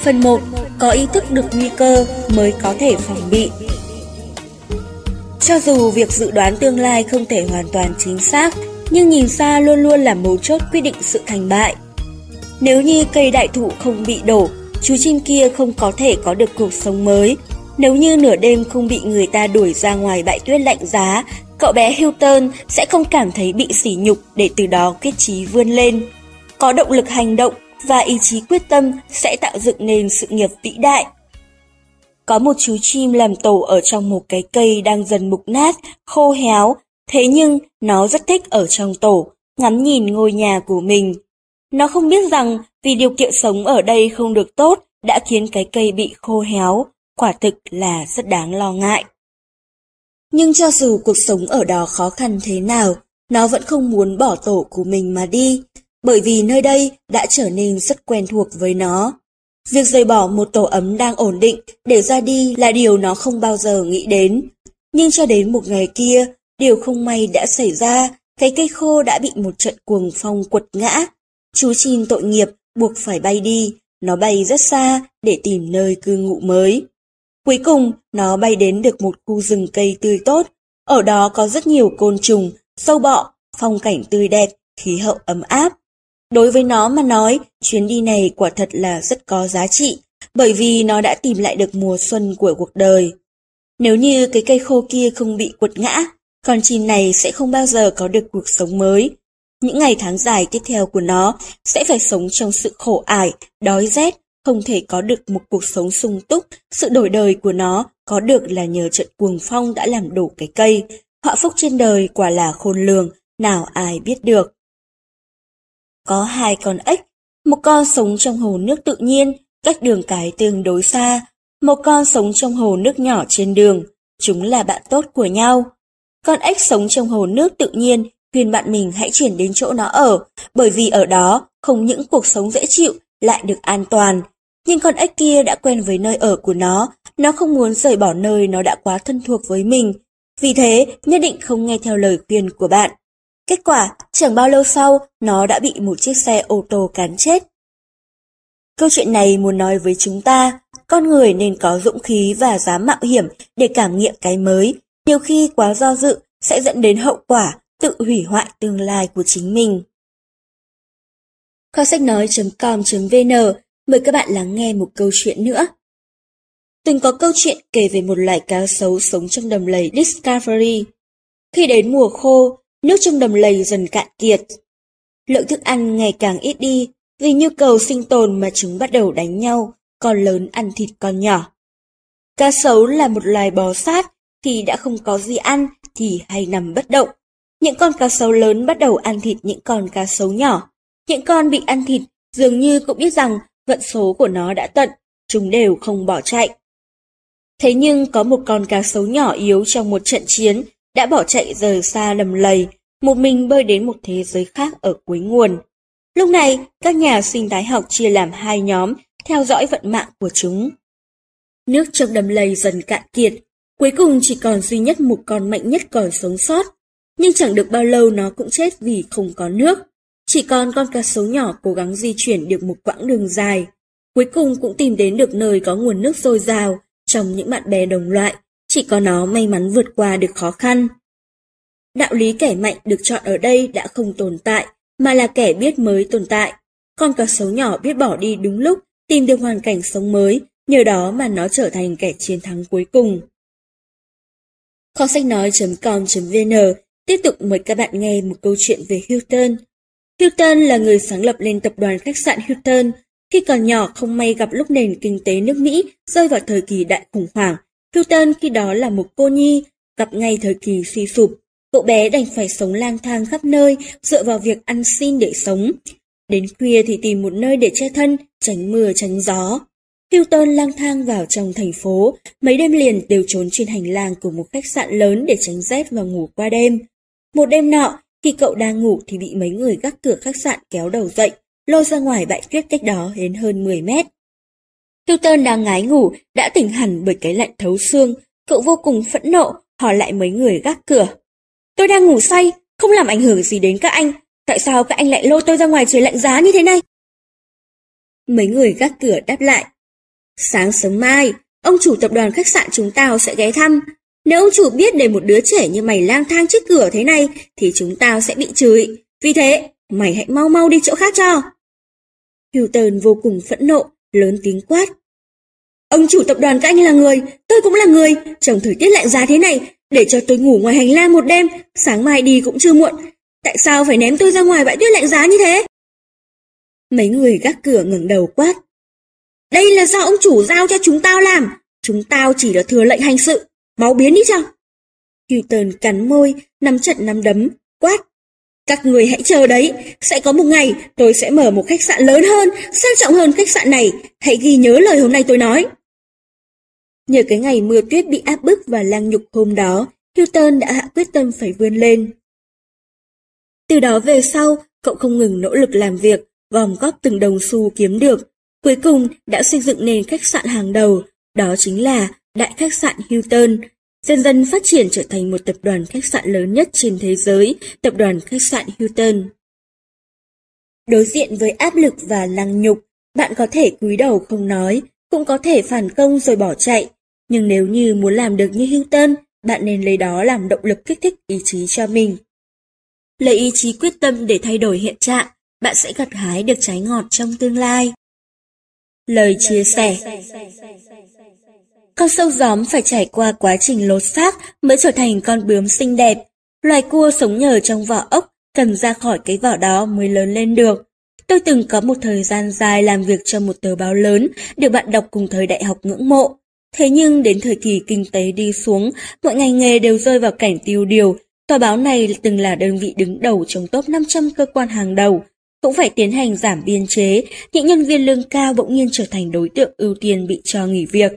Phần 1. Có ý thức được nguy cơ mới có thể phòng bị. Cho dù việc dự đoán tương lai không thể hoàn toàn chính xác, nhưng nhìn xa luôn luôn là mấu chốt quyết định sự thành bại. Nếu như cây đại thụ không bị đổ, chú chim kia không có thể có được cuộc sống mới. Nếu như nửa đêm không bị người ta đuổi ra ngoài bãi tuyết lạnh giá, cậu bé Hilton sẽ không cảm thấy bị sỉ nhục để từ đó quyết chí vươn lên. Có động lực hành động và ý chí quyết tâm sẽ tạo dựng nên sự nghiệp vĩ đại. Có một chú chim làm tổ ở trong một cái cây đang dần mục nát, khô héo, thế nhưng nó rất thích ở trong tổ, ngắm nhìn ngôi nhà của mình. Nó không biết rằng vì điều kiện sống ở đây không được tốt đã khiến cái cây bị khô héo, quả thực là rất đáng lo ngại. Nhưng cho dù cuộc sống ở đó khó khăn thế nào, nó vẫn không muốn bỏ tổ của mình mà đi, bởi vì nơi đây đã trở nên rất quen thuộc với nó. Việc rời bỏ một tổ ấm đang ổn định để ra đi là điều nó không bao giờ nghĩ đến. Nhưng cho đến một ngày kia, điều không may đã xảy ra, cái cây khô đã bị một trận cuồng phong quật ngã. Chú chim tội nghiệp buộc phải bay đi, nó bay rất xa để tìm nơi cư ngụ mới. Cuối cùng, nó bay đến được một khu rừng cây tươi tốt, ở đó có rất nhiều côn trùng, sâu bọ, phong cảnh tươi đẹp, khí hậu ấm áp. Đối với nó mà nói, chuyến đi này quả thật là rất có giá trị, bởi vì nó đã tìm lại được mùa xuân của cuộc đời. Nếu như cái cây khô kia không bị quật ngã, con chim này sẽ không bao giờ có được cuộc sống mới. Những ngày tháng dài tiếp theo của nó sẽ phải sống trong sự khổ ải, đói rét, không thể có được một cuộc sống sung túc. Sự đổi đời của nó có được là nhờ trận cuồng phong đã làm đổ cái cây. Họa phúc trên đời quả là khôn lường, nào ai biết được. Có hai con ếch, một con sống trong hồ nước tự nhiên, cách đường cái tương đối xa, một con sống trong hồ nước nhỏ trên đường, chúng là bạn tốt của nhau. Con ếch sống trong hồ nước tự nhiên khuyên bạn mình hãy chuyển đến chỗ nó ở, bởi vì ở đó không những cuộc sống dễ chịu lại được an toàn. Nhưng con ếch kia đã quen với nơi ở của nó không muốn rời bỏ nơi nó đã quá thân thuộc với mình, vì thế nhất định không nghe theo lời khuyên của bạn. Kết quả, chẳng bao lâu sau, nó đã bị một chiếc xe ô tô cán chết. Câu chuyện này muốn nói với chúng ta, con người nên có dũng khí và dám mạo hiểm để cảm nghiệm cái mới, nhiều khi quá do dự sẽ dẫn đến hậu quả tự hủy hoại tương lai của chính mình. Kho sách nói.com.vn mời các bạn lắng nghe một câu chuyện nữa. Từng có câu chuyện kể về một loài cá sấu sống trong đầm lầy Discovery. Khi đến mùa khô, nước trong đầm lầy dần cạn kiệt. Lượng thức ăn ngày càng ít đi, vì nhu cầu sinh tồn mà chúng bắt đầu đánh nhau, con lớn ăn thịt con nhỏ. Cá sấu là một loài bò sát, thì đã không có gì ăn thì hay nằm bất động. Những con cá sấu lớn bắt đầu ăn thịt những con cá sấu nhỏ. Những con bị ăn thịt dường như cũng biết rằng vận số của nó đã tận, chúng đều không bỏ chạy. Thế nhưng có một con cá sấu nhỏ yếu trong một trận chiến đã bỏ chạy rời xa đầm lầy, một mình bơi đến một thế giới khác ở cuối nguồn. Lúc này, các nhà sinh thái học chia làm hai nhóm, theo dõi vận mạng của chúng. Nước trong đầm lầy dần cạn kiệt, cuối cùng chỉ còn duy nhất một con mạnh nhất còn sống sót. Nhưng chẳng được bao lâu nó cũng chết vì không có nước. Chỉ còn con cá sấu nhỏ cố gắng di chuyển được một quãng đường dài. Cuối cùng cũng tìm đến được nơi có nguồn nước dồi dào, trong những bạn bè đồng loại, chỉ có nó may mắn vượt qua được khó khăn. Đạo lý kẻ mạnh được chọn ở đây đã không tồn tại, mà là kẻ biết mới tồn tại. Con cá sấu nhỏ biết bỏ đi đúng lúc, tìm được hoàn cảnh sống mới, nhờ đó mà nó trở thành kẻ chiến thắng cuối cùng. Kho sách nói.com.vn tiếp tục mời các bạn nghe một câu chuyện về Hilton. Hilton là người sáng lập lên tập đoàn khách sạn Hilton. Khi còn nhỏ không may gặp lúc nền kinh tế nước Mỹ rơi vào thời kỳ đại khủng hoảng, Hilton khi đó là một cô nhi, gặp ngay thời kỳ suy sụp. Cậu bé đành phải sống lang thang khắp nơi, dựa vào việc ăn xin để sống. Đến khuya thì tìm một nơi để che thân, tránh mưa tránh gió. Hilton lang thang vào trong thành phố, mấy đêm liền đều trốn trên hành lang của một khách sạn lớn để tránh rét và ngủ qua đêm. Một đêm nọ, khi cậu đang ngủ thì bị mấy người gác cửa khách sạn kéo đầu dậy, lôi ra ngoài bãi tuyết cách đó đến hơn 10 mét. Hilton đang ngái ngủ, đã tỉnh hẳn bởi cái lạnh thấu xương, cậu vô cùng phẫn nộ, hỏi lại mấy người gác cửa. Tôi đang ngủ say, không làm ảnh hưởng gì đến các anh, tại sao các anh lại lôi tôi ra ngoài trời lạnh giá như thế này? Mấy người gác cửa đáp lại, Sáng sớm mai, ông chủ tập đoàn khách sạn chúng tao sẽ ghé thăm. Nếu ông chủ biết để một đứa trẻ như mày lang thang trước cửa thế này, thì chúng tao sẽ bị chửi. Vì thế, mày hãy mau mau đi chỗ khác cho. Hilton vô cùng phẫn nộ, lớn tiếng quát. Ông chủ tập đoàn các anh là người, tôi cũng là người. Trong thời tiết lạnh giá thế này, để cho tôi ngủ ngoài hành lang một đêm, sáng mai đi cũng chưa muộn. Tại sao phải ném tôi ra ngoài bãi tuyết lạnh giá như thế? Mấy người gác cửa ngẩng đầu quát. Đây là do ông chủ giao cho chúng tao làm. Chúng tao chỉ là thừa lệnh hành sự. Mau biến đi cho. Hilton cắn môi, nắm chặt nắm đấm, quát. Các người hãy chờ đấy. Sẽ có một ngày tôi sẽ mở một khách sạn lớn hơn, sang trọng hơn khách sạn này. Hãy ghi nhớ lời hôm nay tôi nói. Nhờ cái ngày mưa tuyết bị áp bức và lang nhục hôm đó, Hilton đã hạ quyết tâm phải vươn lên. Từ đó về sau, cậu không ngừng nỗ lực làm việc, gom góp từng đồng xu kiếm được. Cuối cùng đã xây dựng nên khách sạn hàng đầu, đó chính là Đại khách sạn Hilton. Dần dần phát triển trở thành một tập đoàn khách sạn lớn nhất trên thế giới, tập đoàn khách sạn Hilton. Đối diện với áp lực và lăng nhục, bạn có thể cúi đầu không nói, cũng có thể phản công rồi bỏ chạy. Nhưng nếu như muốn làm được như Hilton, bạn nên lấy đó làm động lực kích thích ý chí cho mình. Lấy ý chí quyết tâm để thay đổi hiện trạng, bạn sẽ gặt hái được trái ngọt trong tương lai. Lời chia sẻ. Con sâu gióm phải trải qua quá trình lột xác mới trở thành con bướm xinh đẹp. Loài cua sống nhờ trong vỏ ốc, cần ra khỏi cái vỏ đó mới lớn lên được. Tôi từng có một thời gian dài làm việc cho một tờ báo lớn, được bạn đọc cùng thời đại học ngưỡng mộ. Thế nhưng đến thời kỳ kinh tế đi xuống, mọi ngành nghề đều rơi vào cảnh tiêu điều. Tờ báo này từng là đơn vị đứng đầu trong top 500 cơ quan hàng đầu, cũng phải tiến hành giảm biên chế, những nhân viên lương cao bỗng nhiên trở thành đối tượng ưu tiên bị cho nghỉ việc.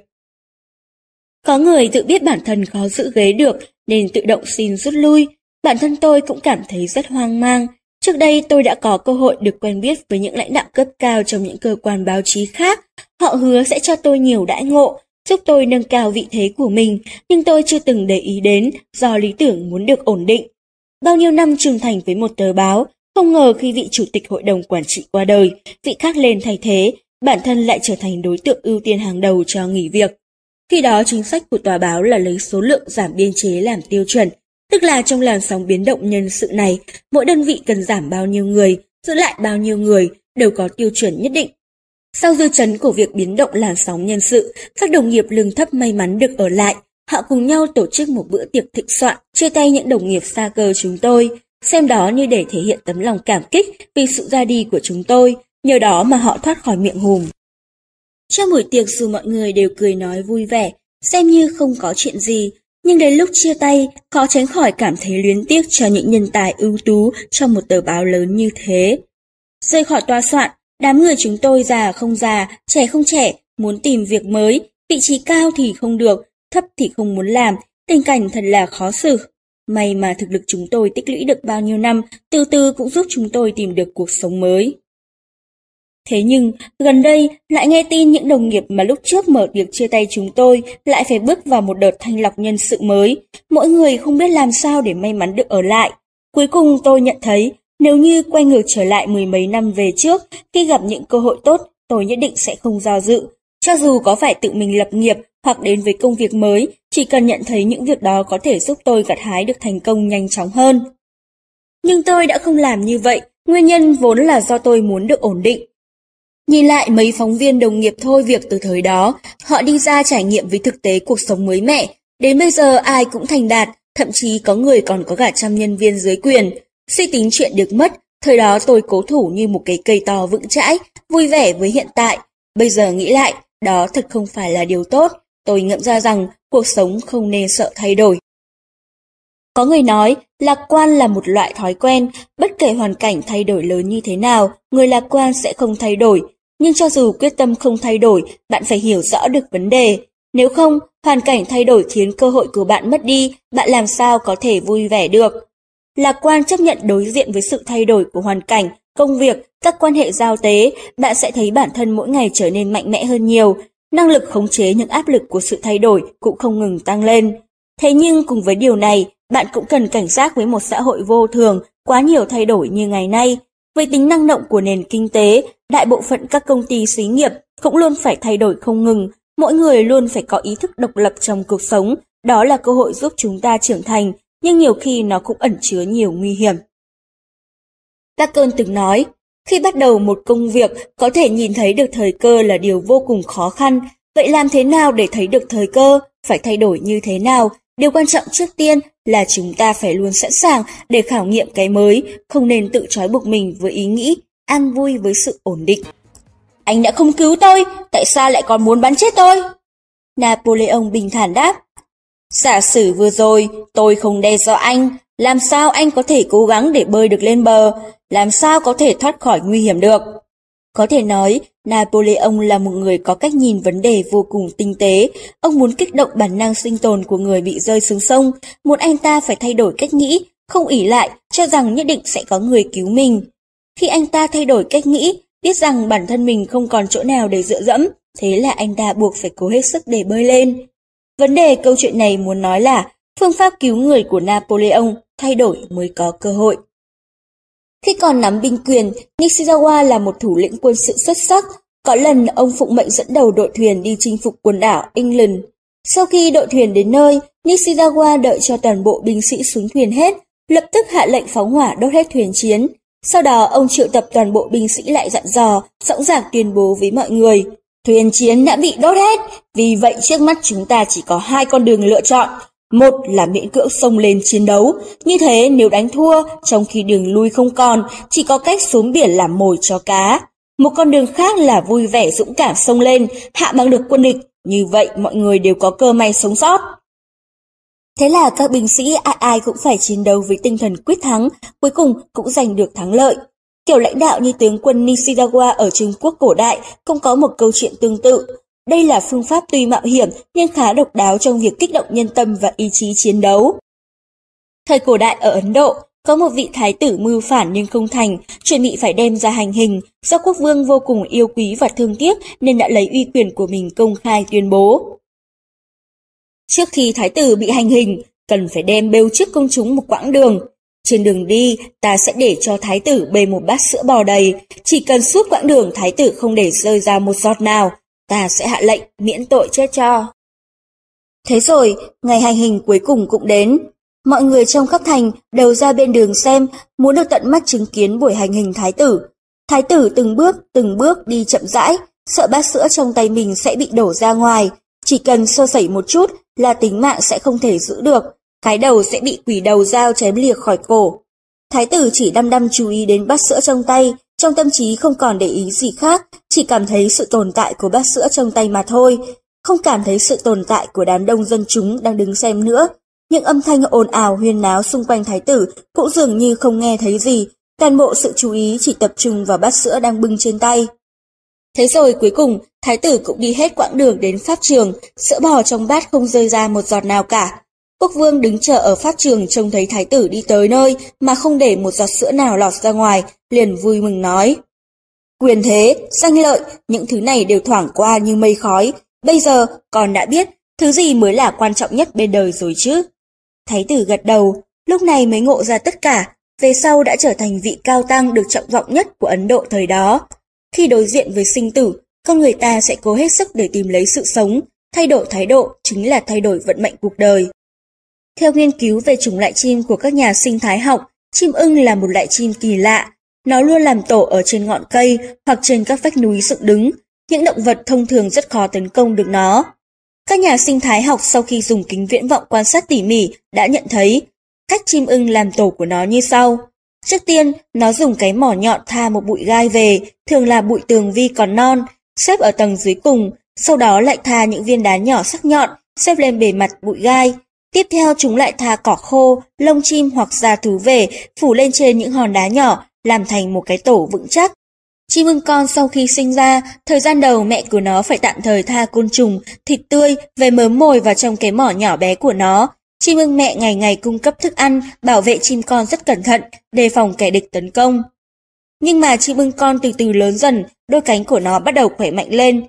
Có người tự biết bản thân khó giữ ghế được nên tự động xin rút lui, bản thân tôi cũng cảm thấy rất hoang mang. Trước đây tôi đã có cơ hội được quen biết với những lãnh đạo cấp cao trong những cơ quan báo chí khác, họ hứa sẽ cho tôi nhiều đãi ngộ, giúp tôi nâng cao vị thế của mình, nhưng tôi chưa từng để ý đến do lý tưởng muốn được ổn định. Bao nhiêu năm trung thành với một tờ báo, không ngờ khi vị chủ tịch hội đồng quản trị qua đời, vị khác lên thay thế, bản thân lại trở thành đối tượng ưu tiên hàng đầu cho nghỉ việc. Khi đó chính sách của tòa báo là lấy số lượng giảm biên chế làm tiêu chuẩn, tức là trong làn sóng biến động nhân sự này, mỗi đơn vị cần giảm bao nhiêu người, giữ lại bao nhiêu người, đều có tiêu chuẩn nhất định. Sau dư chấn của việc biến động làn sóng nhân sự, các đồng nghiệp lương thấp may mắn được ở lại, họ cùng nhau tổ chức một bữa tiệc thịnh soạn, chia tay những đồng nghiệp xa cơ chúng tôi, xem đó như để thể hiện tấm lòng cảm kích vì sự ra đi của chúng tôi, nhờ đó mà họ thoát khỏi miệng hùm. Trong buổi tiệc dù mọi người đều cười nói vui vẻ, xem như không có chuyện gì, nhưng đến lúc chia tay, khó tránh khỏi cảm thấy luyến tiếc cho những nhân tài ưu tú trong một tờ báo lớn như thế. Rời khỏi tòa soạn, đám người chúng tôi già không già, trẻ không trẻ, muốn tìm việc mới, vị trí cao thì không được, thấp thì không muốn làm, tình cảnh thật là khó xử. May mà thực lực chúng tôi tích lũy được bao nhiêu năm, từ từ cũng giúp chúng tôi tìm được cuộc sống mới. Thế nhưng, gần đây lại nghe tin những đồng nghiệp mà lúc trước mở tiệc chia tay chúng tôi lại phải bước vào một đợt thanh lọc nhân sự mới. Mỗi người không biết làm sao để may mắn được ở lại. Cuối cùng tôi nhận thấy, nếu như quay ngược trở lại mười mấy năm về trước, khi gặp những cơ hội tốt, tôi nhất định sẽ không do dự. Cho dù có phải tự mình lập nghiệp hoặc đến với công việc mới, chỉ cần nhận thấy những việc đó có thể giúp tôi gặt hái được thành công nhanh chóng hơn. Nhưng tôi đã không làm như vậy, nguyên nhân vốn là do tôi muốn được ổn định. Nhìn lại mấy phóng viên đồng nghiệp thôi việc từ thời đó, họ đi ra trải nghiệm với thực tế cuộc sống mới mẻ. Đến bây giờ ai cũng thành đạt, thậm chí có người còn có cả trăm nhân viên dưới quyền. Suy tính chuyện được mất, thời đó tôi cố thủ như một cái cây to vững chãi, vui vẻ với hiện tại. Bây giờ nghĩ lại, đó thật không phải là điều tốt. Tôi ngẫm ra rằng cuộc sống không nên sợ thay đổi. Có người nói, lạc quan là một loại thói quen, bất kể hoàn cảnh thay đổi lớn như thế nào, người lạc quan sẽ không thay đổi. Nhưng cho dù quyết tâm không thay đổi, bạn phải hiểu rõ được vấn đề. Nếu không, hoàn cảnh thay đổi khiến cơ hội của bạn mất đi, bạn làm sao có thể vui vẻ được. Lạc quan chấp nhận đối diện với sự thay đổi của hoàn cảnh, công việc, các quan hệ giao tế, bạn sẽ thấy bản thân mỗi ngày trở nên mạnh mẽ hơn nhiều. Năng lực khống chế những áp lực của sự thay đổi cũng không ngừng tăng lên. Thế nhưng cùng với điều này, bạn cũng cần cảnh giác với một xã hội vô thường, quá nhiều thay đổi như ngày nay. Với tính năng động của nền kinh tế, đại bộ phận các công ty xí nghiệp, cũng luôn phải thay đổi không ngừng. Mỗi người luôn phải có ý thức độc lập trong cuộc sống, đó là cơ hội giúp chúng ta trưởng thành, nhưng nhiều khi nó cũng ẩn chứa nhiều nguy hiểm. Bacon từng nói, khi bắt đầu một công việc, có thể nhìn thấy được thời cơ là điều vô cùng khó khăn. Vậy làm thế nào để thấy được thời cơ? Phải thay đổi như thế nào? Điều quan trọng trước tiên là chúng ta phải luôn sẵn sàng để khảo nghiệm cái mới, không nên tự trói buộc mình với ý nghĩ, an vui với sự ổn định. Anh đã không cứu tôi, tại sao lại còn muốn bắn chết tôi? Napoleon bình thản đáp. Giả sử vừa rồi, tôi không đe dọa anh, làm sao anh có thể cố gắng để bơi được lên bờ, làm sao có thể thoát khỏi nguy hiểm được? Có thể nói, Napoleon là một người có cách nhìn vấn đề vô cùng tinh tế. Ông muốn kích động bản năng sinh tồn của người bị rơi xuống sông, muốn anh ta phải thay đổi cách nghĩ, không ỷ lại, cho rằng nhất định sẽ có người cứu mình. Khi anh ta thay đổi cách nghĩ, biết rằng bản thân mình không còn chỗ nào để dựa dẫm, thế là anh ta buộc phải cố hết sức để bơi lên. Vấn đề câu chuyện này muốn nói là phương pháp cứu người của Napoleon thay đổi mới có cơ hội. Khi còn nắm binh quyền, Nishizawa là một thủ lĩnh quân sự xuất sắc. Có lần ông phụng mệnh dẫn đầu đội thuyền đi chinh phục quần đảo England. Sau khi đội thuyền đến nơi, Nishizawa đợi cho toàn bộ binh sĩ xuống thuyền hết, lập tức hạ lệnh phóng hỏa đốt hết thuyền chiến. Sau đó ông triệu tập toàn bộ binh sĩ lại dặn dò, dõng dạc tuyên bố với mọi người. Thuyền chiến đã bị đốt hết, vì vậy trước mắt chúng ta chỉ có hai con đường lựa chọn. Một là miễn cưỡng xông lên chiến đấu, như thế nếu đánh thua, trong khi đường lui không còn, chỉ có cách xuống biển làm mồi cho cá. Một con đường khác là vui vẻ dũng cảm xông lên, hạ bằng được quân địch, như vậy mọi người đều có cơ may sống sót. Thế là các binh sĩ ai ai cũng phải chiến đấu với tinh thần quyết thắng, cuối cùng cũng giành được thắng lợi. Kiểu lãnh đạo như tướng quân Nishizawa ở Trung Quốc cổ đại cũng có một câu chuyện tương tự. Đây là phương pháp tuy mạo hiểm nhưng khá độc đáo trong việc kích động nhân tâm và ý chí chiến đấu. Thời cổ đại ở Ấn Độ, có một vị thái tử mưu phản nhưng không thành, chuẩn bị phải đem ra hành hình. Do quốc vương vô cùng yêu quý và thương tiếc nên đã lấy uy quyền của mình công khai tuyên bố. Trước khi thái tử bị hành hình, cần phải đem bêu trước công chúng một quãng đường. Trên đường đi, ta sẽ để cho thái tử bê một bát sữa bò đầy, chỉ cần suốt quãng đường thái tử không để rơi ra một giọt nào, ta sẽ hạ lệnh miễn tội chết cho. Thế rồi, ngày hành hình cuối cùng cũng đến. Mọi người trong khắp thành đều ra bên đường xem, muốn được tận mắt chứng kiến buổi hành hình thái tử. Thái tử từng bước đi chậm rãi, sợ bát sữa trong tay mình sẽ bị đổ ra ngoài. Chỉ cần sơ sẩy một chút là tính mạng sẽ không thể giữ được, cái đầu sẽ bị quỷ đầu dao chém lìa khỏi cổ. Thái tử chỉ đăm đăm chú ý đến bát sữa trong tay, trong tâm trí không còn để ý gì khác, chỉ cảm thấy sự tồn tại của bát sữa trong tay mà thôi, không cảm thấy sự tồn tại của đám đông dân chúng đang đứng xem nữa. Những âm thanh ồn ào huyên náo xung quanh thái tử cũng dường như không nghe thấy gì, toàn bộ sự chú ý chỉ tập trung vào bát sữa đang bưng trên tay. Thế rồi cuối cùng, thái tử cũng đi hết quãng đường đến pháp trường, sữa bò trong bát không rơi ra một giọt nào cả. Quốc vương đứng chờ ở pháp trường trông thấy thái tử đi tới nơi mà không để một giọt sữa nào lọt ra ngoài, liền vui mừng nói. Quyền thế, danh lợi, những thứ này đều thoảng qua như mây khói, bây giờ con đã biết thứ gì mới là quan trọng nhất bên đời rồi chứ. Thái tử gật đầu, lúc này mới ngộ ra tất cả, về sau đã trở thành vị cao tăng được trọng vọng nhất của Ấn Độ thời đó. Khi đối diện với sinh tử, con người ta sẽ cố hết sức để tìm lấy sự sống, thay đổi thái độ chính là thay đổi vận mệnh cuộc đời. Theo nghiên cứu về chủng loại chim của các nhà sinh thái học, chim ưng là một loại chim kỳ lạ. Nó luôn làm tổ ở trên ngọn cây hoặc trên các vách núi dựng đứng. Những động vật thông thường rất khó tấn công được nó. Các nhà sinh thái học sau khi dùng kính viễn vọng quan sát tỉ mỉ đã nhận thấy cách chim ưng làm tổ của nó như sau. Trước tiên, nó dùng cái mỏ nhọn tha một bụi gai về, thường là bụi tường vi còn non, xếp ở tầng dưới cùng, sau đó lại tha những viên đá nhỏ sắc nhọn, xếp lên bề mặt bụi gai. Tiếp theo chúng lại tha cỏ khô, lông chim hoặc da thú về, phủ lên trên những hòn đá nhỏ, làm thành một cái tổ vững chắc. Chim ưng con sau khi sinh ra, thời gian đầu mẹ của nó phải tạm thời tha côn trùng, thịt tươi về mớm mồi vào trong cái mỏ nhỏ bé của nó. Chim ưng mẹ ngày ngày cung cấp thức ăn, bảo vệ chim con rất cẩn thận, đề phòng kẻ địch tấn công. Nhưng mà chim ưng con từ từ lớn dần, đôi cánh của nó bắt đầu khỏe mạnh lên.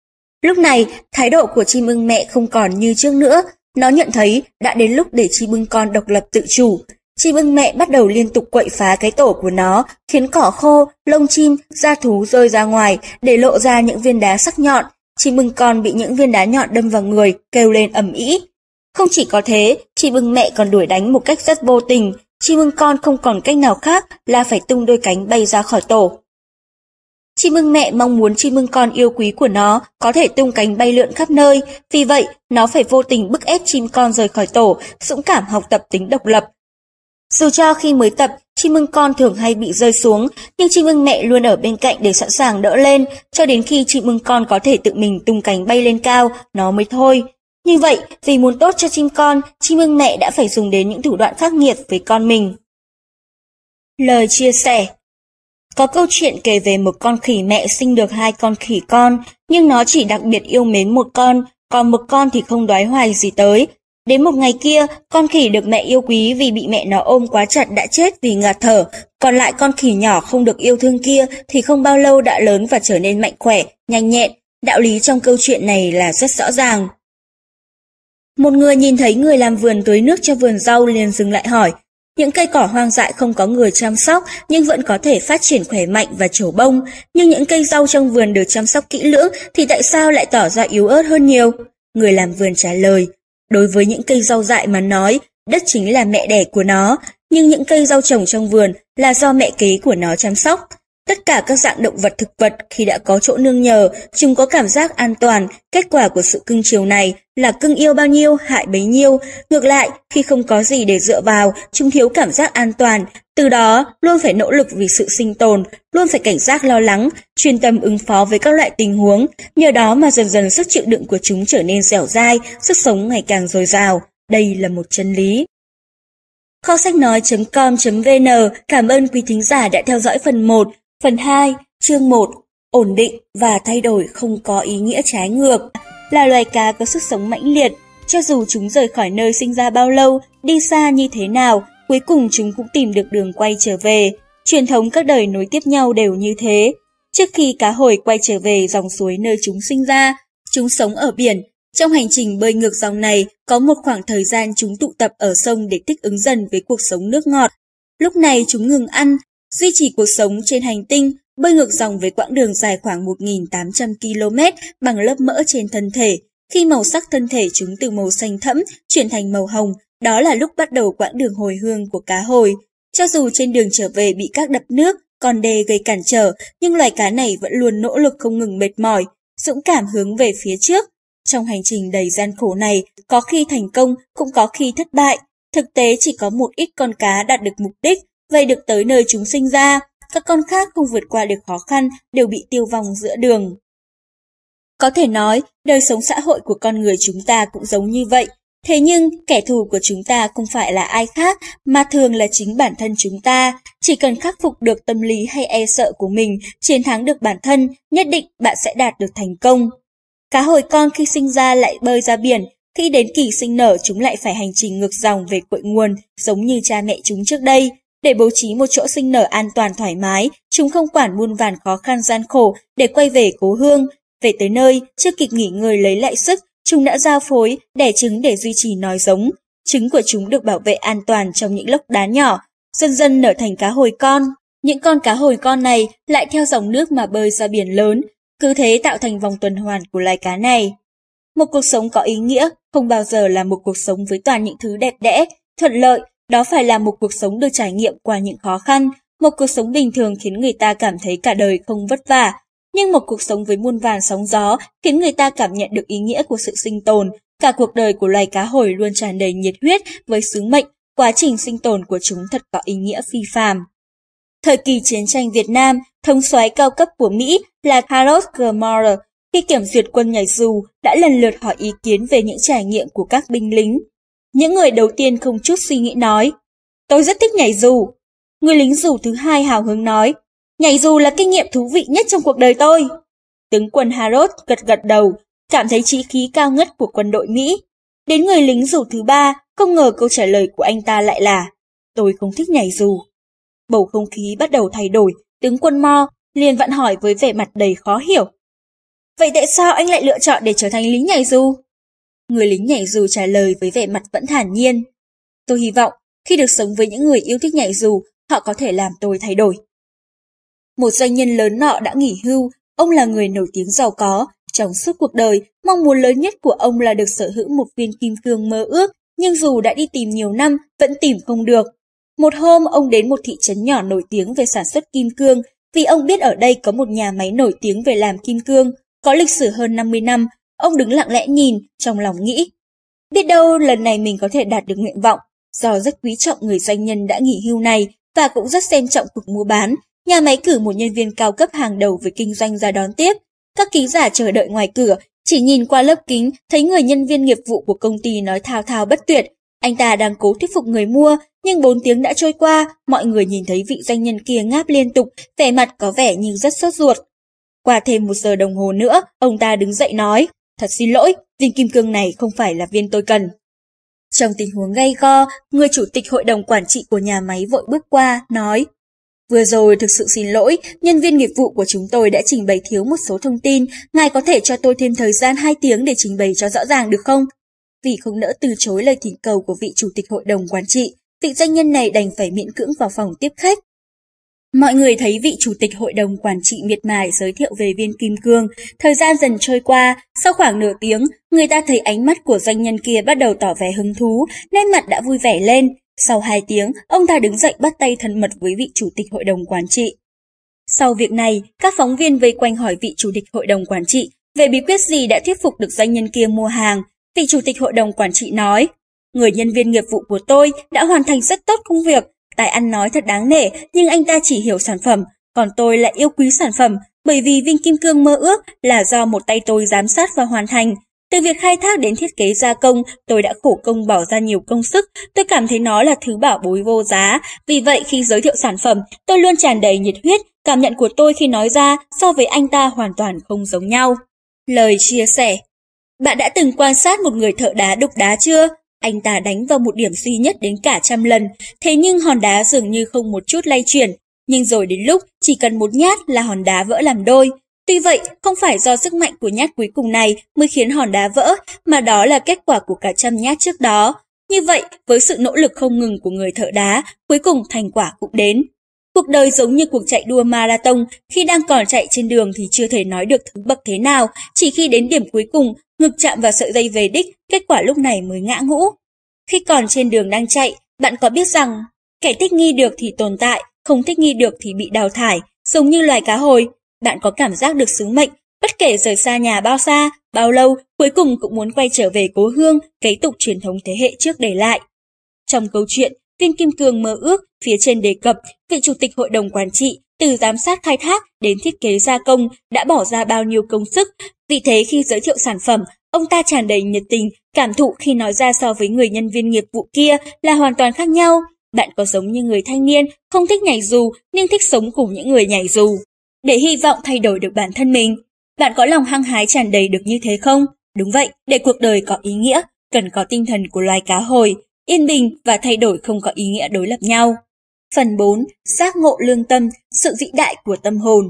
Lúc này, thái độ của chim ưng mẹ không còn như trước nữa. Nó nhận thấy đã đến lúc để chim ưng con độc lập tự chủ. Chim ưng mẹ bắt đầu liên tục quậy phá cái tổ của nó, khiến cỏ khô, lông chim, da thú rơi ra ngoài để lộ ra những viên đá sắc nhọn. Chim ưng con bị những viên đá nhọn đâm vào người, kêu lên ầm ĩ. Không chỉ có thế, chim ưng mẹ còn đuổi đánh một cách rất vô tình. Chim ưng con không còn cách nào khác là phải tung đôi cánh bay ra khỏi tổ. Chim ưng mẹ mong muốn chim ưng con yêu quý của nó có thể tung cánh bay lượn khắp nơi, vì vậy nó phải vô tình bức ép chim con rời khỏi tổ, dũng cảm học tập tính độc lập. Dù cho khi mới tập, chim ưng con thường hay bị rơi xuống, nhưng chim ưng mẹ luôn ở bên cạnh để sẵn sàng đỡ lên, cho đến khi chim ưng con có thể tự mình tung cánh bay lên cao, nó mới thôi. Như vậy, vì muốn tốt cho chim con, chim ưng mẹ đã phải dùng đến những thủ đoạn khắc nghiệt với con mình. Lời chia sẻ. Có câu chuyện kể về một con khỉ mẹ sinh được 2 con khỉ con, nhưng nó chỉ đặc biệt yêu mến một con, còn một con thì không đoái hoài gì tới. Đến một ngày kia, con khỉ được mẹ yêu quý vì bị mẹ nó ôm quá chặt đã chết vì ngạt thở, còn lại con khỉ nhỏ không được yêu thương kia thì không bao lâu đã lớn và trở nên mạnh khỏe, nhanh nhẹn. Đạo lý trong câu chuyện này là rất rõ ràng. Một người nhìn thấy người làm vườn tưới nước cho vườn rau liền dừng lại hỏi, những cây cỏ hoang dại không có người chăm sóc nhưng vẫn có thể phát triển khỏe mạnh và trổ bông, nhưng những cây rau trong vườn được chăm sóc kỹ lưỡng thì tại sao lại tỏ ra yếu ớt hơn nhiều? Người làm vườn trả lời, đối với những cây rau dại mà nói, đất chính là mẹ đẻ của nó, nhưng những cây rau trồng trong vườn là do mẹ kế của nó chăm sóc. Tất cả các dạng động vật thực vật khi đã có chỗ nương nhờ, chúng có cảm giác an toàn, kết quả của sự cưng chiều này là cưng yêu bao nhiêu hại bấy nhiêu. Ngược lại, khi không có gì để dựa vào, chúng thiếu cảm giác an toàn, từ đó luôn phải nỗ lực vì sự sinh tồn, luôn phải cảnh giác lo lắng, chuyên tâm ứng phó với các loại tình huống. Nhờ đó mà dần dần sức chịu đựng của chúng trở nên dẻo dai, sức sống ngày càng dồi dào. Đây là một chân lý. Kho sách nói.com.vn cảm ơn quý thính giả đã theo dõi phần 1. Phần 2, chương 1, ổn định và thay đổi không có ý nghĩa trái ngược. Là loài cá có sức sống mãnh liệt, cho dù chúng rời khỏi nơi sinh ra bao lâu, đi xa như thế nào, cuối cùng chúng cũng tìm được đường quay trở về. Truyền thống các đời nối tiếp nhau đều như thế. Trước khi cá hồi quay trở về dòng suối nơi chúng sinh ra, chúng sống ở biển. Trong hành trình bơi ngược dòng này, có một khoảng thời gian chúng tụ tập ở sông để thích ứng dần với cuộc sống nước ngọt. Lúc này chúng ngừng ăn, duy trì cuộc sống trên hành tinh, bơi ngược dòng với quãng đường dài khoảng 1.800 km bằng lớp mỡ trên thân thể. Khi màu sắc thân thể chúng từ màu xanh thẫm chuyển thành màu hồng, đó là lúc bắt đầu quãng đường hồi hương của cá hồi. Cho dù trên đường trở về bị các đập nước, con đê gây cản trở, nhưng loài cá này vẫn luôn nỗ lực không ngừng mệt mỏi, dũng cảm hướng về phía trước. Trong hành trình đầy gian khổ này, có khi thành công, cũng có khi thất bại. Thực tế chỉ có một ít con cá đạt được mục đích, vậy được tới nơi chúng sinh ra. Các con khác không vượt qua được khó khăn đều bị tiêu vong giữa đường. Có thể nói, đời sống xã hội của con người chúng ta cũng giống như vậy. Thế nhưng, kẻ thù của chúng ta không phải là ai khác, mà thường là chính bản thân chúng ta. Chỉ cần khắc phục được tâm lý hay e sợ của mình, chiến thắng được bản thân, nhất định bạn sẽ đạt được thành công. Cá hồi con khi sinh ra lại bơi ra biển, khi đến kỳ sinh nở chúng lại phải hành trình ngược dòng về cội nguồn, giống như cha mẹ chúng trước đây. Để bố trí một chỗ sinh nở an toàn thoải mái, chúng không quản muôn vàn khó khăn gian khổ để quay về cố hương. Về tới nơi, chưa kịp nghỉ ngơi lấy lại sức, chúng đã giao phối, đẻ trứng để duy trì nòi giống. Trứng của chúng được bảo vệ an toàn trong những lốc đá nhỏ, dần dần nở thành cá hồi con. Những con cá hồi con này lại theo dòng nước mà bơi ra biển lớn, cứ thế tạo thành vòng tuần hoàn của loài cá này. Một cuộc sống có ý nghĩa không bao giờ là một cuộc sống với toàn những thứ đẹp đẽ, thuận lợi, đó phải là một cuộc sống được trải nghiệm qua những khó khăn, một cuộc sống bình thường khiến người ta cảm thấy cả đời không vất vả. Nhưng một cuộc sống với muôn vàn sóng gió khiến người ta cảm nhận được ý nghĩa của sự sinh tồn. Cả cuộc đời của loài cá hồi luôn tràn đầy nhiệt huyết với sứ mệnh, quá trình sinh tồn của chúng thật có ý nghĩa phi phàm. Thời kỳ chiến tranh Việt Nam, thống soái cao cấp của Mỹ là Harold G. Moore, khi kiểm duyệt quân nhảy dù, đã lần lượt hỏi ý kiến về những trải nghiệm của các binh lính. Những người đầu tiên không chút suy nghĩ nói, tôi rất thích nhảy dù. Người lính dù thứ hai hào hứng nói, nhảy dù là kinh nghiệm thú vị nhất trong cuộc đời tôi. Tướng quân Harold gật gật đầu, cảm thấy chí khí cao ngất của quân đội Mỹ. Đến người lính dù thứ ba, không ngờ câu trả lời của anh ta lại là, tôi không thích nhảy dù. Bầu không khí bắt đầu thay đổi, tướng quân Mo liền vặn hỏi với vẻ mặt đầy khó hiểu. Vậy tại sao anh lại lựa chọn để trở thành lính nhảy dù? Người lính nhảy dù trả lời với vẻ mặt vẫn thản nhiên. Tôi hy vọng Khi được sống với những người yêu thích nhảy dù, họ có thể làm tôi thay đổi. Một doanh nhân lớn nọ đã nghỉ hưu, ông là người nổi tiếng giàu có. Trong suốt cuộc đời, mong muốn lớn nhất của ông là được sở hữu một viên kim cương mơ ước, nhưng dù đã đi tìm nhiều năm, vẫn tìm không được. Một hôm, ông đến một thị trấn nhỏ nổi tiếng về sản xuất kim cương, vì ông biết ở đây có một nhà máy nổi tiếng về làm kim cương, có lịch sử hơn 50 năm. Ông đứng lặng lẽ nhìn, trong lòng nghĩ. Biết đâu lần này mình có thể đạt được nguyện vọng. Do rất quý trọng người doanh nhân đã nghỉ hưu này và cũng rất xem trọng cuộc mua bán, nhà máy cử một nhân viên cao cấp hàng đầu về kinh doanh ra đón tiếp. Các ký giả chờ đợi ngoài cửa, chỉ nhìn qua lớp kính, thấy người nhân viên nghiệp vụ của công ty nói thao thao bất tuyệt. Anh ta đang cố thuyết phục người mua, nhưng 4 tiếng đã trôi qua, mọi người nhìn thấy vị doanh nhân kia ngáp liên tục, vẻ mặt có vẻ như rất sốt ruột. Qua thêm 1 giờ đồng hồ nữa, ông ta đứng dậy nói, thật xin lỗi, viên kim cương này không phải là viên tôi cần. Trong tình huống gay go, người chủ tịch hội đồng quản trị của nhà máy vội bước qua, nói, vừa rồi thực sự xin lỗi, nhân viên nghiệp vụ của chúng tôi đã trình bày thiếu một số thông tin, ngài có thể cho tôi thêm thời gian 2 tiếng để trình bày cho rõ ràng được không? Vì không nỡ từ chối lời thỉnh cầu của vị chủ tịch hội đồng quản trị, vị doanh nhân này đành phải miễn cưỡng vào phòng tiếp khách. Mọi người thấy vị chủ tịch hội đồng quản trị miệt mài giới thiệu về viên kim cương. Thời gian dần trôi qua, sau khoảng nửa tiếng, người ta thấy ánh mắt của doanh nhân kia bắt đầu tỏ vẻ hứng thú, nét mặt đã vui vẻ lên. Sau 2 tiếng, ông ta đứng dậy bắt tay thân mật với vị chủ tịch hội đồng quản trị. Sau việc này, các phóng viên vây quanh hỏi vị chủ tịch hội đồng quản trị về bí quyết gì đã thuyết phục được doanh nhân kia mua hàng. Vị chủ tịch hội đồng quản trị nói, người nhân viên nghiệp vụ của tôi đã hoàn thành rất tốt công việc. Tài ăn nói thật đáng nể, nhưng anh ta chỉ hiểu sản phẩm, còn tôi lại yêu quý sản phẩm, bởi vì viên kim cương mơ ước là do một tay tôi giám sát và hoàn thành. Từ việc khai thác đến thiết kế gia công, tôi đã khổ công bỏ ra nhiều công sức, tôi cảm thấy nó là thứ bảo bối vô giá. Vì vậy khi giới thiệu sản phẩm, tôi luôn tràn đầy nhiệt huyết, cảm nhận của tôi khi nói ra so với anh ta hoàn toàn không giống nhau. Lời chia sẻ. Bạn đã từng quan sát một người thợ đá đục đá chưa? Anh ta đánh vào một điểm duy nhất đến cả 100 lần, thế nhưng hòn đá dường như không một chút lay chuyển. Nhưng rồi đến lúc chỉ cần một nhát là hòn đá vỡ làm đôi. Tuy vậy, không phải do sức mạnh của nhát cuối cùng này mới khiến hòn đá vỡ, mà đó là kết quả của cả 100 nhát trước đó. Như vậy, với sự nỗ lực không ngừng của người thợ đá, cuối cùng thành quả cũng đến. Cuộc đời giống như cuộc chạy đua marathon, khi đang còn chạy trên đường thì chưa thể nói được thứ bậc thế nào, chỉ khi đến điểm cuối cùng, ngực chạm vào sợi dây về đích, kết quả lúc này mới ngã ngũ. Khi còn trên đường đang chạy, bạn có biết rằng, kẻ thích nghi được thì tồn tại, không thích nghi được thì bị đào thải, giống như loài cá hồi. Bạn có cảm giác được sứ mệnh, bất kể rời xa nhà bao xa, bao lâu, cuối cùng cũng muốn quay trở về cố hương, kế tục truyền thống thế hệ trước để lại. Trong câu chuyện, viên kim cương mơ ước, phía trên đề cập, vị chủ tịch hội đồng quản trị, từ giám sát khai thác đến thiết kế gia công, đã bỏ ra bao nhiêu công sức. Vì thế khi giới thiệu sản phẩm, ông ta tràn đầy nhiệt tình, cảm thụ khi nói ra so với người nhân viên nghiệp vụ kia là hoàn toàn khác nhau. Bạn có giống như người thanh niên, không thích nhảy dù, nhưng thích sống cùng những người nhảy dù, để hy vọng thay đổi được bản thân mình. Bạn có lòng hăng hái tràn đầy được như thế không? Đúng vậy, để cuộc đời có ý nghĩa, cần có tinh thần của loài cá hồi. Yên bình và thay đổi không có ý nghĩa đối lập nhau. Phần 4. Giác ngộ lương tâm, sự vĩ đại của tâm hồn.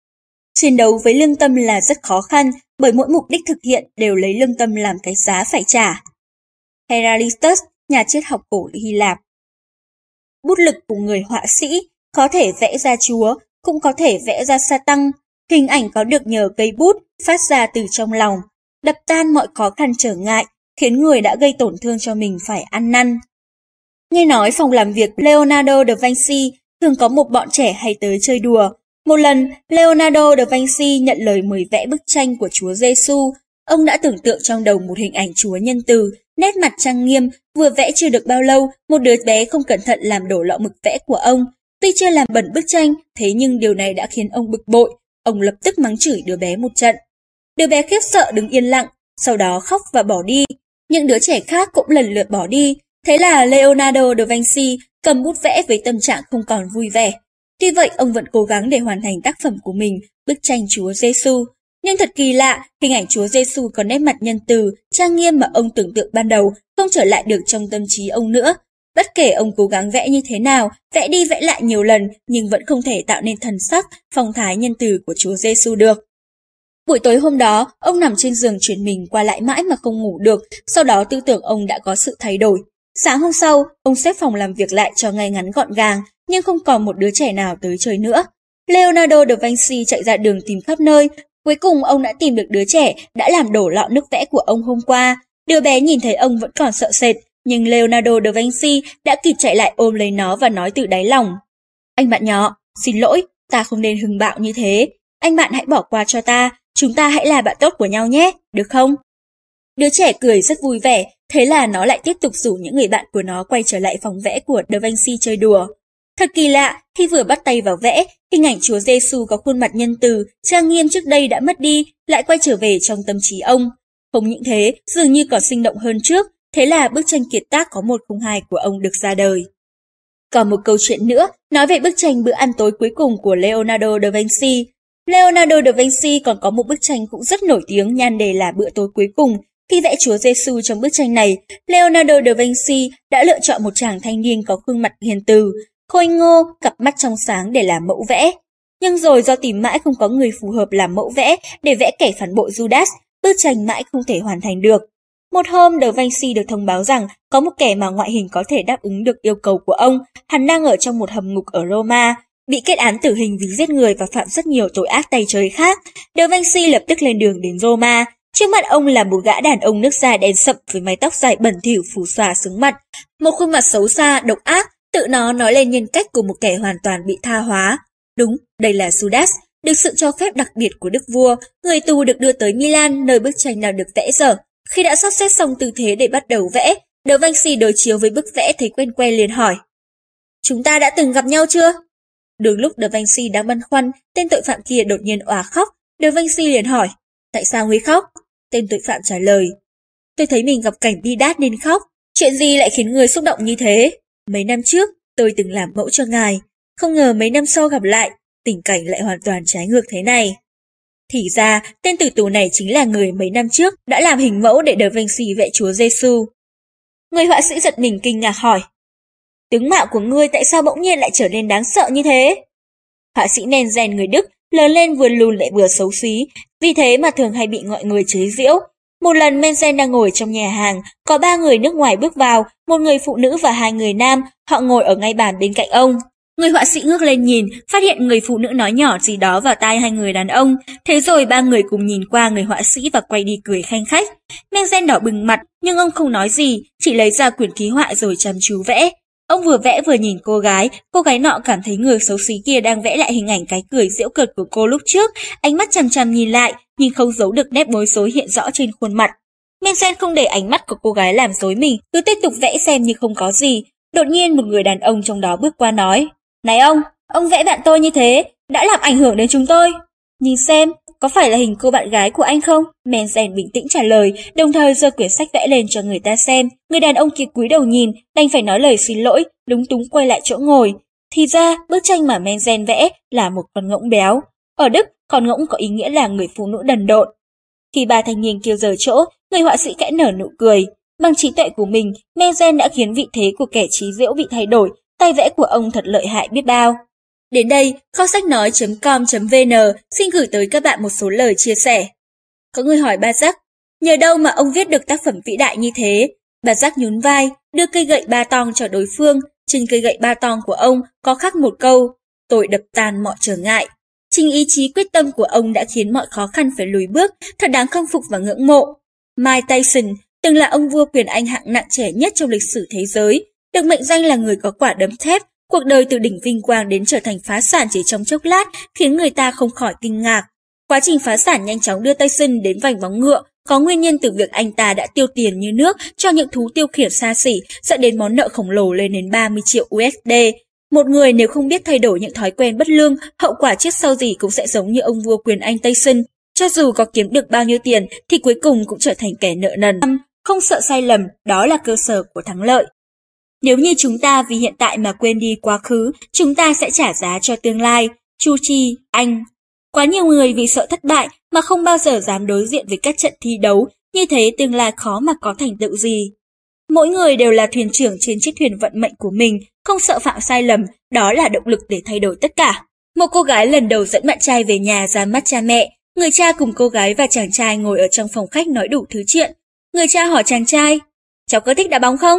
Chiến đấu với lương tâm là rất khó khăn, bởi mỗi mục đích thực hiện đều lấy lương tâm làm cái giá phải trả. Heraclitus, nhà triết học cổ Hy Lạp. Bút lực của người họa sĩ có thể vẽ ra Chúa, cũng có thể vẽ ra Sa-tăng. Hình ảnh có được nhờ cây bút phát ra từ trong lòng, đập tan mọi khó khăn trở ngại, khiến người đã gây tổn thương cho mình phải ăn năn. Nghe nói phòng làm việc Leonardo da Vinci thường có một bọn trẻ hay tới chơi đùa. Một lần, Leonardo da Vinci nhận lời mời vẽ bức tranh của Chúa Giêsu. Ông đã tưởng tượng trong đầu một hình ảnh Chúa nhân từ, nét mặt trang nghiêm, vừa vẽ chưa được bao lâu, một đứa bé không cẩn thận làm đổ lọ mực vẽ của ông. Tuy chưa làm bẩn bức tranh, thế nhưng điều này đã khiến ông bực bội. Ông lập tức mắng chửi đứa bé một trận. Đứa bé khiếp sợ đứng yên lặng, sau đó khóc và bỏ đi. Những đứa trẻ khác cũng lần lượt bỏ đi. Thế là Leonardo da Vinci cầm bút vẽ với tâm trạng không còn vui vẻ. Tuy vậy, ông vẫn cố gắng để hoàn thành tác phẩm của mình, bức tranh Chúa Giêsu. Nhưng thật kỳ lạ, hình ảnh Chúa Giêsu có nét mặt nhân từ, trang nghiêm mà ông tưởng tượng ban đầu không trở lại được trong tâm trí ông nữa. Bất kể ông cố gắng vẽ như thế nào, vẽ đi vẽ lại nhiều lần, nhưng vẫn không thể tạo nên thần sắc, phong thái nhân từ của Chúa Giêsu được. Buổi tối hôm đó, ông nằm trên giường chuyển mình qua lại mãi mà không ngủ được, sau đó tư tưởng ông đã có sự thay đổi. Sáng hôm sau, ông xếp phòng làm việc lại cho ngay ngắn gọn gàng, nhưng không còn một đứa trẻ nào tới chơi nữa. Leonardo da Vinci chạy ra đường tìm khắp nơi. Cuối cùng ông đã tìm được đứa trẻ đã làm đổ lọ nước vẽ của ông hôm qua. Đứa bé nhìn thấy ông vẫn còn sợ sệt, nhưng Leonardo da Vinci đã kịp chạy lại ôm lấy nó và nói từ đáy lòng. Anh bạn nhỏ, xin lỗi, ta không nên hung bạo như thế. Anh bạn hãy bỏ qua cho ta, chúng ta hãy là bạn tốt của nhau nhé, được không? Đứa trẻ cười rất vui vẻ, thế là nó lại tiếp tục rủ những người bạn của nó quay trở lại phòng vẽ của Da Vinci chơi đùa. Thật kỳ lạ, khi vừa bắt tay vào vẽ, hình ảnh Chúa Giêsu có khuôn mặt nhân từ, trang nghiêm trước đây đã mất đi, lại quay trở về trong tâm trí ông. Không những thế, dường như còn sinh động hơn trước, thế là bức tranh kiệt tác có 102 của ông được ra đời. Còn một câu chuyện nữa, nói về bức tranh bữa ăn tối cuối cùng của Leonardo da Vinci. Leonardo da Vinci còn có một bức tranh cũng rất nổi tiếng nhan đề là Bữa tối cuối cùng. Khi vẽ Chúa Giêsu trong bức tranh này, Leonardo da Vinci đã lựa chọn một chàng thanh niên có khuôn mặt hiền từ, khôi ngô, cặp mắt trong sáng để làm mẫu vẽ. Nhưng rồi do tìm mãi không có người phù hợp làm mẫu vẽ để vẽ kẻ phản bội Judas, bức tranh mãi không thể hoàn thành được. Một hôm, Da Vinci được thông báo rằng có một kẻ mà ngoại hình có thể đáp ứng được yêu cầu của ông, hắn đang ở trong một hầm ngục ở Roma, bị kết án tử hình vì giết người và phạm rất nhiều tội ác tày trời khác. Da Vinci lập tức lên đường đến Roma. Trước mặt ông là một gã đàn ông nước da đen sậm với mái tóc dài bẩn thỉu phủ xòa xứng mặt, một khuôn mặt xấu xa, độc ác, tự nó nói lên nhân cách của một kẻ hoàn toàn bị tha hóa. Đúng, đây là Judas, được sự cho phép đặc biệt của đức vua, người tù được đưa tới Milan nơi bức tranh nào được vẽ dở. Khi đã sắp xếp xong tư thế để bắt đầu vẽ, Da Vinci đối chiếu với bức vẽ thấy quen quen liền hỏi. Chúng ta đã từng gặp nhau chưa? Đúng lúc Da Vinci đang băn khoăn, tên tội phạm kia đột nhiên òa khóc. Da Vinci liền hỏi, tại sao ngươi khóc? Tên tội phạm trả lời, tôi thấy mình gặp cảnh bi đát nên khóc. Chuyện gì lại khiến người xúc động như thế? Mấy năm trước, tôi từng làm mẫu cho ngài. Không ngờ mấy năm sau gặp lại, tình cảnh lại hoàn toàn trái ngược thế này. Thì ra, tên tử tù này chính là người mấy năm trước đã làm hình mẫu để Da Vinci vẽ Chúa Giêsu. Người họa sĩ giật mình kinh ngạc hỏi, tướng mạo của ngươi tại sao bỗng nhiên lại trở nên đáng sợ như thế? Họa sĩ Menzel người Đức lớn lên vừa lùn lại vừa xấu xí, vì thế mà thường hay bị mọi người chế giễu. Một lần Menzel đang ngồi trong nhà hàng, có 3 người nước ngoài bước vào, một người phụ nữ và 2 người nam, họ ngồi ở ngay bàn bên cạnh ông. Người họa sĩ ngước lên nhìn, phát hiện người phụ nữ nói nhỏ gì đó vào tai 2 người đàn ông, thế rồi 3 người cùng nhìn qua người họa sĩ và quay đi cười khanh khách. Menzel đỏ bừng mặt, nhưng ông không nói gì, chỉ lấy ra quyển ký họa rồi chăm chú vẽ. Ông vừa vẽ vừa nhìn cô gái nọ cảm thấy người xấu xí kia đang vẽ lại hình ảnh cái cười giễu cợt của cô lúc trước, ánh mắt chằm chằm nhìn lại, nhưng không giấu được nét bối rối hiện rõ trên khuôn mặt. Menzel không để ánh mắt của cô gái làm rối mình, cứ tiếp tục vẽ xem như không có gì. Đột nhiên một người đàn ông trong đó bước qua nói, này ông vẽ bạn tôi như thế, đã làm ảnh hưởng đến chúng tôi. Nhìn xem, có phải là hình cô bạn gái của anh không? Menzel bình tĩnh trả lời, đồng thời giơ quyển sách vẽ lên cho người ta xem. Người đàn ông kia cúi đầu nhìn, đành phải nói lời xin lỗi, lúng túng quay lại chỗ ngồi. Thì ra, bức tranh mà Menzel vẽ là một con ngỗng béo. Ở Đức, con ngỗng có ý nghĩa là người phụ nữ đần độn. Khi 3 thanh niên kêu rời chỗ, người họa sĩ khẽ nở nụ cười. Bằng trí tuệ của mình, Menzel đã khiến vị thế của kẻ trí giễu bị thay đổi, tay vẽ của ông thật lợi hại biết bao. Đến đây, kho sách nói.com.vn xin gửi tới các bạn một số lời chia sẻ. Có người hỏi Balzac, nhờ đâu mà ông viết được tác phẩm vĩ đại như thế? Balzac nhún vai, đưa cây gậy ba tong cho đối phương. Trên cây gậy ba tong của ông có khắc một câu, tôi đập tan mọi trở ngại. Chính ý chí quyết tâm của ông đã khiến mọi khó khăn phải lùi bước, thật đáng khâm phục và ngưỡng mộ. Mike Tyson từng là ông vua quyền Anh hạng nặng trẻ nhất trong lịch sử thế giới, được mệnh danh là người có quả đấm thép. Cuộc đời từ đỉnh vinh quang đến trở thành phá sản chỉ trong chốc lát khiến người ta không khỏi kinh ngạc. Quá trình phá sản nhanh chóng đưa Tyson đến vành móng ngựa, có nguyên nhân từ việc anh ta đã tiêu tiền như nước cho những thú tiêu khiển xa xỉ, dẫn đến món nợ khổng lồ lên đến 30 triệu USD. Một người nếu không biết thay đổi những thói quen bất lương, hậu quả trước sau gì cũng sẽ giống như ông vua quyền Anh Tyson. Cho dù có kiếm được bao nhiêu tiền thì cuối cùng cũng trở thành kẻ nợ nần. Không sợ sai lầm, đó là cơ sở của thắng lợi. Nếu như chúng ta vì hiện tại mà quên đi quá khứ, chúng ta sẽ trả giá cho tương lai. Chu Chi, Anh. Quá nhiều người vì sợ thất bại mà không bao giờ dám đối diện với các trận thi đấu, như thế tương lai khó mà có thành tựu gì. Mỗi người đều là thuyền trưởng trên chiếc thuyền vận mệnh của mình, không sợ phạm sai lầm, đó là động lực để thay đổi tất cả. Một cô gái lần đầu dẫn bạn trai về nhà ra mắt cha mẹ, người cha cùng cô gái và chàng trai ngồi ở trong phòng khách nói đủ thứ chuyện. Người cha hỏi chàng trai, cháu có thích đá bóng không?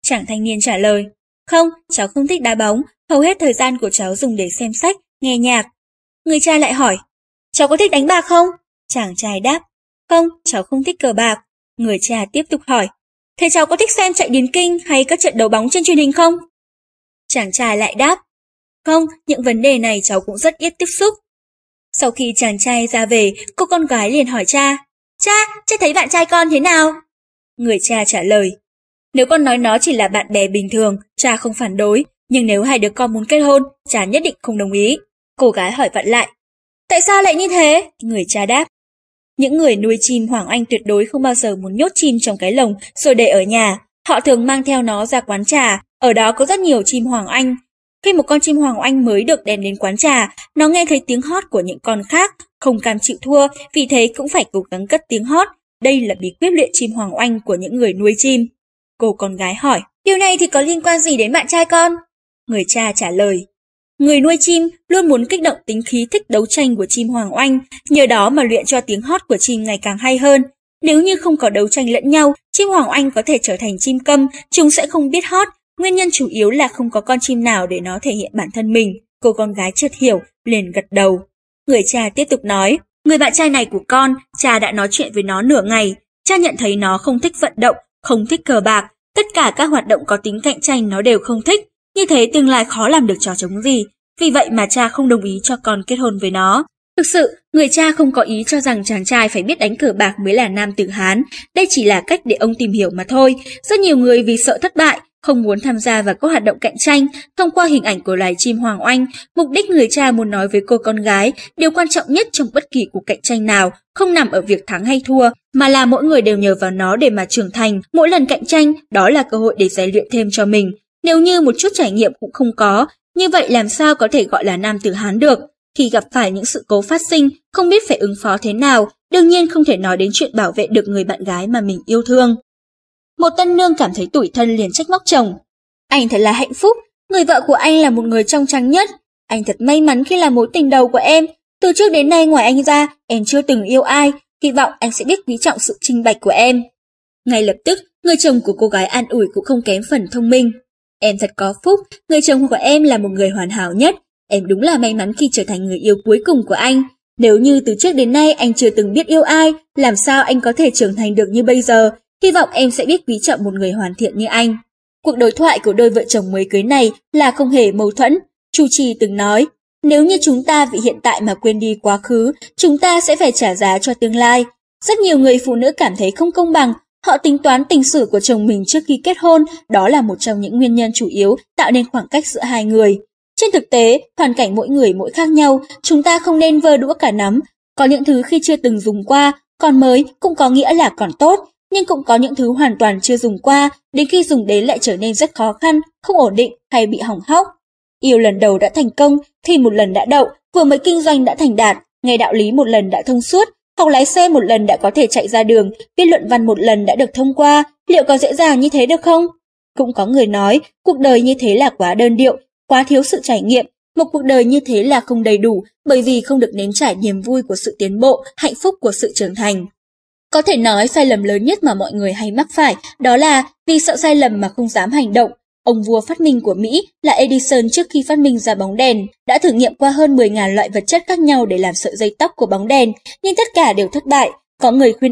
Chàng thanh niên trả lời. Không, cháu không thích đá bóng, hầu hết thời gian của cháu dùng để xem sách, nghe nhạc. Người cha lại hỏi, cháu có thích đánh bạc không? Chàng trai đáp, không, cháu không thích cờ bạc. Người cha tiếp tục hỏi, thế cháu có thích xem chạy điền kinh hay các trận đấu bóng trên truyền hình không? Chàng trai lại đáp, không, những vấn đề này cháu cũng rất ít tiếp xúc. Sau khi chàng trai ra về, cô con gái liền hỏi cha, cha thấy bạn trai con thế nào? Người cha trả lời, nếu con nói nó chỉ là bạn bè bình thường, cha không phản đối, nhưng nếu hai đứa con muốn kết hôn, cha nhất định không đồng ý. Cô gái hỏi vặn lại, tại sao lại như thế? Người cha đáp, những người nuôi chim Hoàng Anh tuyệt đối không bao giờ muốn nhốt chim trong cái lồng rồi để ở nhà. Họ thường mang theo nó ra quán trà, ở đó có rất nhiều chim Hoàng Anh. Khi một con chim Hoàng Anh mới được đem đến quán trà, nó nghe thấy tiếng hót của những con khác, không cam chịu thua, vì thế cũng phải cố gắng cất tiếng hót. Đây là bí quyết luyện chim Hoàng Anh của những người nuôi chim. Cô con gái hỏi, điều này thì có liên quan gì đến bạn trai con? Người cha trả lời, người nuôi chim luôn muốn kích động tính khí thích đấu tranh của chim Hoàng Anh, nhờ đó mà luyện cho tiếng hót của chim ngày càng hay hơn. Nếu như không có đấu tranh lẫn nhau, chim Hoàng Anh có thể trở thành chim câm, chúng sẽ không biết hót. Nguyên nhân chủ yếu là không có con chim nào để nó thể hiện bản thân mình. Cô con gái chợt hiểu, liền gật đầu. Người cha tiếp tục nói, người bạn trai này của con, cha đã nói chuyện với nó nửa ngày. Cha nhận thấy nó không thích vận động, không thích cờ bạc, tất cả các hoạt động có tính cạnh tranh nó đều không thích. Như thế tương lai khó làm được trò trống gì. Vì vậy mà cha không đồng ý cho con kết hôn với nó. Thực sự, người cha không có ý cho rằng chàng trai phải biết đánh cờ bạc mới là nam tử Hán. Đây chỉ là cách để ông tìm hiểu mà thôi. Rất nhiều người vì sợ thất bại, không muốn tham gia vào các hoạt động cạnh tranh. Thông qua hình ảnh của loài chim Hoàng Anh, mục đích người cha muốn nói với cô con gái, điều quan trọng nhất trong bất kỳ cuộc cạnh tranh nào không nằm ở việc thắng hay thua, mà là mỗi người đều nhờ vào nó để mà trưởng thành. Mỗi lần cạnh tranh, đó là cơ hội để rèn luyện thêm cho mình. Nếu như một chút trải nghiệm cũng không có, như vậy làm sao có thể gọi là nam tử Hán được? Khi gặp phải những sự cố phát sinh, không biết phải ứng phó thế nào, đương nhiên không thể nói đến chuyện bảo vệ được người bạn gái mà mình yêu thương. Một tân nương cảm thấy tủi thân liền trách móc chồng. Anh thật là hạnh phúc, người vợ của anh là một người trong trắng nhất. Anh thật may mắn khi là mối tình đầu của em. Từ trước đến nay ngoài anh ra, em chưa từng yêu ai. Hy vọng anh sẽ biết quý trọng sự trinh bạch của em. Ngay lập tức, người chồng của cô gái an ủi cũng không kém phần thông minh. Em thật có phúc, người chồng của em là một người hoàn hảo nhất. Em đúng là may mắn khi trở thành người yêu cuối cùng của anh. Nếu như từ trước đến nay anh chưa từng biết yêu ai, làm sao anh có thể trưởng thành được như bây giờ? Hy vọng em sẽ biết quý trọng một người hoàn thiện như anh. Cuộc đối thoại của đôi vợ chồng mới cưới này là không hề mâu thuẫn. Chu Trì từng nói, nếu như chúng ta vì hiện tại mà quên đi quá khứ, chúng ta sẽ phải trả giá cho tương lai. Rất nhiều người phụ nữ cảm thấy không công bằng, họ tính toán tình sử của chồng mình trước khi kết hôn, đó là một trong những nguyên nhân chủ yếu tạo nên khoảng cách giữa hai người. Trên thực tế, hoàn cảnh mỗi người mỗi khác nhau, chúng ta không nên vơ đũa cả nắm. Có những thứ khi chưa từng dùng qua, còn mới cũng có nghĩa là còn tốt, nhưng cũng có những thứ hoàn toàn chưa dùng qua, đến khi dùng đến lại trở nên rất khó khăn, không ổn định hay bị hỏng hóc. Yêu lần đầu đã thành công, thì một lần đã đậu, vừa mới kinh doanh đã thành đạt, nghe đạo lý một lần đã thông suốt, học lái xe một lần đã có thể chạy ra đường, viết luận văn một lần đã được thông qua, liệu có dễ dàng như thế được không? Cũng có người nói, cuộc đời như thế là quá đơn điệu, quá thiếu sự trải nghiệm, một cuộc đời như thế là không đầy đủ, bởi vì không được nếm trải niềm vui của sự tiến bộ, hạnh phúc của sự trưởng thành. Có thể nói sai lầm lớn nhất mà mọi người hay mắc phải, đó là vì sợ sai lầm mà không dám hành động. Ông vua phát minh của Mỹ là Edison trước khi phát minh ra bóng đèn, đã thử nghiệm qua hơn 10.000 loại vật chất khác nhau để làm sợi dây tóc của bóng đèn, nhưng tất cả đều thất bại. Có người khuyên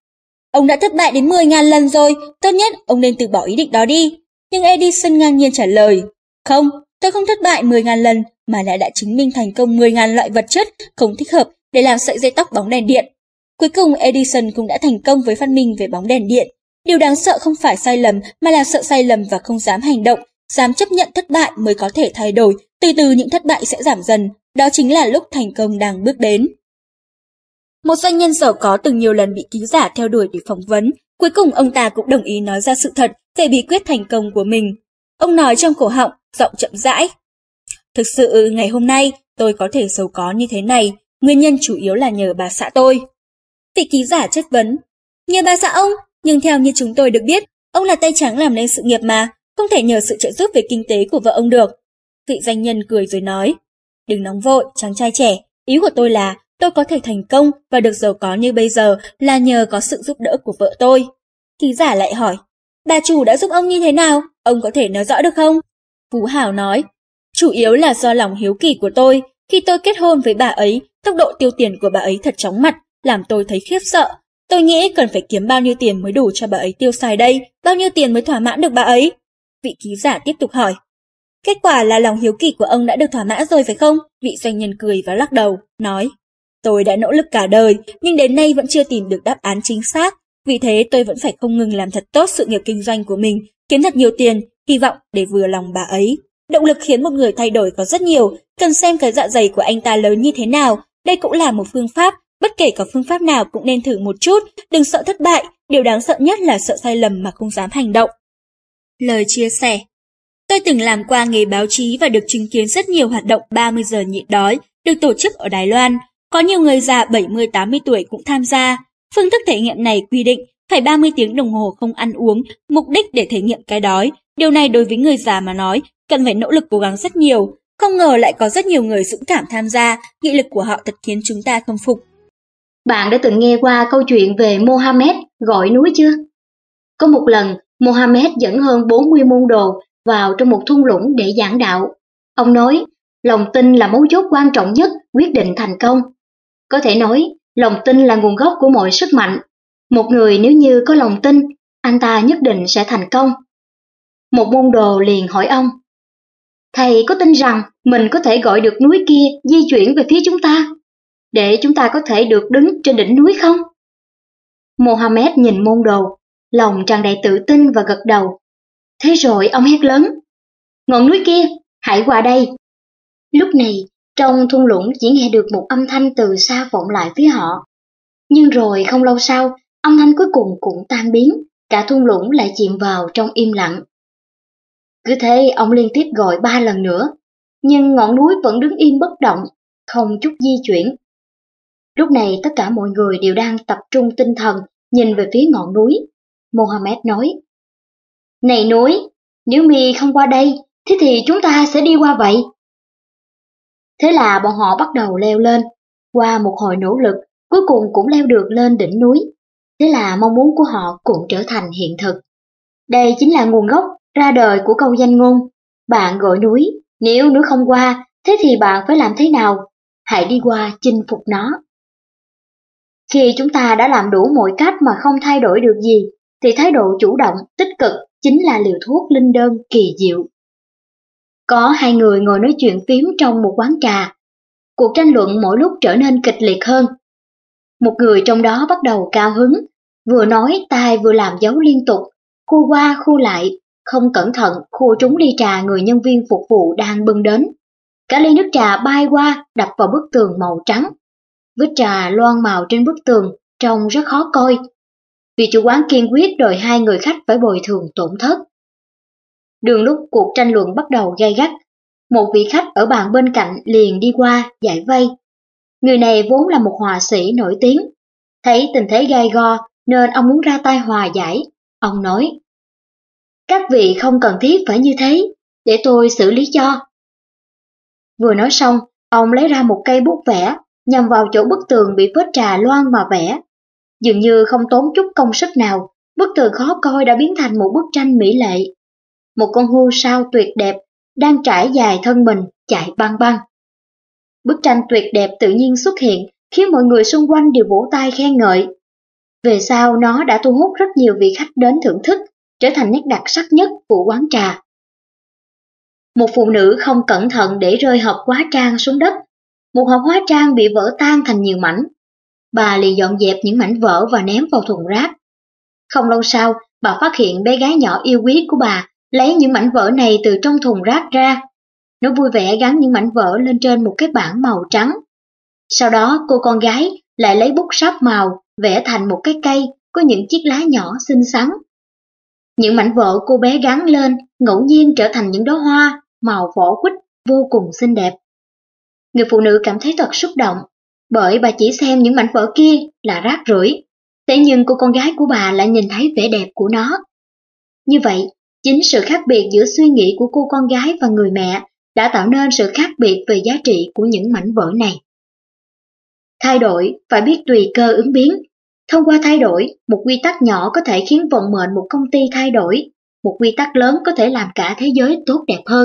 ông đã thất bại đến 10.000 lần rồi, tốt nhất ông nên từ bỏ ý định đó đi. Nhưng Edison ngang nhiên trả lời, không, tôi không thất bại 10.000 lần, mà đã chứng minh thành công 10.000 loại vật chất không thích hợp để làm sợi dây tóc bóng đèn điện. Cuối cùng Edison cũng đã thành công với phát minh về bóng đèn điện. Điều đáng sợ không phải sai lầm mà là sợ sai lầm và không dám hành động, dám chấp nhận thất bại mới có thể thay đổi, từ từ những thất bại sẽ giảm dần, đó chính là lúc thành công đang bước đến. Một doanh nhân giàu có từng nhiều lần bị ký giả theo đuổi để phỏng vấn, cuối cùng ông ta cũng đồng ý nói ra sự thật về bí quyết thành công của mình. Ông nói trong cổ họng, giọng chậm rãi. Thực sự ngày hôm nay tôi có thể giàu có như thế này, nguyên nhân chủ yếu là nhờ bà xã tôi. Vị ký giả chất vấn, nhờ bà xã ông, nhưng theo như chúng tôi được biết, ông là tay trắng làm nên sự nghiệp mà, không thể nhờ sự trợ giúp về kinh tế của vợ ông được. Vị doanh nhân cười rồi nói, đừng nóng vội, chàng trai trẻ, ý của tôi là tôi có thể thành công và được giàu có như bây giờ là nhờ có sự giúp đỡ của vợ tôi. Ký giả lại hỏi, Bà chủ đã giúp ông như thế nào? Ông có thể nói rõ được không? Phú Hảo nói, chủ yếu là do lòng hiếu kỳ của tôi. Khi tôi kết hôn với bà ấy, tốc độ tiêu tiền của bà ấy thật chóng mặt, làm tôi thấy khiếp sợ. Tôi nghĩ cần phải kiếm bao nhiêu tiền mới đủ cho bà ấy tiêu xài đây, bao nhiêu tiền mới thỏa mãn được bà ấy? Vị ký giả tiếp tục hỏi. Kết quả là lòng hiếu kỳ của ông đã được thỏa mãn rồi phải không? Vị doanh nhân cười và lắc đầu, nói. Tôi đã nỗ lực cả đời, nhưng đến nay vẫn chưa tìm được đáp án chính xác. Vì thế tôi vẫn phải không ngừng làm thật tốt sự nghiệp kinh doanh của mình, kiếm thật nhiều tiền, hy vọng để vừa lòng bà ấy. Động lực khiến một người thay đổi có rất nhiều, cần xem cái dạ dày của anh ta lớn như thế nào. Đây cũng là một phương pháp, bất kể có phương pháp nào cũng nên thử một chút, đừng sợ thất bại, điều đáng sợ nhất là sợ sai lầm mà không dám hành động. Lời chia sẻ. Tôi từng làm qua nghề báo chí và được chứng kiến rất nhiều hoạt động 30 giờ nhịn đói được tổ chức ở Đài Loan. Có nhiều người già 70-80 tuổi cũng tham gia. Phương thức thể nghiệm này quy định phải 30 tiếng đồng hồ không ăn uống, mục đích để thể nghiệm cái đói. Điều này đối với người già mà nói, cần phải nỗ lực cố gắng rất nhiều. Không ngờ lại có rất nhiều người dũng cảm tham gia, nghị lực của họ thật khiến chúng ta khâm phục. Bạn đã từng nghe qua câu chuyện về Mohammed gọi núi chưa? Có một lần, Mohammed dẫn hơn 40 môn đồ vào trong một thung lũng để giảng đạo. Ông nói, lòng tin là mấu chốt quan trọng nhất quyết định thành công. Có thể nói, lòng tin là nguồn gốc của mọi sức mạnh. Một người nếu như có lòng tin, anh ta nhất định sẽ thành công. Một môn đồ liền hỏi ông, thầy có tin rằng mình có thể gọi được núi kia di chuyển về phía chúng ta, để chúng ta có thể được đứng trên đỉnh núi không? Mohammed nhìn môn đồ, lòng tràn đầy tự tin và gật đầu. Thế rồi ông hét lớn, ngọn núi kia, hãy qua đây. Lúc này, trong thung lũng chỉ nghe được một âm thanh từ xa vọng lại phía họ. Nhưng rồi không lâu sau, âm thanh cuối cùng cũng tan biến, cả thung lũng lại chìm vào trong im lặng. Cứ thế ông liên tiếp gọi 3 lần nữa, nhưng ngọn núi vẫn đứng im bất động, không chút di chuyển. Lúc này tất cả mọi người đều đang tập trung tinh thần nhìn về phía ngọn núi. Mohammed nói, này núi, nếu mi không qua đây, thế thì chúng ta sẽ đi qua vậy. Thế là bọn họ bắt đầu leo lên. Qua một hồi nỗ lực, cuối cùng cũng leo được lên đỉnh núi. Thế là mong muốn của họ cũng trở thành hiện thực. Đây chính là nguồn gốc ra đời của câu danh ngôn, bạn gọi núi, nếu núi không qua, thế thì bạn phải làm thế nào? Hãy đi qua chinh phục nó. Khi chúng ta đã làm đủ mọi cách mà không thay đổi được gì, thì thái độ chủ động, tích cực chính là liều thuốc linh đơn kỳ diệu. Có 2 người ngồi nói chuyện phím trong một quán trà. Cuộc tranh luận mỗi lúc trở nên kịch liệt hơn. Một người trong đó bắt đầu cao hứng, vừa nói tai vừa làm dấu liên tục, khu qua khu lại, không cẩn thận khua trúng ly trà người nhân viên phục vụ đang bưng đến. Cả ly nước trà bay qua đập vào bức tường màu trắng. Vết trà loang màu trên bức tường trông rất khó coi. Vì chủ quán kiên quyết đòi 2 người khách phải bồi thường tổn thất. Đường lúc cuộc tranh luận bắt đầu gay gắt, một vị khách ở bàn bên cạnh liền đi qua giải vây. Người này vốn là một họa sĩ nổi tiếng. Thấy tình thế gay go nên ông muốn ra tay hòa giải. Ông nói, các vị không cần thiết phải như thế, để tôi xử lý cho. Vừa nói xong, ông lấy ra một cây bút vẽ, nhằm vào chỗ bức tường bị vết trà loang mà vẽ. Dường như không tốn chút công sức nào, bức tường khó coi đã biến thành một bức tranh mỹ lệ. Một con hươu sao tuyệt đẹp, đang trải dài thân mình, chạy băng băng. Bức tranh tuyệt đẹp tự nhiên xuất hiện, khiến mọi người xung quanh đều vỗ tay khen ngợi. Về sau nó đã thu hút rất nhiều vị khách đến thưởng thức, trở thành nét đặc sắc nhất của quán trà. Một phụ nữ không cẩn thận để rơi hộp hóa trang xuống đất. Một hộp hóa trang bị vỡ tan thành nhiều mảnh. Bà liền dọn dẹp những mảnh vỡ và ném vào thùng rác. Không lâu sau, bà phát hiện bé gái nhỏ yêu quý của bà lấy những mảnh vỡ này từ trong thùng rác ra. Nó vui vẻ gắn những mảnh vỡ lên trên một cái bảng màu trắng. Sau đó cô con gái lại lấy bút sáp màu vẽ thành một cái cây có những chiếc lá nhỏ xinh xắn. Những mảnh vỡ cô bé gắn lên ngẫu nhiên trở thành những đóa hoa màu vỏ quýt vô cùng xinh đẹp. Người phụ nữ cảm thấy thật xúc động, bởi bà chỉ xem những mảnh vỡ kia là rác rưởi, thế nhưng cô con gái của bà lại nhìn thấy vẻ đẹp của nó. Như vậy, chính sự khác biệt giữa suy nghĩ của cô con gái và người mẹ đã tạo nên sự khác biệt về giá trị của những mảnh vỡ này. Thay đổi phải biết tùy cơ ứng biến, Thông qua thay đổi, một quy tắc nhỏ có thể khiến vận mệnh một công ty thay đổi, một quy tắc lớn có thể làm cả thế giới tốt đẹp hơn.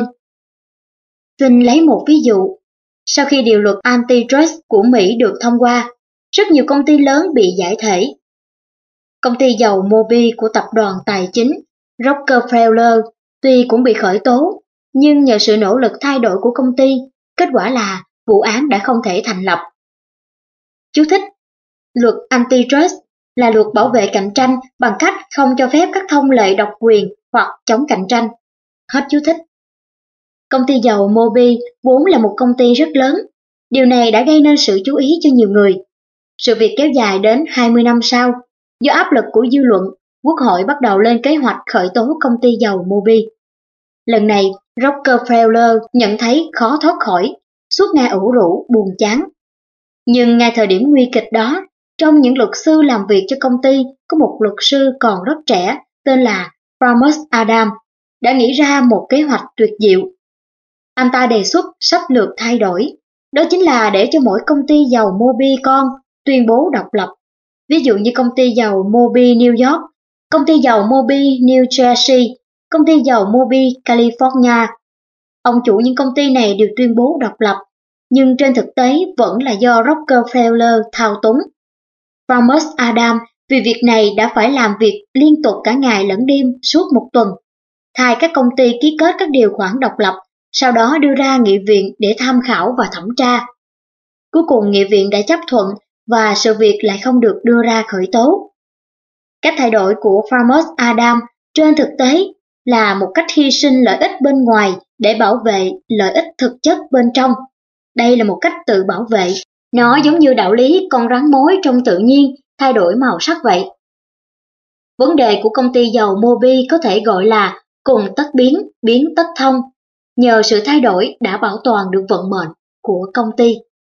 Xin lấy một ví dụ. Sau khi điều luật antitrust của Mỹ được thông qua, rất nhiều công ty lớn bị giải thể. Công ty dầu Mobil của tập đoàn tài chính Rockefeller tuy cũng bị khởi tố, nhưng nhờ sự nỗ lực thay đổi của công ty, kết quả là vụ án đã không thể thành lập. Chú thích: Luật antitrust là luật bảo vệ cạnh tranh bằng cách không cho phép các thông lệ độc quyền hoặc chống cạnh tranh. Hết chú thích. Công ty dầu Mobil vốn là một công ty rất lớn. Điều này đã gây nên sự chú ý cho nhiều người. Sự việc kéo dài đến 20 năm sau. Do áp lực của dư luận, Quốc hội bắt đầu lên kế hoạch khởi tố công ty dầu Mobil. Lần này, Rockefeller nhận thấy khó thoát khỏi, suốt ngày ủ rũ, buồn chán. Nhưng ngay thời điểm nguy kịch đó, trong những luật sư làm việc cho công ty, có một luật sư còn rất trẻ tên là Thomas Adam đã nghĩ ra một kế hoạch tuyệt diệu. Anh ta đề xuất sách lược thay đổi, đó chính là để cho mỗi công ty dầu Mobil con tuyên bố độc lập. Ví dụ như công ty dầu Mobil New York, công ty dầu Mobil New Jersey, công ty dầu Mobil California. Ông chủ những công ty này đều tuyên bố độc lập, nhưng trên thực tế vẫn là do Rockefeller thao túng. Thomas Adam vì việc này đã phải làm việc liên tục cả ngày lẫn đêm suốt một tuần, thay các công ty ký kết các điều khoản độc lập, sau đó đưa ra nghị viện để tham khảo và thẩm tra. Cuối cùng nghị viện đã chấp thuận và sự việc lại không được đưa ra khởi tố. Cách thay đổi của Thomas Adam trên thực tế là một cách hy sinh lợi ích bên ngoài để bảo vệ lợi ích thực chất bên trong. Đây là một cách tự bảo vệ. Nó giống như đạo lý con rắn mối trong tự nhiên thay đổi màu sắc vậy. Vấn đề của công ty dầu Mobil có thể gọi là cùng tất biến, biến tất thông. Nhờ sự thay đổi đã bảo toàn được vận mệnh của công ty.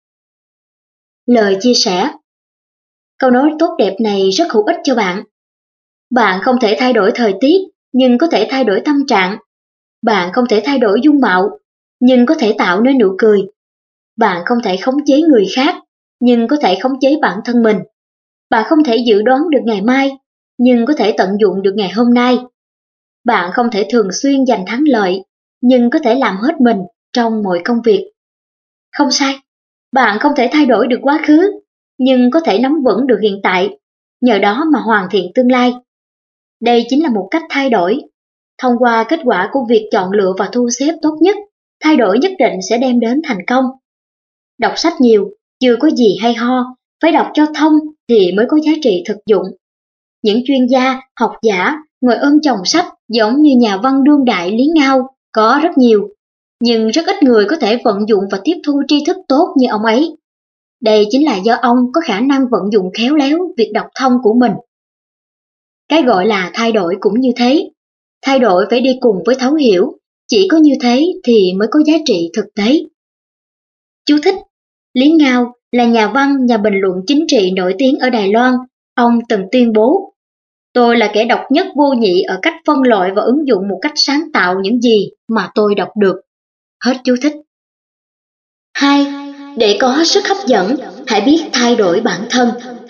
Lời chia sẻ. Câu nói tốt đẹp này rất hữu ích cho bạn. Bạn không thể thay đổi thời tiết, nhưng có thể thay đổi tâm trạng. Bạn không thể thay đổi dung mạo, nhưng có thể tạo nên nụ cười. Bạn không thể khống chế người khác, nhưng có thể khống chế bản thân mình. Bạn không thể dự đoán được ngày mai, nhưng có thể tận dụng được ngày hôm nay. Bạn không thể thường xuyên giành thắng lợi, nhưng có thể làm hết mình trong mọi công việc. Không sai, bạn không thể thay đổi được quá khứ, nhưng có thể nắm vững được hiện tại, nhờ đó mà hoàn thiện tương lai. Đây chính là một cách thay đổi. Thông qua kết quả của việc chọn lựa và thu xếp tốt nhất, thay đổi nhất định sẽ đem đến thành công. Đọc sách nhiều, chưa có gì hay ho, phải đọc cho thông thì mới có giá trị thực dụng. Những chuyên gia, học giả ngồi ôm chồng sách giống như nhà văn đương đại Lý Ngao có rất nhiều, nhưng rất ít người có thể vận dụng và tiếp thu tri thức tốt như ông ấy. Đây chính là do ông có khả năng vận dụng khéo léo việc đọc thông của mình. Cái gọi là thay đổi cũng như thế. Thay đổi phải đi cùng với thấu hiểu, chỉ có như thế thì mới có giá trị thực tế. Chú thích: Lý Ngao là nhà văn, nhà bình luận chính trị nổi tiếng ở Đài Loan. Ông từng tuyên bố: Tôi là kẻ độc nhất vô nhị ở cách phân loại và ứng dụng một cách sáng tạo những gì mà tôi đọc được. Hết chú thích. 2. Để có sức hấp dẫn, hãy biết thay đổi bản thân.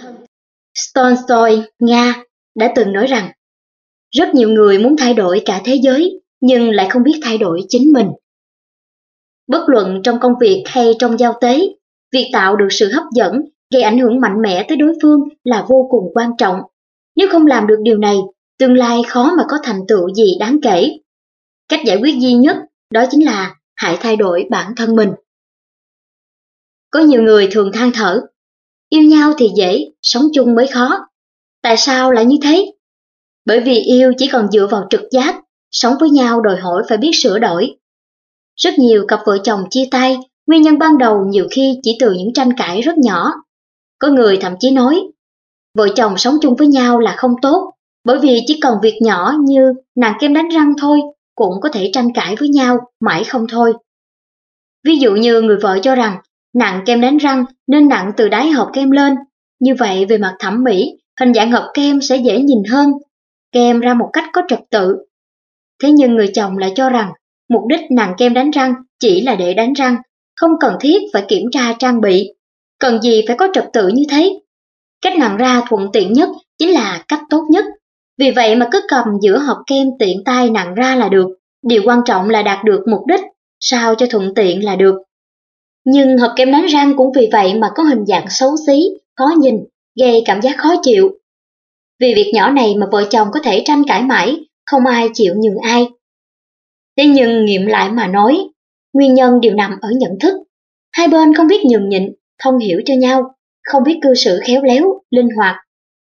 Tolstoy, Nga, đã từng nói rằng, rất nhiều người muốn thay đổi cả thế giới, nhưng lại không biết thay đổi chính mình. Bất luận trong công việc hay trong giao tế, việc tạo được sự hấp dẫn, gây ảnh hưởng mạnh mẽ tới đối phương là vô cùng quan trọng. Nếu không làm được điều này, tương lai khó mà có thành tựu gì đáng kể. Cách giải quyết duy nhất đó chính là hãy thay đổi bản thân mình. Có nhiều người thường than thở, yêu nhau thì dễ, sống chung mới khó. Tại sao lại như thế? Bởi vì yêu chỉ còn dựa vào trực giác, sống với nhau đòi hỏi phải biết sửa đổi. Rất nhiều cặp vợ chồng chia tay, nguyên nhân ban đầu nhiều khi chỉ từ những tranh cãi rất nhỏ. Có người thậm chí nói, vợ chồng sống chung với nhau là không tốt, bởi vì chỉ cần việc nhỏ như nặn kem đánh răng thôi cũng có thể tranh cãi với nhau mãi không thôi. Ví dụ như người vợ cho rằng nặn kem đánh răng nên nặn từ đáy hộp kem lên, như vậy về mặt thẩm mỹ, hình dạng hộp kem sẽ dễ nhìn hơn, kem ra một cách có trật tự. Thế nhưng người chồng lại cho rằng mục đích nặn kem đánh răng chỉ là để đánh răng, không cần thiết phải kiểm tra trang bị, cần gì phải có trật tự như thế. cách nặn ra thuận tiện nhất chính là cách tốt nhất. Vì vậy mà cứ cầm giữa hộp kem tiện tay nặn ra là được. Điều quan trọng là đạt được mục đích, sao cho thuận tiện là được. Nhưng hộp kem đánh răng cũng vì vậy mà có hình dạng xấu xí, khó nhìn, gây cảm giác khó chịu. Vì việc nhỏ này mà vợ chồng có thể tranh cãi mãi, không ai chịu nhường ai. Thế nhưng nghiệm lại mà nói, nguyên nhân đều nằm ở nhận thức. Hai bên không biết nhường nhịn, thông hiểu cho nhau, không biết cư xử khéo léo, linh hoạt.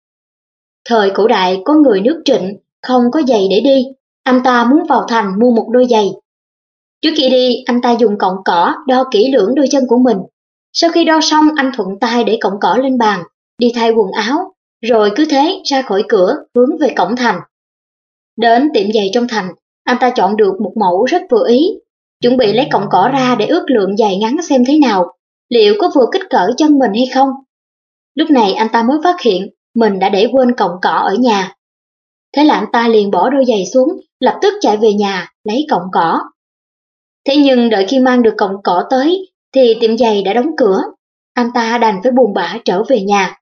Thời cổ đại có người nước Trịnh không có giày để đi, anh ta muốn vào thành mua một đôi giày. Trước khi đi, anh ta dùng cọng cỏ đo kỹ lưỡng đôi chân của mình. Sau khi đo xong, anh thuận tay để cọng cỏ lên bàn, đi thay quần áo, rồi cứ thế ra khỏi cửa hướng về cổng thành. Đến tiệm giày trong thành, anh ta chọn được một mẫu rất vừa ý, chuẩn bị lấy cọng cỏ ra để ước lượng giày ngắn xem thế nào, liệu có vừa kích cỡ chân mình hay không. Lúc này anh ta mới phát hiện mình đã để quên cọng cỏ ở nhà. Thế là anh ta liền bỏ đôi giày xuống, lập tức chạy về nhà lấy cọng cỏ. Thế nhưng đợi khi mang được cọng cỏ tới thì tiệm giày đã đóng cửa, anh ta đành phải buồn bã trở về nhà.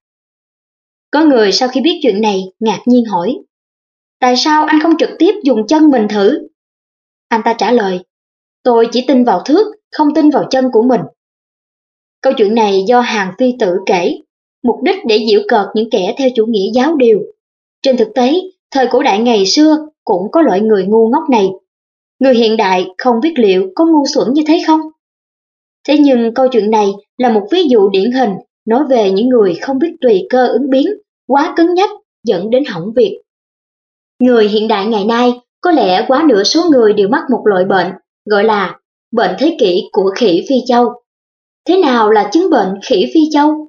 Có người sau khi biết chuyện này ngạc nhiên hỏi, tại sao anh không trực tiếp dùng chân mình thử? Anh ta trả lời, tôi chỉ tin vào thước, không tin vào chân của mình. Câu chuyện này do Hàn Phi Tử kể, mục đích để giễu cợt những kẻ theo chủ nghĩa giáo điều. Trên thực tế, thời cổ đại ngày xưa cũng có loại người ngu ngốc này. Người hiện đại không biết liệu có ngu xuẩn như thế không? Thế nhưng câu chuyện này là một ví dụ điển hình nói về những người không biết tùy cơ ứng biến, quá cứng nhắc dẫn đến hỏng việc. Người hiện đại ngày nay, có lẽ quá nửa số người đều mắc một loại bệnh, gọi là bệnh thế kỷ của khỉ Phi Châu. Thế nào là chứng bệnh khỉ Phi Châu?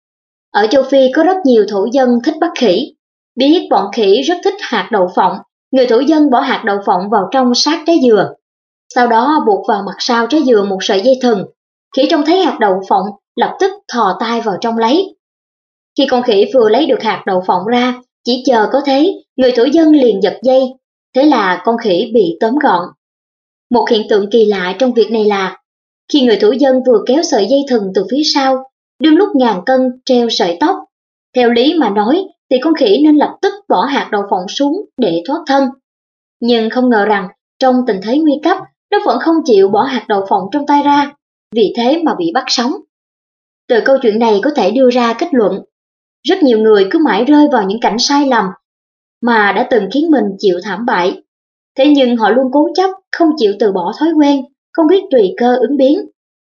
Ở châu Phi có rất nhiều thổ dân thích bắt khỉ. Biết bọn khỉ rất thích hạt đậu phộng, người thổ dân bỏ hạt đậu phộng vào trong xác trái dừa. Sau đó buộc vào mặt sau trái dừa một sợi dây thừng. Khỉ trông thấy hạt đậu phộng, lập tức thò tay vào trong lấy. Khi con khỉ vừa lấy được hạt đậu phộng ra, chỉ chờ có thế, người thổ dân liền giật dây. Thế là con khỉ bị tóm gọn. Một hiện tượng kỳ lạ trong việc này là, khi người thổ dân vừa kéo sợi dây thừng từ phía sau, đương lúc ngàn cân treo sợi tóc. Theo lý mà nói thì con khỉ nên lập tức bỏ hạt đậu phộng xuống để thoát thân. Nhưng không ngờ rằng trong tình thế nguy cấp, nó vẫn không chịu bỏ hạt đậu phộng trong tay ra, vì thế mà bị bắt sống. Từ câu chuyện này có thể đưa ra kết luận, rất nhiều người cứ mãi rơi vào những cảnh sai lầm mà đã từng khiến mình chịu thảm bại. Thế nhưng họ luôn cố chấp, không chịu từ bỏ thói quen, không biết tùy cơ ứng biến.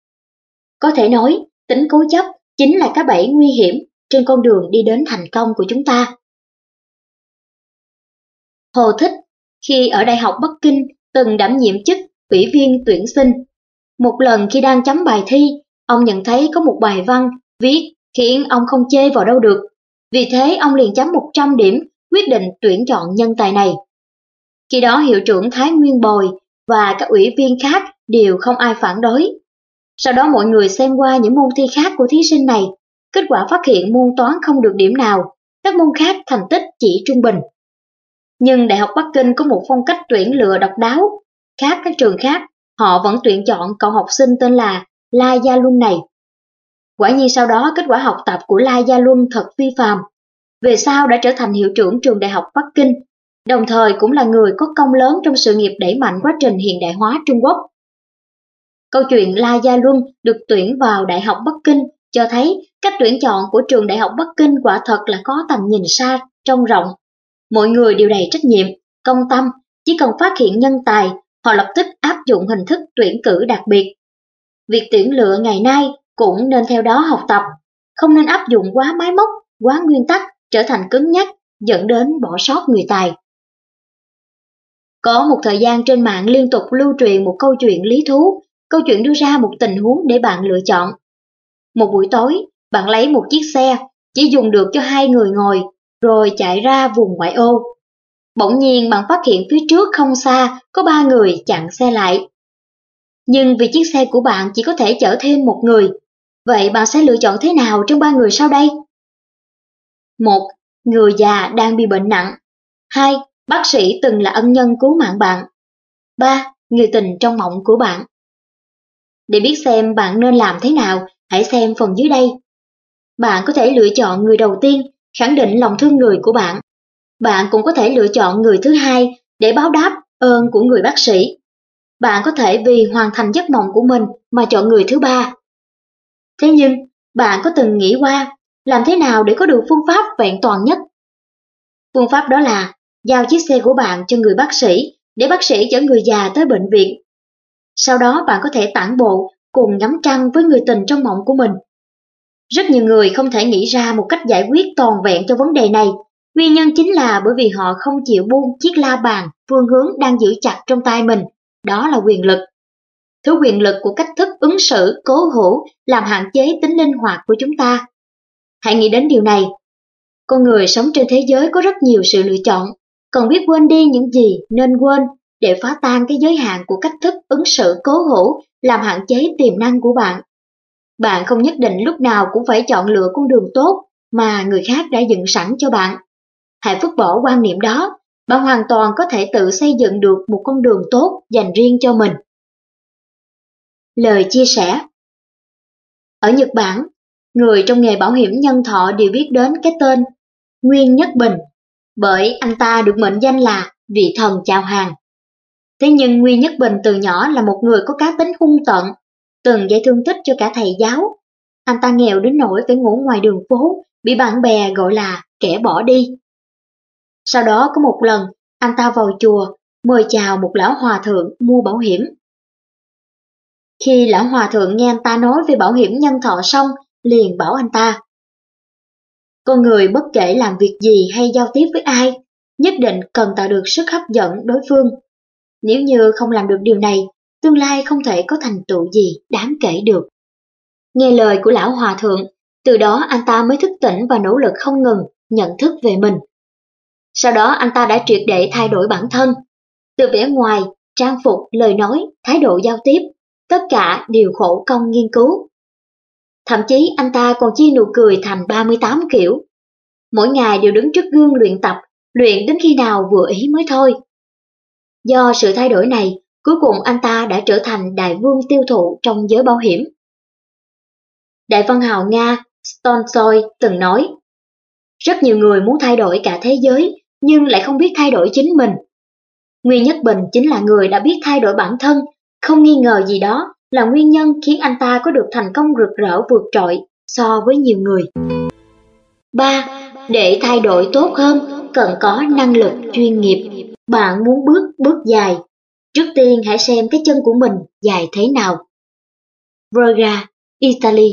Có thể nói, tính cố chấp chính là cái bẫy nguy hiểm trên con đường đi đến thành công của chúng ta. Hồ Thích, khi ở Đại học Bắc Kinh, từng đảm nhiệm chức ủy viên tuyển sinh. Một lần khi đang chấm bài thi, ông nhận thấy có một bài văn viết khiến ông không chê vào đâu được. Vì thế ông liền chấm 100 điểm, quyết định tuyển chọn nhân tài này. Khi đó hiệu trưởng Thái Nguyên Bồi và các ủy viên khác đều không ai phản đối. Sau đó mọi người xem qua những môn thi khác của thí sinh này, kết quả phát hiện môn toán không được điểm nào, các môn khác thành tích chỉ trung bình. Nhưng Đại học Bắc Kinh có một phong cách tuyển lựa độc đáo, khác các trường khác, họ vẫn tuyển chọn cậu học sinh tên là La Gia Luân này. Quả nhiên sau đó kết quả học tập của La Gia Luân thật phi phàm. Về sau đã trở thành hiệu trưởng trường Đại học Bắc Kinh, đồng thời cũng là người có công lớn trong sự nghiệp đẩy mạnh quá trình hiện đại hóa Trung Quốc. Câu chuyện La Gia Luân được tuyển vào Đại học Bắc Kinh cho thấy cách tuyển chọn của trường Đại học Bắc Kinh quả thật là có tầm nhìn xa, trông rộng. Mọi người đều đầy trách nhiệm, công tâm, chỉ cần phát hiện nhân tài, họ lập tức áp dụng hình thức tuyển cử đặc biệt. Việc tuyển lựa ngày nay cũng nên theo đó học tập, không nên áp dụng quá máy móc, quá nguyên tắc, trở thành cứng nhắc, dẫn đến bỏ sót người tài. Có một thời gian trên mạng liên tục lưu truyền một câu chuyện lý thú, câu chuyện đưa ra một tình huống để bạn lựa chọn. Một buổi tối, bạn lấy một chiếc xe, chỉ dùng được cho 2 người ngồi, rồi chạy ra vùng ngoại ô. Bỗng nhiên bạn phát hiện phía trước không xa có 3 người chặn xe lại. Nhưng vì chiếc xe của bạn chỉ có thể chở thêm 1 người, vậy bạn sẽ lựa chọn thế nào trong 3 người sau đây? 1. Người già đang bị bệnh nặng. 2. Bác sĩ từng là ân nhân cứu mạng bạn. 3. Người tình trong mộng của bạn. Để biết xem bạn nên làm thế nào, hãy xem phần dưới đây. Bạn có thể lựa chọn người đầu tiên, khẳng định lòng thương người của bạn. Bạn cũng có thể lựa chọn người thứ hai để báo đáp ơn của người bác sĩ. Bạn có thể vì hoàn thành giấc mộng của mình mà chọn người thứ ba. Thế nhưng, bạn có từng nghĩ qua làm thế nào để có được phương pháp vẹn toàn nhất? Phương pháp đó là giao chiếc xe của bạn cho người bác sĩ để bác sĩ chở người già tới bệnh viện. Sau đó bạn có thể tản bộ cùng ngắm trăng với người tình trong mộng của mình. Rất nhiều người không thể nghĩ ra một cách giải quyết toàn vẹn cho vấn đề này. Nguyên nhân chính là bởi vì họ không chịu buông chiếc la bàn phương hướng đang giữ chặt trong tay mình, đó là quyền lực. Thứ quyền lực của cách thức ứng xử cố hữu làm hạn chế tính linh hoạt của chúng ta. Hãy nghĩ đến điều này. Con người sống trên thế giới có rất nhiều sự lựa chọn, cần biết quên đi những gì nên quên để phá tan cái giới hạn của cách thức ứng xử cố hữu làm hạn chế tiềm năng của bạn. Bạn không nhất định lúc nào cũng phải chọn lựa con đường tốt mà người khác đã dựng sẵn cho bạn. Hãy vứt bỏ quan niệm đó, bạn hoàn toàn có thể tự xây dựng được một con đường tốt dành riêng cho mình. Lời chia sẻ. Ở Nhật Bản, người trong nghề bảo hiểm nhân thọ đều biết đến cái tên Nguyên Nhất Bình, bởi anh ta được mệnh danh là vị thần chào hàng. Thế nhưng Nguyên Nhất Bình từ nhỏ là một người có cá tính hung tợn, từng gây thương tích cho cả thầy giáo. Anh ta nghèo đến nỗi phải ngủ ngoài đường phố, bị bạn bè gọi là kẻ bỏ đi. Sau đó có một lần, anh ta vào chùa, mời chào một lão hòa thượng mua bảo hiểm. Khi lão hòa thượng nghe anh ta nói về bảo hiểm nhân thọ xong, liền bảo anh ta: con người bất kể làm việc gì hay giao tiếp với ai, nhất định cần tạo được sức hấp dẫn đối phương. Nếu như không làm được điều này, tương lai không thể có thành tựu gì đáng kể được. Nghe lời của lão hòa thượng, từ đó anh ta mới thức tỉnh và nỗ lực không ngừng nhận thức về mình. Sau đó anh ta đã triệt để thay đổi bản thân. Từ vẻ ngoài, trang phục, lời nói, thái độ giao tiếp, tất cả đều khổ công nghiên cứu. Thậm chí anh ta còn chia nụ cười thành 38 kiểu. Mỗi ngày đều đứng trước gương luyện tập, luyện đến khi nào vừa ý mới thôi. Do sự thay đổi này, cuối cùng anh ta đã trở thành đại vương tiêu thụ trong giới bảo hiểm. Đại văn hào Nga Tolstoy từng nói, rất nhiều người muốn thay đổi cả thế giới, nhưng lại không biết thay đổi chính mình. Nguyên Nhất Bình chính là người đã biết thay đổi bản thân, không nghi ngờ gì đó là nguyên nhân khiến anh ta có được thành công rực rỡ vượt trội so với nhiều người. 3. Để thay đổi tốt hơn, cần có năng lực chuyên nghiệp. Bạn muốn bước dài, trước tiên hãy xem cái chân của mình dài thế nào. Verga, Italy.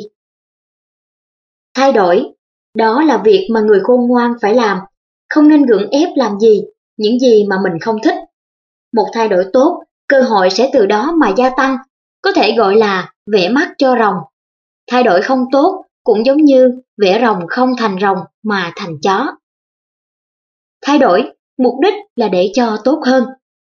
Thay đổi, đó là việc mà người khôn ngoan phải làm, không nên gượng ép làm gì, những gì mà mình không thích. Một thay đổi tốt, cơ hội sẽ từ đó mà gia tăng, có thể gọi là vẽ mắt cho rồng. Thay đổi không tốt, cũng giống như vẽ rồng không thành rồng mà thành chó. Thay đổi, mục đích là để cho tốt hơn.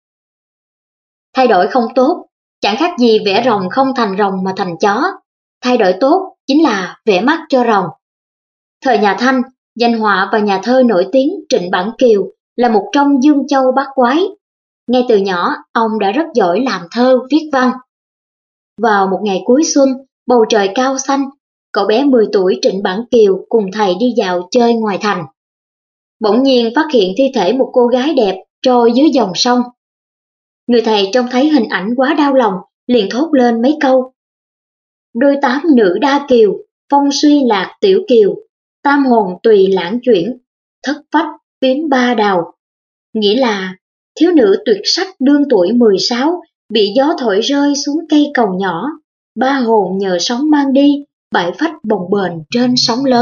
Thay đổi không tốt, chẳng khác gì vẽ rồng không thành rồng mà thành chó. Thay đổi tốt chính là vẽ mắt cho rồng. Thời nhà Thanh, danh họa và nhà thơ nổi tiếng Trịnh Bảng Kiều là một trong Dương Châu bát quái. Ngay từ nhỏ, ông đã rất giỏi làm thơ, viết văn. Vào một ngày cuối xuân, bầu trời cao xanh, cậu bé 10 tuổi Trịnh Bảng Kiều cùng thầy đi dạo chơi ngoài thành. Bỗng nhiên phát hiện thi thể một cô gái đẹp trôi dưới dòng sông. Người thầy trông thấy hình ảnh quá đau lòng, liền thốt lên mấy câu. Đôi tám nữ đa kiều, phong suy lạc tiểu kiều, tam hồn tùy lãng chuyển, thất phách tím ba đào. Nghĩa là thiếu nữ tuyệt sắc đương tuổi 16 bị gió thổi rơi xuống cây cầu nhỏ, ba hồn nhờ sóng mang đi, bãi phách bồng bềnh trên sóng lớn.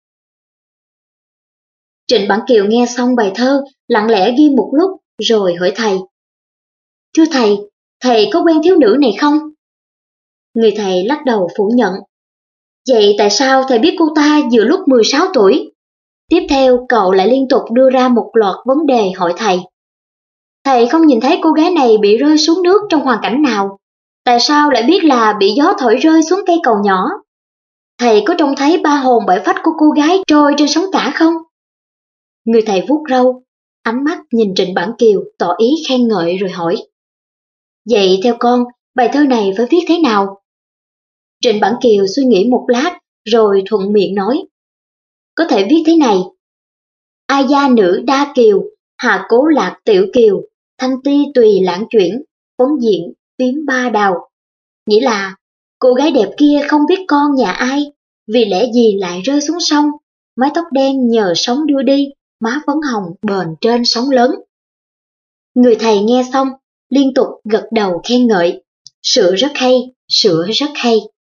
Trịnh Bảng Kiều nghe xong bài thơ, lặng lẽ ghi một lúc rồi hỏi thầy. Thưa thầy có quen thiếu nữ này không? Người thầy lắc đầu phủ nhận. Vậy tại sao thầy biết cô ta vừa lúc 16 tuổi? Tiếp theo cậu lại liên tục đưa ra một loạt vấn đề hỏi thầy. Thầy không nhìn thấy cô gái này bị rơi xuống nước trong hoàn cảnh nào? Tại sao lại biết là bị gió thổi rơi xuống cây cầu nhỏ? Thầy có trông thấy ba hồn bảy phách của cô gái trôi trên sóng cả không? Người thầy vuốt râu, ánh mắt nhìn Trịnh Bảng Kiều tỏ ý khen ngợi rồi hỏi. Vậy theo con, bài thơ này phải viết thế nào? Trịnh Bảng Kiều suy nghĩ một lát rồi thuận miệng nói. có thể viết thế này: ai gia nữ đa kiều, hạ cố lạc tiểu kiều, thanh ti tùy lãng chuyển, phấn diện phím ba đào. Nghĩa là cô gái đẹp kia không biết con nhà ai, vì lẽ gì lại rơi xuống sông, mái tóc đen nhờ sóng đưa đi, má phấn hồng bền trên sóng lớn. Người thầy nghe xong, liên tục gật đầu khen ngợi, sửa rất hay, sửa rất hay.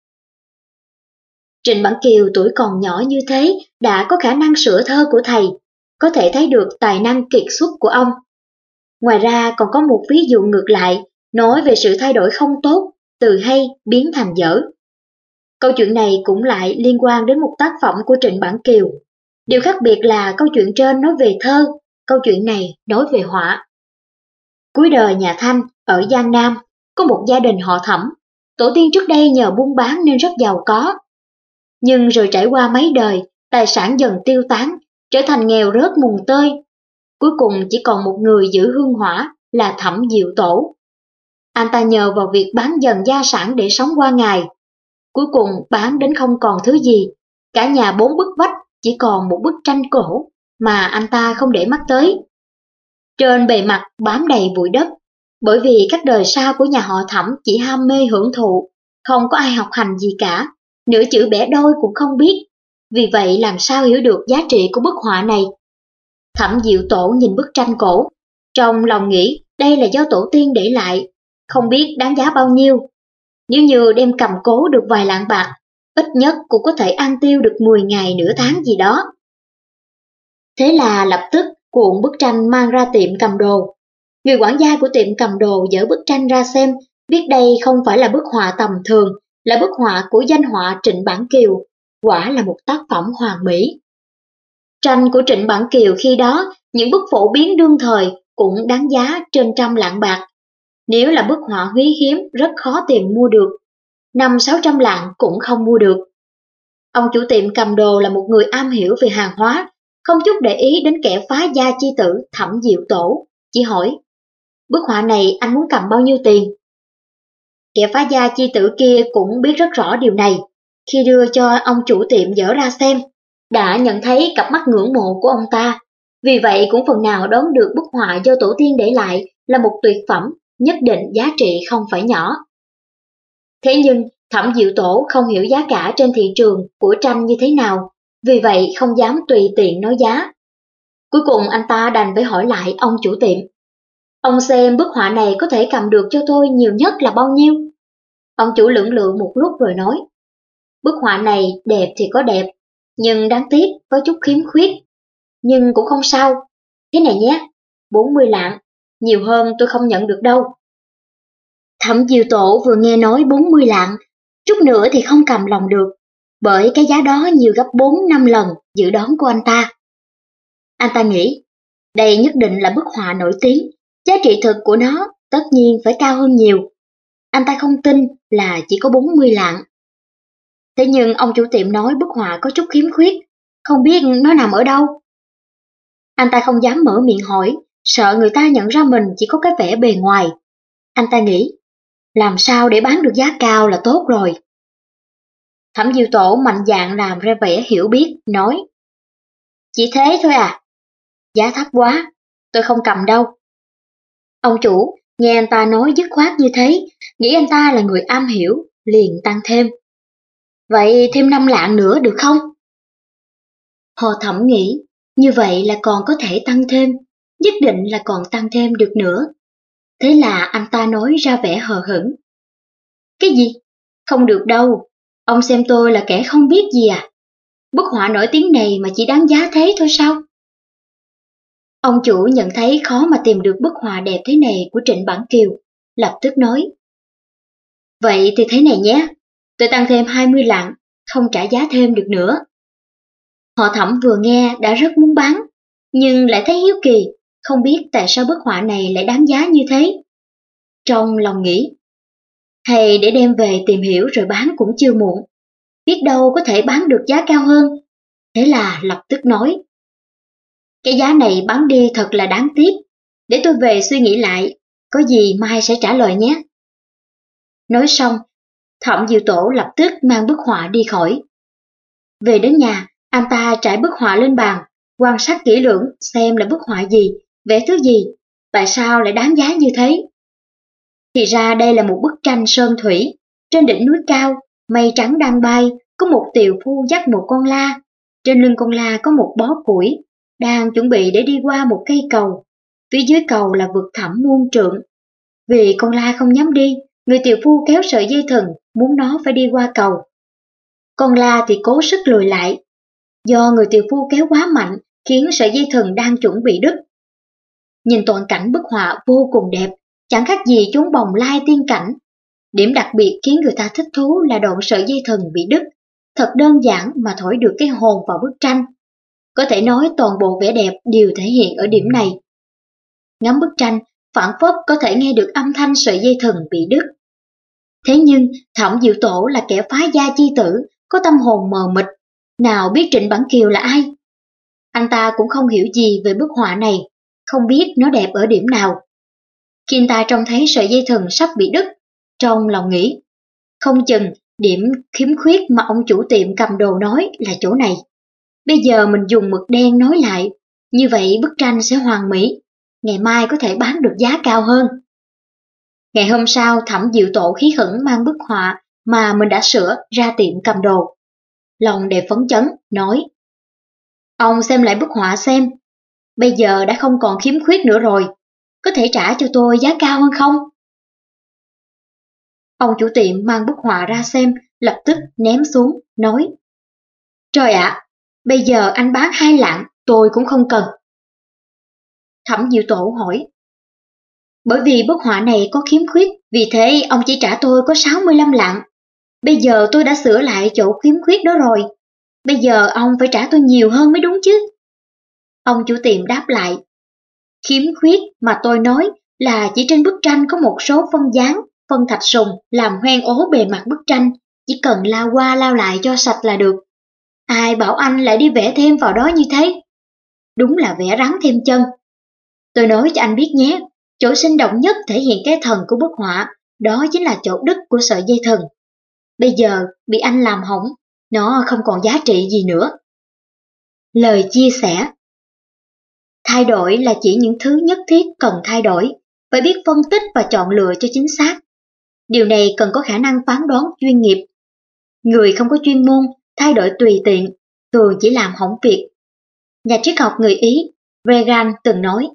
Trịnh Bảng Kiều tuổi còn nhỏ như thế đã có khả năng sửa thơ của thầy, có thể thấy được tài năng kiệt xuất của ông. Ngoài ra còn có một ví dụ ngược lại, nói về sự thay đổi không tốt, từ hay biến thành dở. Câu chuyện này cũng lại liên quan đến một tác phẩm của Trịnh Bảng Kiều. Điều khác biệt là câu chuyện trên nói về thơ, câu chuyện này nói về họa. Cuối đời nhà Thanh, ở Giang Nam, có một gia đình họ Thẩm. Tổ tiên trước đây nhờ buôn bán nên rất giàu có. Nhưng rồi trải qua mấy đời, tài sản dần tiêu tán, trở thành nghèo rớt mùng tơi. Cuối cùng chỉ còn một người giữ hương hỏa là Thẩm Diệu Tổ. Anh ta nhờ vào việc bán dần gia sản để sống qua ngày. Cuối cùng bán đến không còn thứ gì, cả nhà 4 bức vách chỉ còn một bức tranh cổ mà anh ta không để mắt tới. Trên bề mặt bám đầy bụi đất, bởi vì các đời sau của nhà họ Thẩm chỉ ham mê hưởng thụ, không có ai học hành gì cả, nửa chữ bẻ đôi cũng không biết, vì vậy làm sao hiểu được giá trị của bức họa này. Thẩm Diệu Tổ nhìn bức tranh cổ, trong lòng nghĩ đây là do tổ tiên để lại, không biết đáng giá bao nhiêu. Nếu như đem cầm cố được vài lạng bạc, ít nhất cũng có thể ăn tiêu được 10 ngày nửa tháng gì đó. Thế là lập tức cuộn bức tranh mang ra tiệm cầm đồ. Người quản gia của tiệm cầm đồ dỡ bức tranh ra xem, biết đây không phải là bức họa tầm thường, là bức họa của danh họa Trịnh Bảng Kiều, quả là một tác phẩm hoàn mỹ. Tranh của Trịnh Bảng Kiều khi đó, những bức phổ biến đương thời cũng đáng giá trên 100 lạng bạc. Nếu là bức họa quý hiếm rất khó tìm mua được, 500-600 lạng cũng không mua được. Ông chủ tiệm cầm đồ là một người am hiểu về hàng hóa, không chút để ý đến kẻ phá gia chi tử Thẩm Diệu Tổ, chỉ hỏi: bức họa này anh muốn cầm bao nhiêu tiền? Kẻ phá gia chi tử kia cũng biết rất rõ điều này, khi đưa cho ông chủ tiệm dở ra xem, đã nhận thấy cặp mắt ngưỡng mộ của ông ta, vì vậy cũng phần nào đoán được bức họa do tổ tiên để lại là một tuyệt phẩm, nhất định giá trị không phải nhỏ. Thế nhưng Thẩm Diệu Tổ không hiểu giá cả trên thị trường của tranh như thế nào, vì vậy không dám tùy tiện nói giá. Cuối cùng anh ta đành phải hỏi lại ông chủ tiệm: ông xem bức họa này có thể cầm được cho tôi nhiều nhất là bao nhiêu? Ông chủ lưỡng lự một lúc rồi nói: bức họa này đẹp thì có đẹp, nhưng đáng tiếc có chút khiếm khuyết. Nhưng cũng không sao, thế này nhé, 40 lạng, nhiều hơn tôi không nhận được đâu. Thẩm Diệu Tổ vừa nghe nói 40 lạng, chút nữa thì không cầm lòng được, bởi cái giá đó nhiều gấp 4-5 lần dự đoán của anh ta. Anh ta nghĩ, đây nhất định là bức họa nổi tiếng, giá trị thực của nó tất nhiên phải cao hơn nhiều. Anh ta không tin là chỉ có 40 lạng. Thế nhưng ông chủ tiệm nói bức họa có chút khiếm khuyết, không biết nó nằm ở đâu. Anh ta không dám mở miệng hỏi, sợ người ta nhận ra mình chỉ có cái vẻ bề ngoài. Anh ta nghĩ, làm sao để bán được giá cao là tốt rồi. Thẩm Diệu Tổ mạnh dạn làm ra vẻ hiểu biết, nói: chỉ thế thôi à? Giá thấp quá, tôi không cầm đâu. Ông chủ nghe anh ta nói dứt khoát như thế, nghĩ anh ta là người am hiểu, liền tăng thêm: vậy thêm 5 lạng nữa được không? Họ Thẩm nghĩ, như vậy là còn có thể tăng thêm, nhất định là còn tăng thêm được nữa. Thế là anh ta nói ra vẻ hờ hững: cái gì? Không được đâu, ông xem tôi là kẻ không biết gì à? Bức họa nổi tiếng này mà chỉ đáng giá thế thôi sao? Ông chủ nhận thấy khó mà tìm được bức họa đẹp thế này của Trịnh Bảng Kiều, lập tức nói: vậy thì thế này nhé, tôi tăng thêm 20 lạng, không trả giá thêm được nữa. Họ Thẩm vừa nghe đã rất muốn bán, nhưng lại thấy hiếu kỳ, không biết tại sao bức họa này lại đáng giá như thế. Trong lòng nghĩ, hay để đem về tìm hiểu rồi bán cũng chưa muộn, biết đâu có thể bán được giá cao hơn. Thế là lập tức nói: cái giá này bán đi thật là đáng tiếc, để tôi về suy nghĩ lại, có gì mai sẽ trả lời nhé. Nói xong, Thẩm Diệu Tổ lập tức mang bức họa đi khỏi. Về đến nhà, Anh ta trải bức họa lên bàn, quan sát kỹ lưỡng xem là bức họa gì, vẽ thứ gì, tại sao lại đáng giá như thế. Thì ra đây là một bức tranh sơn thủy. Trên đỉnh núi cao, mây trắng đang bay, có một tiều phu dắt một con la. Trên lưng con la có một bó củi, đang chuẩn bị để đi qua một cây cầu. Phía dưới cầu là vực thẳm muôn trượng. Vì con la không dám đi, người tiều phu kéo sợi dây thừng, muốn nó phải đi qua cầu. Con la thì cố sức lùi lại. Do người tiều phu kéo quá mạnh, khiến sợi dây thừng đang chuẩn bị đứt. Nhìn toàn cảnh bức họa vô cùng đẹp, chẳng khác gì chốn bồng lai tiên cảnh. Điểm đặc biệt khiến người ta thích thú là đoạn sợi dây thừng bị đứt. Thật đơn giản mà thổi được cái hồn vào bức tranh. Có thể nói toàn bộ vẻ đẹp đều thể hiện ở điểm này. Ngắm bức tranh, phảng phất có thể nghe được âm thanh sợi dây thừng bị đứt. Thế nhưng Thẩm Diệu Tổ là kẻ phá gia chi tử, có tâm hồn mờ mịt, nào biết Trịnh Bản Kiều là ai. Anh ta cũng không hiểu gì về bức họa này, không biết nó đẹp ở điểm nào. Khi anh ta trông thấy sợi dây thừng sắp bị đứt, trong lòng nghĩ, không chừng điểm khiếm khuyết mà ông chủ tiệm cầm đồ nói là chỗ này. Bây giờ mình dùng mực đen nói lại, như vậy bức tranh sẽ hoàn mỹ, ngày mai có thể bán được giá cao hơn. Ngày hôm sau, Thẩm Diệu Tổ khí hửng mang bức họa mà mình đã sửa ra tiệm cầm đồ. Lòng đầy phấn chấn, nói, ông xem lại bức họa xem, bây giờ đã không còn khiếm khuyết nữa rồi, có thể trả cho tôi giá cao hơn không? Ông chủ tiệm mang bức họa ra xem, lập tức ném xuống, nói, trời ạ, bây giờ anh bán 2 lạng, tôi cũng không cần. Thẩm Diệu Tổ hỏi, bởi vì bức họa này có khiếm khuyết, vì thế ông chỉ trả tôi có 65 lạng. Bây giờ tôi đã sửa lại chỗ khiếm khuyết đó rồi, bây giờ ông phải trả tôi nhiều hơn mới đúng chứ. Ông chủ tiệm đáp lại, khiếm khuyết mà tôi nói là chỉ trên bức tranh có một số phân dáng, phân thạch sùng làm hoen ố bề mặt bức tranh, chỉ cần lao qua lao lại cho sạch là được. Ai bảo anh lại đi vẽ thêm vào đó như thế? Đúng là vẽ rắn thêm chân. Tôi nói cho anh biết nhé, chỗ sinh động nhất thể hiện cái thần của bức họa, đó chính là chỗ đứt của sợi dây thừng. Bây giờ bị anh làm hỏng, nó không còn giá trị gì nữa. Lời chia sẻ. Thay đổi là chỉ những thứ nhất thiết cần thay đổi, phải biết phân tích và chọn lựa cho chính xác. Điều này cần có khả năng phán đoán chuyên nghiệp. Người không có chuyên môn, thay đổi tùy tiện, thường chỉ làm hỏng việc. Nhà triết học người Ý, Regan từng nói,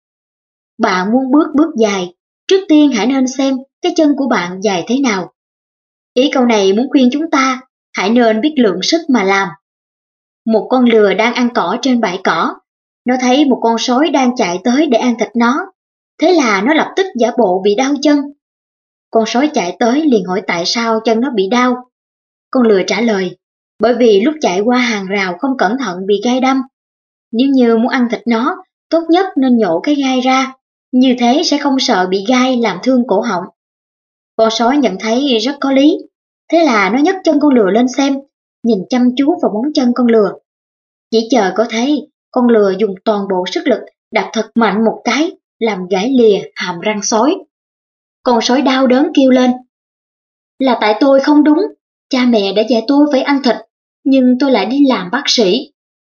bạn muốn bước dài, trước tiên hãy nên xem cái chân của bạn dài thế nào. Ý câu này muốn khuyên chúng ta, hãy nên biết lượng sức mà làm. Một con lừa đang ăn cỏ trên bãi cỏ, nó thấy một con sói đang chạy tới để ăn thịt nó, thế là nó lập tức giả bộ bị đau chân. Con sói chạy tới liền hỏi tại sao chân nó bị đau. Con lừa trả lời, bởi vì lúc chạy qua hàng rào không cẩn thận bị gai đâm. Nếu như muốn ăn thịt nó, tốt nhất nên nhổ cái gai ra, như thế sẽ không sợ bị gai làm thương cổ họng. Con sói nhận thấy rất có lý, thế là nó nhấc chân con lừa lên xem, nhìn chăm chú vào móng chân con lừa. Chỉ chờ có thấy, con lừa dùng toàn bộ sức lực đạp thật mạnh một cái, làm gãy lìa hàm răng sói. Con sói đau đớn kêu lên, là tại tôi không đúng, cha mẹ đã dạy tôi phải ăn thịt, nhưng tôi lại đi làm bác sĩ.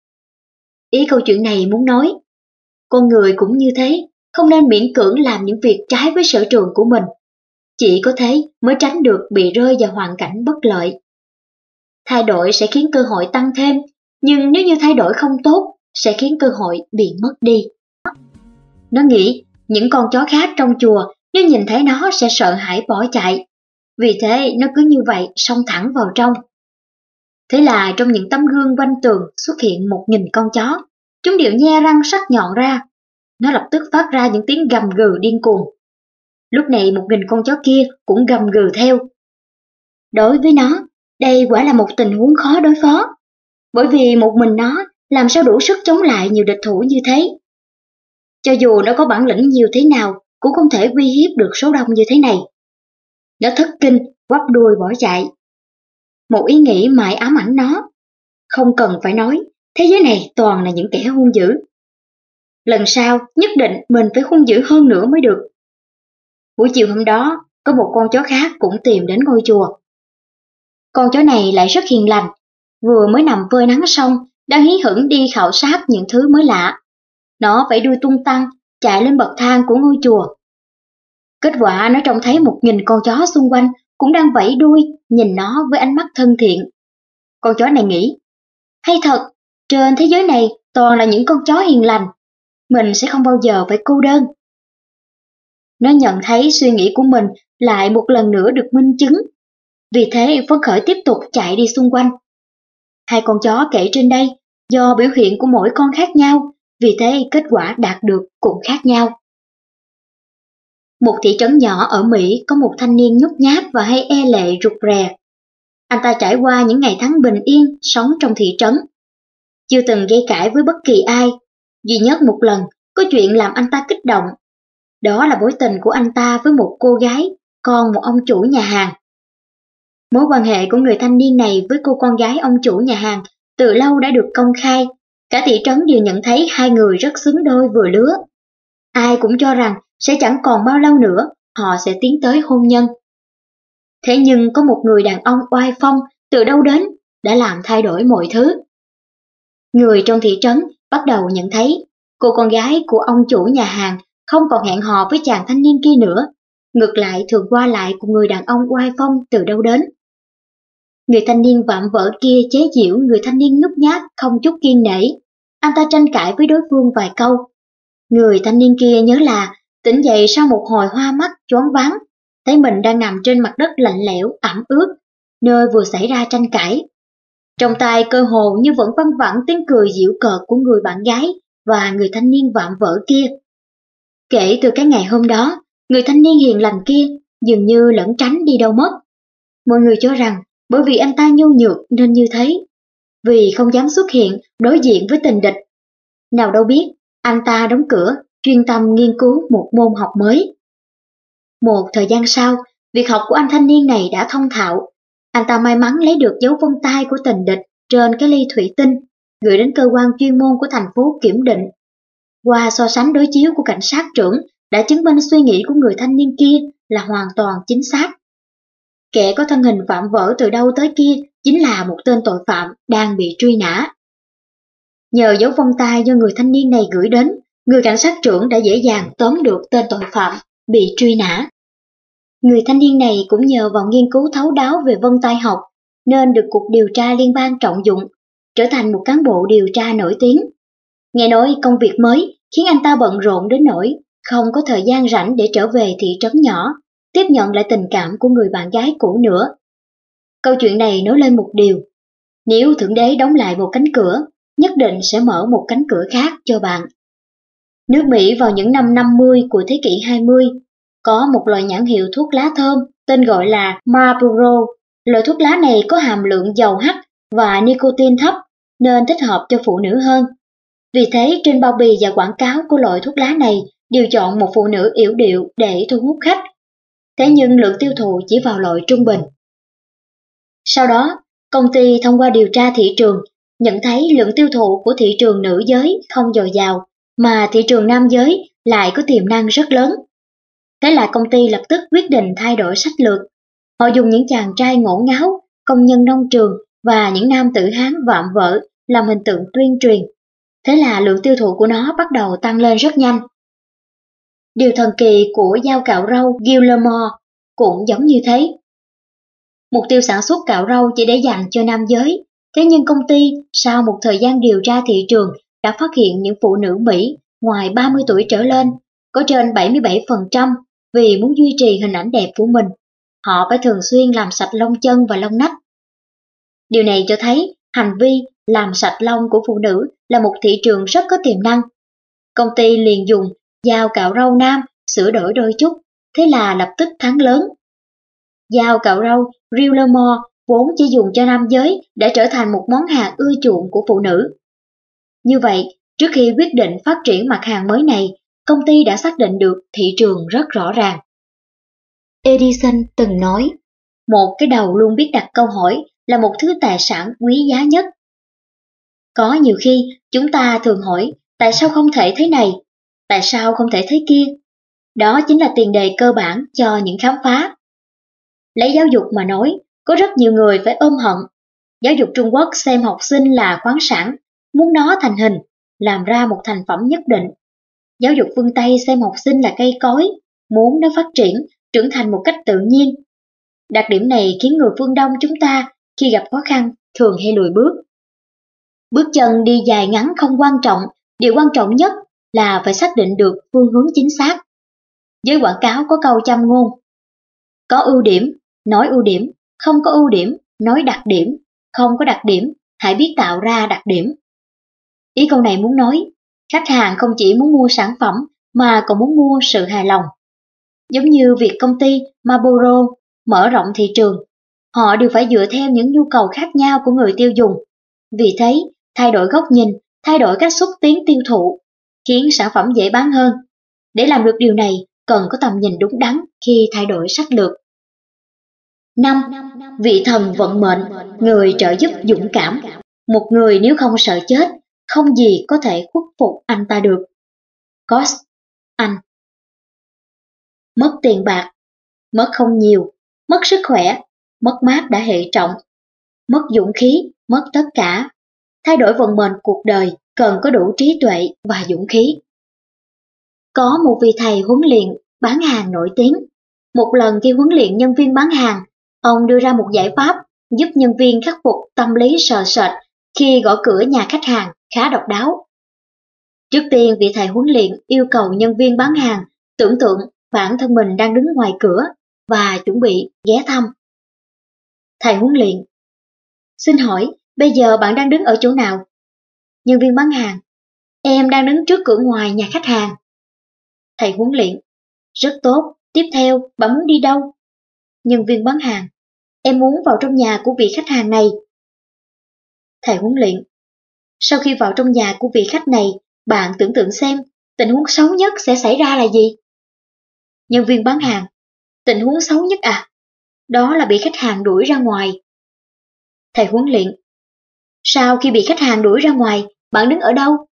Ý câu chuyện này muốn nói, con người cũng như thế, không nên miễn cưỡng làm những việc trái với sở trường của mình. Chỉ có thế mới tránh được bị rơi vào hoàn cảnh bất lợi. Thay đổi sẽ khiến cơ hội tăng thêm, nhưng nếu như thay đổi không tốt, sẽ khiến cơ hội bị mất đi. Nó nghĩ những con chó khác trong chùa nếu nhìn thấy nó sẽ sợ hãi bỏ chạy. Vì thế nó cứ như vậy xông thẳng vào trong. Thế là trong những tấm gương quanh tường xuất hiện 1000 con chó. Chúng đều nhe răng sắc nhọn ra. Nó lập tức phát ra những tiếng gầm gừ điên cuồng. Lúc này 1000 con chó kia cũng gầm gừ theo. Đối với nó, đây quả là một tình huống khó đối phó. Bởi vì một mình nó làm sao đủ sức chống lại nhiều địch thủ như thế. Cho dù nó có bản lĩnh nhiều thế nào, cũng không thể uy hiếp được số đông như thế này. Nó thất kinh, quắp đuôi bỏ chạy. Một ý nghĩ mãi ám ảnh nó. Không cần phải nói, thế giới này toàn là những kẻ hung dữ. Lần sau nhất định mình phải hung dữ hơn nữa mới được. Buổi chiều hôm đó, có một con chó khác cũng tìm đến ngôi chùa. Con chó này lại rất hiền lành, vừa mới nằm phơi nắng xong đang hí hửng đi khảo sát những thứ mới lạ. Nó vẫy đuôi tung tăng, chạy lên bậc thang của ngôi chùa. Kết quả nó trông thấy 1000 con chó xung quanh cũng đang vẫy đuôi, nhìn nó với ánh mắt thân thiện. Con chó này nghĩ, hay thật, trên thế giới này toàn là những con chó hiền lành, mình sẽ không bao giờ phải cô đơn. Nó nhận thấy suy nghĩ của mình lại một lần nữa được minh chứng, vì thế phấn khởi tiếp tục chạy đi xung quanh. 2 con chó kể trên đây, do biểu hiện của mỗi con khác nhau, vì thế kết quả đạt được cũng khác nhau. Một thị trấn nhỏ ở Mỹ có một thanh niên nhút nhát và hay e lệ rụt rè. Anh ta trải qua những ngày tháng bình yên sống trong thị trấn. Chưa từng gây cãi với bất kỳ ai, duy nhất một lần có chuyện làm anh ta kích động. Đó là mối tình của anh ta với một cô gái, con một ông chủ nhà hàng. Mối quan hệ của người thanh niên này với cô con gái ông chủ nhà hàng từ lâu đã được công khai. Cả thị trấn đều nhận thấy hai người rất xứng đôi vừa lứa. Ai cũng cho rằng sẽ chẳng còn bao lâu nữa họ sẽ tiến tới hôn nhân. Thế nhưng có một người đàn ông oai phong từ đâu đến đã làm thay đổi mọi thứ. Người trong thị trấn bắt đầu nhận thấy cô con gái của ông chủ nhà hàng không còn hẹn hò với chàng thanh niên kia nữa, ngược lại thường qua lại cùng người đàn ông oai phong từ đâu đến. Người thanh niên vạm vỡ kia chế giễu người thanh niên nhút nhát không chút kiêng nể. Anh ta tranh cãi với đối phương vài câu. Người thanh niên kia nhớ là tỉnh dậy sau một hồi hoa mắt choáng váng, thấy mình đang nằm trên mặt đất lạnh lẽo, ẩm ướt, nơi vừa xảy ra tranh cãi. Trong tai cơ hồ như vẫn văng vẳng tiếng cười giễu cợt của người bạn gái và người thanh niên vạm vỡ kia. Kể từ cái ngày hôm đó, người thanh niên hiền lành kia dường như lẩn tránh đi đâu mất. Mọi người cho rằng bởi vì anh ta nhu nhược nên như thế, vì không dám xuất hiện đối diện với tình địch. Nào đâu biết, anh ta đóng cửa, chuyên tâm nghiên cứu một môn học mới. Một thời gian sau, việc học của anh thanh niên này đã thông thạo. Anh ta may mắn lấy được dấu vân tay của tình địch trên cái ly thủy tinh, gửi đến cơ quan chuyên môn của thành phố kiểm định. Qua so sánh đối chiếu của cảnh sát trưởng đã chứng minh suy nghĩ của người thanh niên kia là hoàn toàn chính xác. Kẻ có thân hình vạm vỡ từ đâu tới kia chính là một tên tội phạm đang bị truy nã. Nhờ dấu vân tay do người thanh niên này gửi đến, người cảnh sát trưởng đã dễ dàng tóm được tên tội phạm bị truy nã. Người thanh niên này cũng nhờ vào nghiên cứu thấu đáo về vân tay học nên được Cục Điều tra Liên bang trọng dụng, trở thành một cán bộ điều tra nổi tiếng. Nghe nói công việc mới khiến anh ta bận rộn đến nỗi không có thời gian rảnh để trở về thị trấn nhỏ, tiếp nhận lại tình cảm của người bạn gái cũ nữa. Câu chuyện này nói lên một điều, nếu Thượng Đế đóng lại một cánh cửa, nhất định sẽ mở một cánh cửa khác cho bạn. Nước Mỹ vào những năm 50 của thế kỷ 20, có một loại nhãn hiệu thuốc lá thơm tên gọi là Marlboro. Loại thuốc lá này có hàm lượng dầu hắc và nicotine thấp nên thích hợp cho phụ nữ hơn. Vì thế trên bao bì và quảng cáo của loại thuốc lá này đều chọn một phụ nữ yểu điệu để thu hút khách. Thế nhưng lượng tiêu thụ chỉ vào loại trung bình. Sau đó, công ty thông qua điều tra thị trường nhận thấy lượng tiêu thụ của thị trường nữ giới không dồi dào, mà thị trường nam giới lại có tiềm năng rất lớn. Thế là công ty lập tức quyết định thay đổi sách lược. Họ dùng những chàng trai ngổ ngáo, công nhân nông trường và những nam tử Hán vạm vỡ làm hình tượng tuyên truyền. Thế là lượng tiêu thụ của nó bắt đầu tăng lên rất nhanh. Điều thần kỳ của dao cạo râu Guillermo cũng giống như thế. Mục tiêu sản xuất cạo râu chỉ để dành cho nam giới, thế nhưng công ty sau một thời gian điều tra thị trường đã phát hiện những phụ nữ Mỹ ngoài 30 tuổi trở lên có trên 77% vì muốn duy trì hình ảnh đẹp của mình. Họ phải thường xuyên làm sạch lông chân và lông nách. Điều này cho thấy hành vi làm sạch lông của phụ nữ là một thị trường rất có tiềm năng. Công ty liền dùng dao cạo râu nam sửa đổi đôi chút, thế là lập tức thắng lớn. Dao cạo râu Guillermo vốn chỉ dùng cho nam giới đã trở thành một món hàng ưa chuộng của phụ nữ. Như vậy, trước khi quyết định phát triển mặt hàng mới này, công ty đã xác định được thị trường rất rõ ràng. Edison từng nói, một cái đầu luôn biết đặt câu hỏi là một thứ tài sản quý giá nhất. Có nhiều khi chúng ta thường hỏi tại sao không thể thế này, tại sao không thể thế kia. Đó chính là tiền đề cơ bản cho những khám phá. Lấy giáo dục mà nói, có rất nhiều người phải ôm hận. Giáo dục Trung Quốc xem học sinh là khoáng sản, muốn nó thành hình, làm ra một thành phẩm nhất định. Giáo dục phương Tây xem học sinh là cây cối, muốn nó phát triển, trưởng thành một cách tự nhiên. Đặc điểm này khiến người phương Đông chúng ta khi gặp khó khăn thường hay lùi bước. Bước chân đi dài ngắn không quan trọng, điều quan trọng nhất là phải xác định được phương hướng chính xác. Giới quảng cáo có câu châm ngôn: có ưu điểm, nói ưu điểm, không có ưu điểm, nói đặc điểm, không có đặc điểm, hãy biết tạo ra đặc điểm. Ý câu này muốn nói, khách hàng không chỉ muốn mua sản phẩm mà còn muốn mua sự hài lòng. Giống như việc công ty Marlboro mở rộng thị trường, họ đều phải dựa theo những nhu cầu khác nhau của người tiêu dùng. Vì thế, thay đổi góc nhìn, thay đổi cách xúc tiến tiêu thụ, khiến sản phẩm dễ bán hơn. Để làm được điều này, cần có tầm nhìn đúng đắn khi thay đổi sách lược. 5. Vị thần vận mệnh, người trợ giúp dũng cảm. Một người nếu không sợ chết, không gì có thể khuất phục anh ta được. Cost, Anh. Mất tiền bạc, mất không nhiều, mất sức khỏe, mất mát đã hệ trọng, mất dũng khí, mất tất cả. Thay đổi vận mệnh cuộc đời cần có đủ trí tuệ và dũng khí. Có một vị thầy huấn luyện bán hàng nổi tiếng. Một lần khi huấn luyện nhân viên bán hàng, ông đưa ra một giải pháp giúp nhân viên khắc phục tâm lý sợ sệt khi gõ cửa nhà khách hàng khá độc đáo. Trước tiên, vị thầy huấn luyện yêu cầu nhân viên bán hàng tưởng tượng bản thân mình đang đứng ngoài cửa và chuẩn bị ghé thăm. Thầy huấn luyện: xin hỏi, bây giờ bạn đang đứng ở chỗ nào? Nhân viên bán hàng: em đang đứng trước cửa ngoài nhà khách hàng. Thầy huấn luyện: rất tốt, tiếp theo, bạn muốn đi đâu? Nhân viên bán hàng: em muốn vào trong nhà của vị khách hàng này. Thầy huấn luyện: sau khi vào trong nhà của vị khách này, bạn tưởng tượng xem, tình huống xấu nhất sẽ xảy ra là gì? Nhân viên bán hàng: tình huống xấu nhất à? Đó là bị khách hàng đuổi ra ngoài. Thầy huấn luyện: sau khi bị khách hàng đuổi ra ngoài, bạn đứng ở đâu?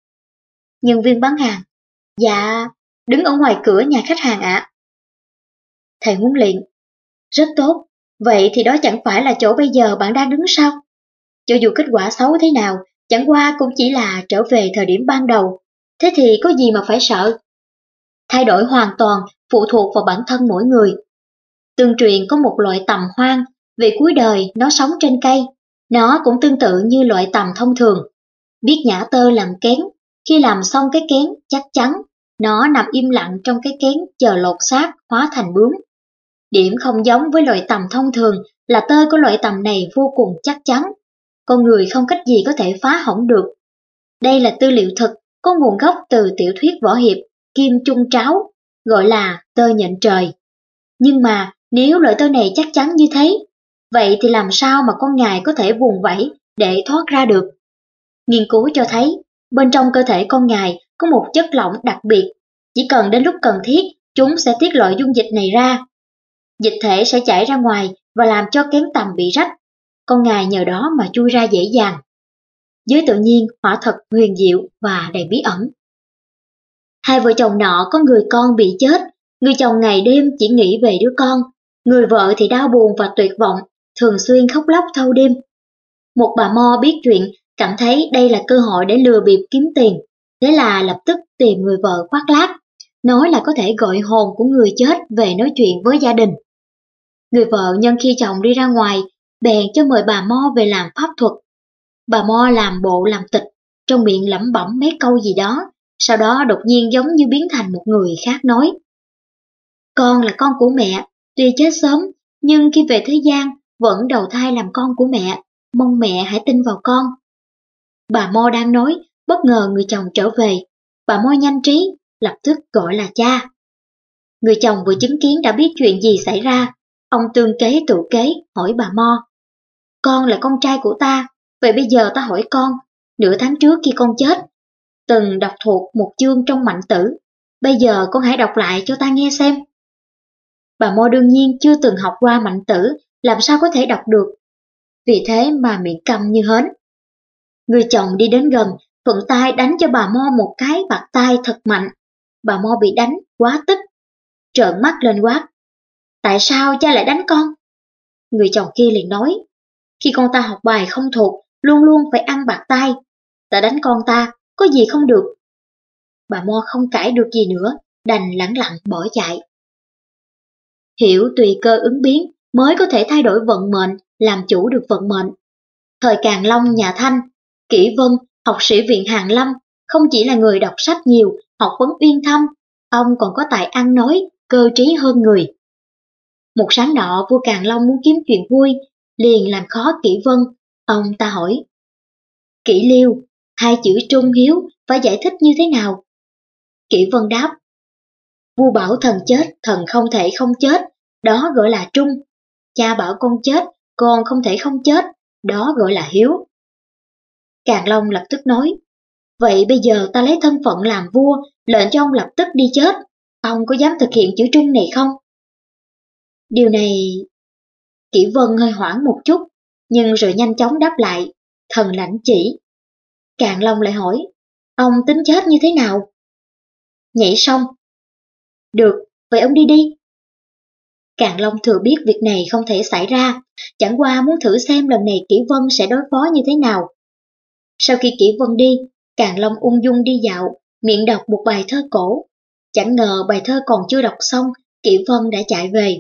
Nhân viên bán hàng: dạ, đứng ở ngoài cửa nhà khách hàng ạ. Thầy huấn luyện: rất tốt, vậy thì đó chẳng phải là chỗ bây giờ bạn đang đứng sao? Cho dù kết quả xấu thế nào, chẳng qua cũng chỉ là trở về thời điểm ban đầu, thế thì có gì mà phải sợ? Thay đổi hoàn toàn phụ thuộc vào bản thân mỗi người. Tương truyền có một loại tằm hoang, về cuối đời nó sống trên cây, nó cũng tương tự như loại tằm thông thường. Biết nhả tơ làm kén, khi làm xong cái kén chắc chắn, nó nằm im lặng trong cái kén chờ lột xác hóa thành bướm. Điểm không giống với loại tằm thông thường là tơ của loại tằm này vô cùng chắc chắn, con người không cách gì có thể phá hỏng được. Đây là tư liệu thực, có nguồn gốc từ tiểu thuyết võ hiệp Kim Trung Tráo, gọi là tơ nhện trời. Nhưng mà nếu loại tơ này chắc chắn như thế, vậy thì làm sao mà con ngài có thể vùng vẫy để thoát ra được? Nghiên cứu cho thấy, bên trong cơ thể con ngài có một chất lỏng đặc biệt, chỉ cần đến lúc cần thiết, chúng sẽ tiết lộ dung dịch này ra. Dịch thể sẽ chảy ra ngoài và làm cho kén tằm bị rách. Con ngài nhờ đó mà chui ra dễ dàng. Giới tự nhiên quả thật huyền diệu và đầy bí ẩn. Hai vợ chồng nọ có người con bị chết, người chồng ngày đêm chỉ nghĩ về đứa con, người vợ thì đau buồn và tuyệt vọng, thường xuyên khóc lóc thâu đêm. Một bà Mo biết chuyện, cảm thấy đây là cơ hội để lừa bịp kiếm tiền, thế là lập tức tìm người vợ khoác lác, nói là có thể gọi hồn của người chết về nói chuyện với gia đình. Người vợ nhân khi chồng đi ra ngoài, bèn cho mời bà Mo về làm pháp thuật. Bà Mo làm bộ làm tịch, trong miệng lẩm bẩm mấy câu gì đó, sau đó đột nhiên giống như biến thành một người khác nói: con là con của mẹ, tuy chết sớm, nhưng khi về thế gian vẫn đầu thai làm con của mẹ, mong mẹ hãy tin vào con. Bà Mo đang nói, bất ngờ người chồng trở về. Bà Mo nhanh trí, lập tức gọi là cha. Người chồng vừa chứng kiến đã biết chuyện gì xảy ra. Ông tương kế tự kế hỏi bà Mo: con là con trai của ta, vậy bây giờ ta hỏi con, nửa tháng trước khi con chết, từng đọc thuộc một chương trong Mạnh Tử, bây giờ con hãy đọc lại cho ta nghe xem. Bà Mo đương nhiên chưa từng học qua Mạnh Tử, làm sao có thể đọc được, vì thế mà miệng câm như hến. Người chồng đi đến gần, thuận tay đánh cho bà Mo một cái bạt tai thật mạnh. Bà Mo bị đánh, quá tức, trợn mắt lên quát: tại sao cha lại đánh con? Người chồng kia liền nói: khi con ta học bài không thuộc, luôn luôn phải ăn bạt tai. ta đánh con ta, có gì không được. Bà Mo không cãi được gì nữa, đành lẳng lặng bỏ chạy. Hiểu tùy cơ ứng biến mới có thể thay đổi vận mệnh, làm chủ được vận mệnh. Thời Càn Long nhà Thanh, Kỷ Vân, học sĩ viện Hàn Lâm, không chỉ là người đọc sách nhiều, học vấn uyên thâm, ông còn có tài ăn nói, cơ trí hơn người. Một sáng nọ vua Càn Long muốn kiếm chuyện vui, liền làm khó Kỷ Vân. Ông ta hỏi: Kỷ Liêu, hai chữ trung hiếu phải giải thích như thế nào? Kỷ Vân đáp: Vua bảo thần chết, thần không thể không chết, đó gọi là trung. Cha bảo con chết, con không thể không chết, đó gọi là hiếu. Càn Long lập tức nói: Vậy bây giờ ta lấy thân phận làm vua, lệnh cho ông lập tức đi chết. Ông có dám thực hiện chữ trung này không? Điều này... Kỷ Vân hơi hoảng một chút, nhưng rồi nhanh chóng đáp lại: Thần lãnh chỉ. Càn Long lại hỏi: Ông tính chết như thế nào? Nhảy sông. Được, vậy ông đi đi. Càn Long thừa biết việc này không thể xảy ra, chẳng qua muốn thử xem lần này Kỷ Vân sẽ đối phó như thế nào. Sau khi Kỷ Vân đi, Càn Long ung dung đi dạo, miệng đọc một bài thơ cổ. Chẳng ngờ bài thơ còn chưa đọc xong, Kỷ Vân đã chạy về.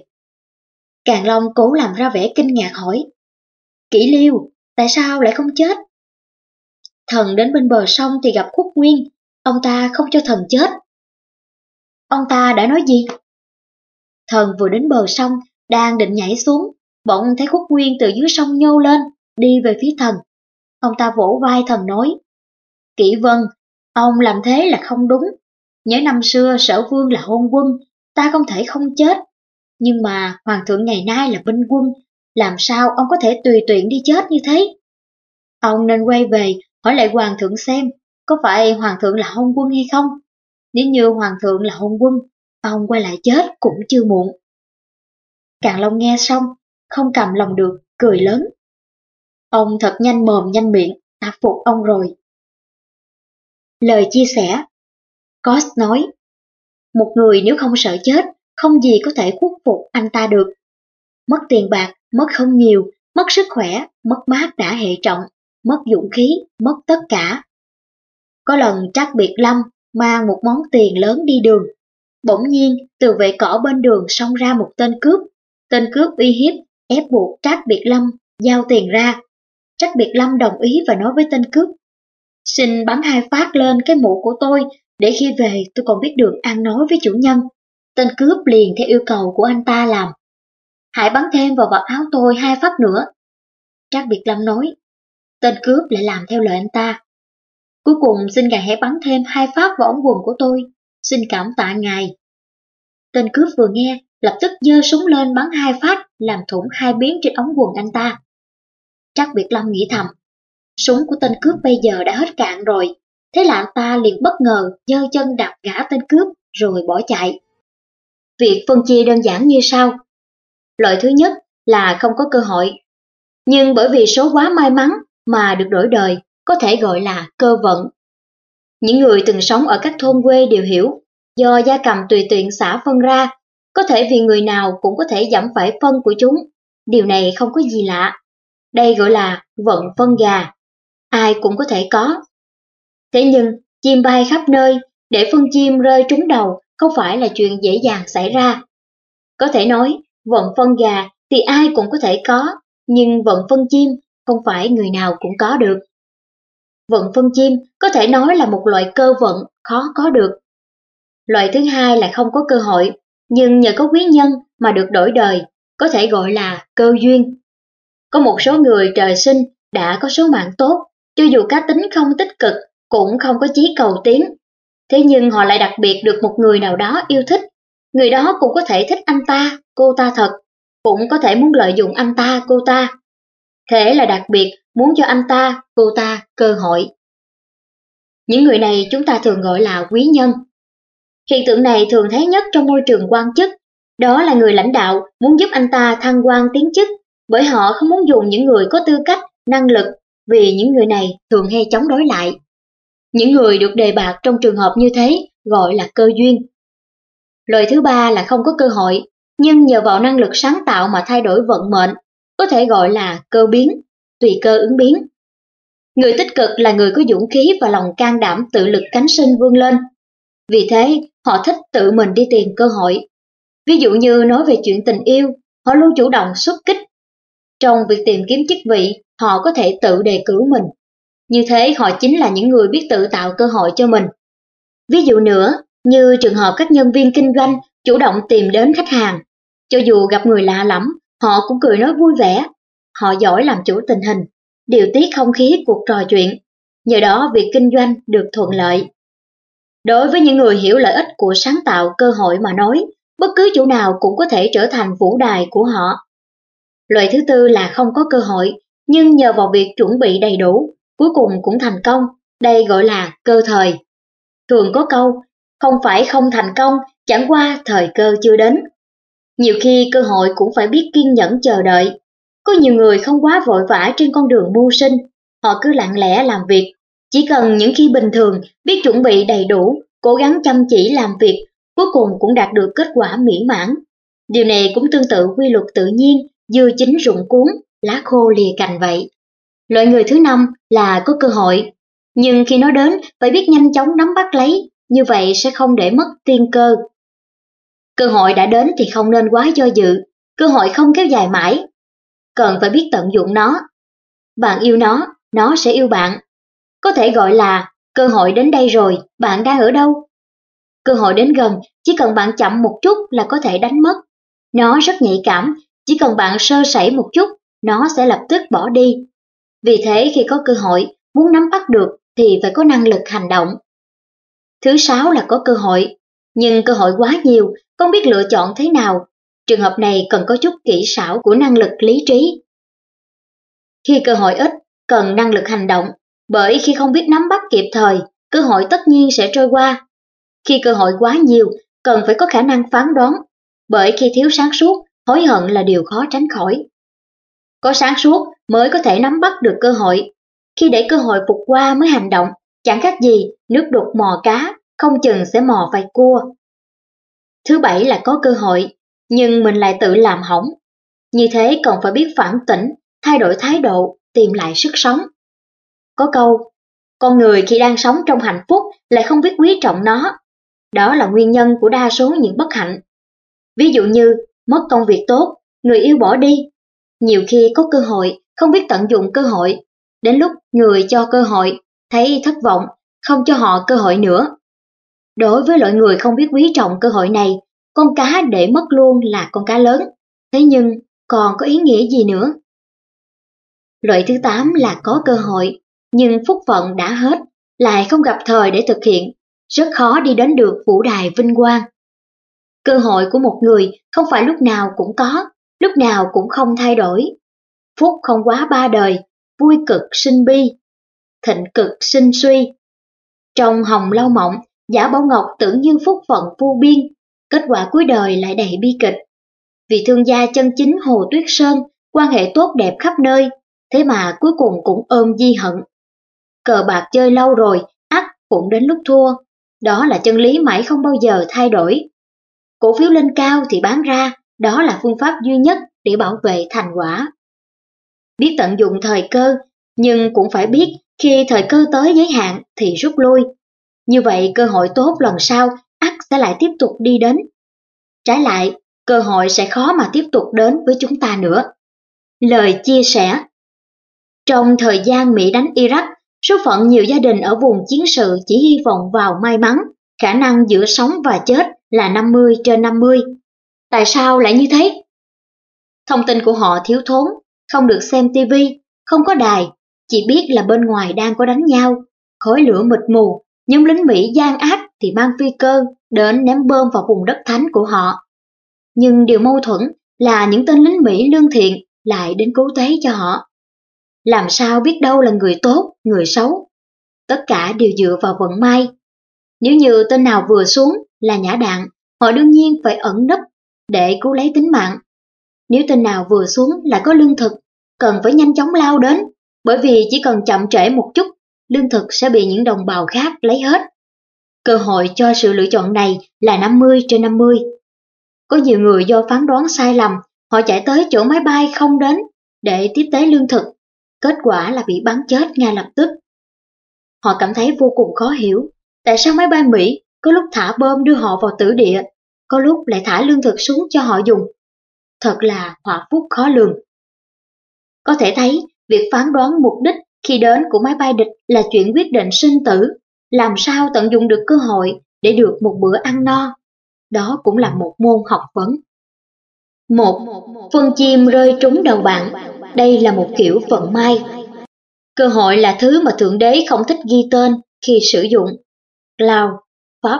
Càn Long cố làm ra vẻ kinh ngạc hỏi: Kỷ Liêu, tại sao lại không chết? Thần đến bên bờ sông thì gặp Khuất Nguyên, ông ta không cho thần chết. Ông ta đã nói gì? Thần vừa đến bờ sông, đang định nhảy xuống, bỗng thấy Khuất Nguyên từ dưới sông nhô lên, đi về phía thần. Ông ta vỗ vai thần nói: Kỷ Vân, ông làm thế là không đúng. Nhớ năm xưa Sở Vương là hôn quân, ta không thể không chết. Nhưng mà Hoàng thượng ngày nay là binh quân, làm sao ông có thể tùy tiện đi chết như thế? Ông nên quay về hỏi lại Hoàng thượng xem, có phải Hoàng thượng là hôn quân hay không? Nếu như Hoàng thượng là hôn quân, ông quay lại chết cũng chưa muộn. Càn Long nghe xong, không cầm lòng được, cười lớn. Ông thật nhanh mồm nhanh miệng, ta phục ông rồi. Lời chia sẻ. Cost nói: Một người nếu không sợ chết, không gì có thể khuất phục anh ta được. Mất tiền bạc, mất không nhiều, mất sức khỏe, mất mát đã hệ trọng, mất dũng khí, mất tất cả. Có lần Trác Biệt Lâm mang một món tiền lớn đi đường. Bỗng nhiên, từ vệ cỏ bên đường xông ra một tên cướp. Tên cướp uy hiếp, ép buộc Trác Biệt Lâm giao tiền ra. Trác Biệt Lâm đồng ý và nói với tên cướp: Xin bắn 2 phát lên cái mũ của tôi, để khi về tôi còn biết đường ăn nói với chủ nhân. Tên cướp liền theo yêu cầu của anh ta làm. Hãy bắn thêm vào vạt áo tôi 2 phát nữa. Trác Biệt Lâm nói. Tên cướp lại làm theo lời anh ta. Cuối cùng xin ngài hãy bắn thêm 2 phát vào ống quần của tôi. Xin cảm tạ ngài. Tên cướp vừa nghe, lập tức giơ súng lên bắn 2 phát, làm thủng 2 miếng trên ống quần anh ta. Trác Biệt Lâm nghĩ thầm, súng của tên cướp bây giờ đã hết cạn rồi. Thế là anh ta liền bất ngờ giơ chân đạp ngã tên cướp rồi bỏ chạy. Việc phân chia đơn giản như sau. Loại thứ nhất là không có cơ hội, nhưng bởi vì số quá may mắn mà được đổi đời, có thể gọi là cơ vận. Những người từng sống ở các thôn quê đều hiểu, do gia cầm tùy tiện xả phân ra, có thể vì người nào cũng có thể dẫm phải phân của chúng. Điều này không có gì lạ. Đây gọi là vận phân gà. Ai cũng có thể có. Thế nhưng, chim bay khắp nơi, để phân chim rơi trúng đầu không phải là chuyện dễ dàng xảy ra. Có thể nói, vận phân gà thì ai cũng có thể có, nhưng vận phân chim không phải người nào cũng có được. Vận phân chim có thể nói là một loại cơ vận khó có được. Loại thứ hai là không có cơ hội, nhưng nhờ có quý nhân mà được đổi đời, có thể gọi là cơ duyên. Có một số người trời sinh đã có số mạng tốt, cho dù cá tính không tích cực, cũng không có chí cầu tiến. Thế nhưng họ lại đặc biệt được một người nào đó yêu thích. Người đó cũng có thể thích anh ta, cô ta thật, cũng có thể muốn lợi dụng anh ta, cô ta. Thế là đặc biệt muốn cho anh ta, cô ta cơ hội. Những người này chúng ta thường gọi là quý nhân. Hiện tượng này thường thấy nhất trong môi trường quan chức. Đó là người lãnh đạo muốn giúp anh ta thăng quan tiến chức, bởi họ không muốn dùng những người có tư cách, năng lực, vì những người này thường hay chống đối lại. Những người được đề bạt trong trường hợp như thế gọi là cơ duyên. Loại thứ ba là không có cơ hội, nhưng nhờ vào năng lực sáng tạo mà thay đổi vận mệnh, có thể gọi là cơ biến, tùy cơ ứng biến. Người tích cực là người có dũng khí và lòng can đảm tự lực cánh sinh vươn lên. Vì thế, họ thích tự mình đi tìm cơ hội. Ví dụ như nói về chuyện tình yêu, họ luôn chủ động xuất kích. Trong việc tìm kiếm chức vị, họ có thể tự đề cử mình. Như thế họ chính là những người biết tự tạo cơ hội cho mình. Ví dụ nữa, như trường hợp các nhân viên kinh doanh chủ động tìm đến khách hàng. Cho dù gặp người lạ lẫm, họ cũng cười nói vui vẻ. Họ giỏi làm chủ tình hình, điều tiết không khí cuộc trò chuyện. Nhờ đó việc kinh doanh được thuận lợi. Đối với những người hiểu lợi ích của sáng tạo cơ hội mà nói, bất cứ chỗ nào cũng có thể trở thành vũ đài của họ. Loại thứ tư là không có cơ hội, nhưng nhờ vào việc chuẩn bị đầy đủ, cuối cùng cũng thành công. Đây gọi là cơ thời. Thường có câu, không phải không thành công, chẳng qua thời cơ chưa đến. Nhiều khi cơ hội cũng phải biết kiên nhẫn chờ đợi. Có nhiều người không quá vội vã trên con đường mưu sinh, họ cứ lặng lẽ làm việc. Chỉ cần những khi bình thường biết chuẩn bị đầy đủ, cố gắng chăm chỉ làm việc, cuối cùng cũng đạt được kết quả mỹ mãn. Điều này cũng tương tự quy luật tự nhiên, dưa chín rụng cuống, lá khô lìa cành vậy. Loại người thứ năm là có cơ hội, nhưng khi nó đến phải biết nhanh chóng nắm bắt lấy, như vậy sẽ không để mất tiên cơ. Cơ hội đã đến thì không nên quá do dự, cơ hội không kéo dài mãi. Cần phải biết tận dụng nó. Bạn yêu nó sẽ yêu bạn. Có thể gọi là cơ hội đến đây rồi, bạn đang ở đâu? Cơ hội đến gần, chỉ cần bạn chậm một chút là có thể đánh mất. Nó rất nhạy cảm, chỉ cần bạn sơ sẩy một chút, nó sẽ lập tức bỏ đi. Vì thế khi có cơ hội, muốn nắm bắt được thì phải có năng lực hành động. Thứ 6 là có cơ hội, nhưng cơ hội quá nhiều, không biết lựa chọn thế nào. Trường hợp này cần có chút kỹ xảo của năng lực lý trí. Khi cơ hội ít, cần năng lực hành động, bởi khi không biết nắm bắt kịp thời, cơ hội tất nhiên sẽ trôi qua. Khi cơ hội quá nhiều, cần phải có khả năng phán đoán, bởi khi thiếu sáng suốt, hối hận là điều khó tránh khỏi. Có sáng suốt mới có thể nắm bắt được cơ hội. Khi để cơ hội vụt qua mới hành động, chẳng khác gì nước đục mò cá, không chừng sẽ mò phải cua. Thứ 7 là có cơ hội, nhưng mình lại tự làm hỏng. Như thế còn phải biết phản tỉnh, thay đổi thái độ, tìm lại sức sống. Có câu, con người khi đang sống trong hạnh phúc lại không biết quý trọng nó. Đó là nguyên nhân của đa số những bất hạnh. Ví dụ như mất công việc tốt, người yêu bỏ đi. Nhiều khi có cơ hội, không biết tận dụng cơ hội. Đến lúc người cho cơ hội, thấy thất vọng, không cho họ cơ hội nữa. Đối với loại người không biết quý trọng cơ hội này, con cá để mất luôn là con cá lớn. Thế nhưng còn có ý nghĩa gì nữa? Loại thứ 8 là có cơ hội, nhưng phúc phận đã hết, lại không gặp thời để thực hiện, rất khó đi đến được vũ đài vinh quang. Cơ hội của một người không phải lúc nào cũng có, lúc nào cũng không thay đổi. Phúc không quá 3 đời, vui cực sinh bi, thịnh cực sinh suy. Trong Hồng Lâu Mộng, Giả Bảo Ngọc tưởng như phúc phận vô biên, kết quả cuối đời lại đầy bi kịch. Vì thương gia chân chính Hồ Tuyết Sơn, quan hệ tốt đẹp khắp nơi, thế mà cuối cùng cũng ôm di hận. Cờ bạc chơi lâu rồi, ắt cũng đến lúc thua. Đó là chân lý mãi không bao giờ thay đổi. Cổ phiếu lên cao thì bán ra, đó là phương pháp duy nhất để bảo vệ thành quả. Biết tận dụng thời cơ, nhưng cũng phải biết khi thời cơ tới giới hạn thì rút lui. Như vậy cơ hội tốt lần sau ắt sẽ lại tiếp tục đi đến. Trái lại, cơ hội sẽ khó mà tiếp tục đến với chúng ta nữa. Lời chia sẻ. Trong thời gian Mỹ đánh Iraq, số phận nhiều gia đình ở vùng chiến sự chỉ hy vọng vào may mắn, khả năng giữa sống và chết là 50/50. Tại sao lại như thế? Thông tin của họ thiếu thốn, không được xem TV, không có đài, chỉ biết là bên ngoài đang có đánh nhau, khói lửa mịt mù, nhóm lính Mỹ gian ác thì mang phi cơ đến ném bom vào vùng đất thánh của họ. Nhưng điều mâu thuẫn là những tên lính Mỹ lương thiện lại đến cứu tế cho họ. Làm sao biết đâu là người tốt, người xấu? Tất cả đều dựa vào vận may. Nếu như tên nào vừa xuống là nhả đạn, họ đương nhiên phải ẩn nấp để cứu lấy tính mạng. Nếu tên nào vừa xuống là có lương thực, cần phải nhanh chóng lao đến, bởi vì chỉ cần chậm trễ một chút, lương thực sẽ bị những đồng bào khác lấy hết. Cơ hội cho sự lựa chọn này là 50/50. Có nhiều người do phán đoán sai lầm, họ chạy tới chỗ máy bay không đến để tiếp tế lương thực. kết quả là bị bắn chết ngay lập tức. Họ cảm thấy vô cùng khó hiểu, tại sao máy bay Mỹ có lúc thả bom đưa họ vào tử địa, có lúc lại thả lương thực xuống cho họ dùng. Thật là họa phúc khó lường. Có thể thấy, việc phán đoán mục đích khi đến của máy bay địch là chuyện quyết định sinh tử, làm sao tận dụng được cơ hội để được một bữa ăn no. Đó cũng là một môn học vấn. 1. Phân chim rơi trúng đầu bạn. Đây là một kiểu vận may. Cơ hội là thứ mà Thượng Đế không thích ghi tên khi sử dụng. Cloud, Pháp.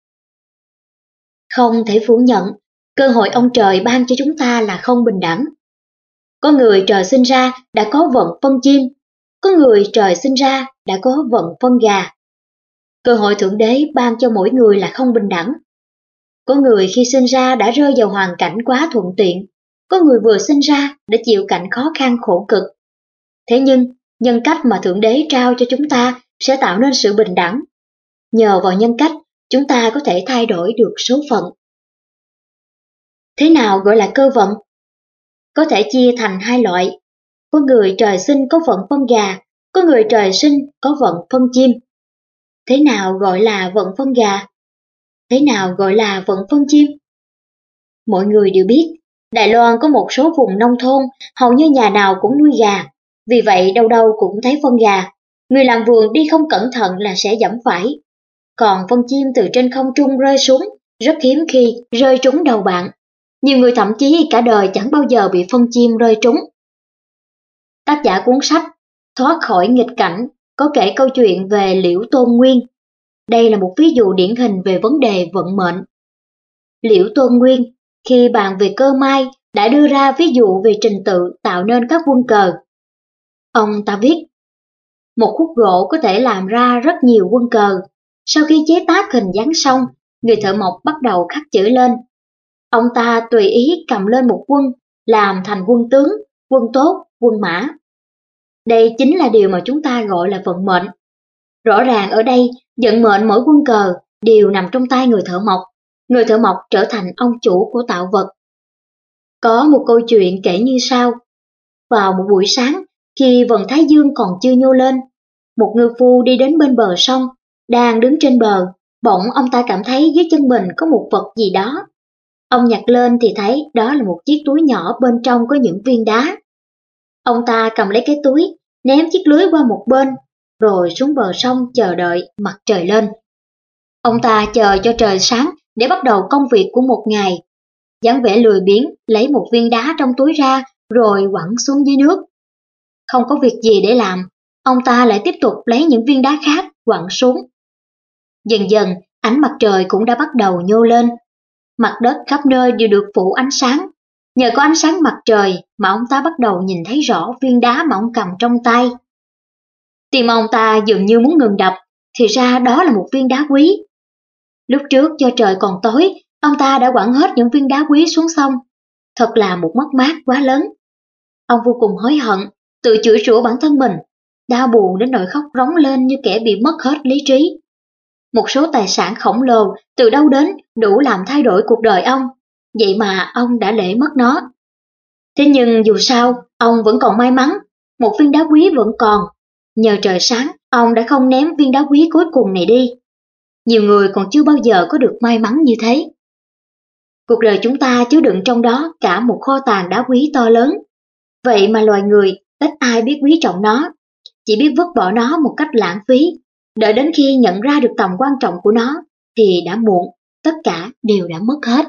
Không thể phủ nhận, cơ hội ông trời ban cho chúng ta là không bình đẳng. Có người trời sinh ra đã có vận phân chim, có người trời sinh ra đã có vận phân gà. Cơ hội Thượng Đế ban cho mỗi người là không bình đẳng. Có người khi sinh ra đã rơi vào hoàn cảnh quá thuận tiện, có người vừa sinh ra đã chịu cảnh khó khăn khổ cực. Thế nhưng, nhân cách mà Thượng Đế trao cho chúng ta sẽ tạo nên sự bình đẳng. Nhờ vào nhân cách, chúng ta có thể thay đổi được số phận. Thế nào gọi là cơ vận? Có thể chia thành hai loại. Có người trời sinh có vận phân gà, có người trời sinh có vận phân chim. Thế nào gọi là vận phân gà? Thế nào gọi là vận phân chim? Mọi người đều biết, Đài Loan có một số vùng nông thôn, hầu như nhà nào cũng nuôi gà. Vì vậy đâu đâu cũng thấy phân gà. Người làm vườn đi không cẩn thận là sẽ giẫm phải. Còn phân chim từ trên không trung rơi xuống, rất hiếm khi rơi trúng đầu bạn. Nhiều người thậm chí cả đời chẳng bao giờ bị phân chim rơi trúng. Tác giả cuốn sách Thoát khỏi nghịch cảnh có kể câu chuyện về Liễu Tôn Nguyên. Đây là một ví dụ điển hình về vấn đề vận mệnh. Liễu Tôn Nguyên, khi bàn về cơ may, đã đưa ra ví dụ về trình tự tạo nên các quân cờ. Ông ta viết, một khúc gỗ có thể làm ra rất nhiều quân cờ. Sau khi chế tác hình dáng xong, người thợ mộc bắt đầu khắc chữ lên. Ông ta tùy ý cầm lên một quân, làm thành quân tướng, quân tốt, quân mã. Đây chính là điều mà chúng ta gọi là vận mệnh. Rõ ràng ở đây, vận mệnh mỗi quân cờ đều nằm trong tay người thợ mộc. Người thợ mộc trở thành ông chủ của tạo vật. Có một câu chuyện kể như sau. Vào một buổi sáng, khi vầng thái dương còn chưa nhô lên, một ngư phu đi đến bên bờ sông, đang đứng trên bờ, bỗng ông ta cảm thấy dưới chân mình có một vật gì đó. Ông nhặt lên thì thấy đó là một chiếc túi nhỏ bên trong có những viên đá. Ông ta cầm lấy cái túi, ném chiếc lưới qua một bên, rồi xuống bờ sông chờ đợi mặt trời lên. Ông ta chờ cho trời sáng để bắt đầu công việc của một ngày. Dáng vẻ lười biếng lấy một viên đá trong túi ra rồi quẳng xuống dưới nước. Không có việc gì để làm, ông ta lại tiếp tục lấy những viên đá khác quẳng xuống. Dần dần, ánh mặt trời cũng đã bắt đầu nhô lên. Mặt đất khắp nơi đều được phủ ánh sáng. Nhờ có ánh sáng mặt trời mà ông ta bắt đầu nhìn thấy rõ viên đá mà ông cầm trong tay. Tim ông ta dường như muốn ngừng đập, thì ra đó là một viên đá quý. Lúc trước do trời còn tối, ông ta đã quẳng hết những viên đá quý xuống sông. Thật là một mất mát quá lớn. Ông vô cùng hối hận, tự chửi rủa bản thân mình, đau buồn đến nỗi khóc rống lên như kẻ bị mất hết lý trí. Một số tài sản khổng lồ từ đâu đến đủ làm thay đổi cuộc đời ông, vậy mà ông đã để mất nó. Thế nhưng dù sao, ông vẫn còn may mắn, một viên đá quý vẫn còn. Nhờ trời sáng, ông đã không ném viên đá quý cuối cùng này đi. Nhiều người còn chưa bao giờ có được may mắn như thế. Cuộc đời chúng ta chứa đựng trong đó cả một kho tàng đá quý to lớn. Vậy mà loài người ít ai biết quý trọng nó, chỉ biết vứt bỏ nó một cách lãng phí. Đợi đến khi nhận ra được tầm quan trọng của nó thì đã muộn, tất cả đều đã mất hết.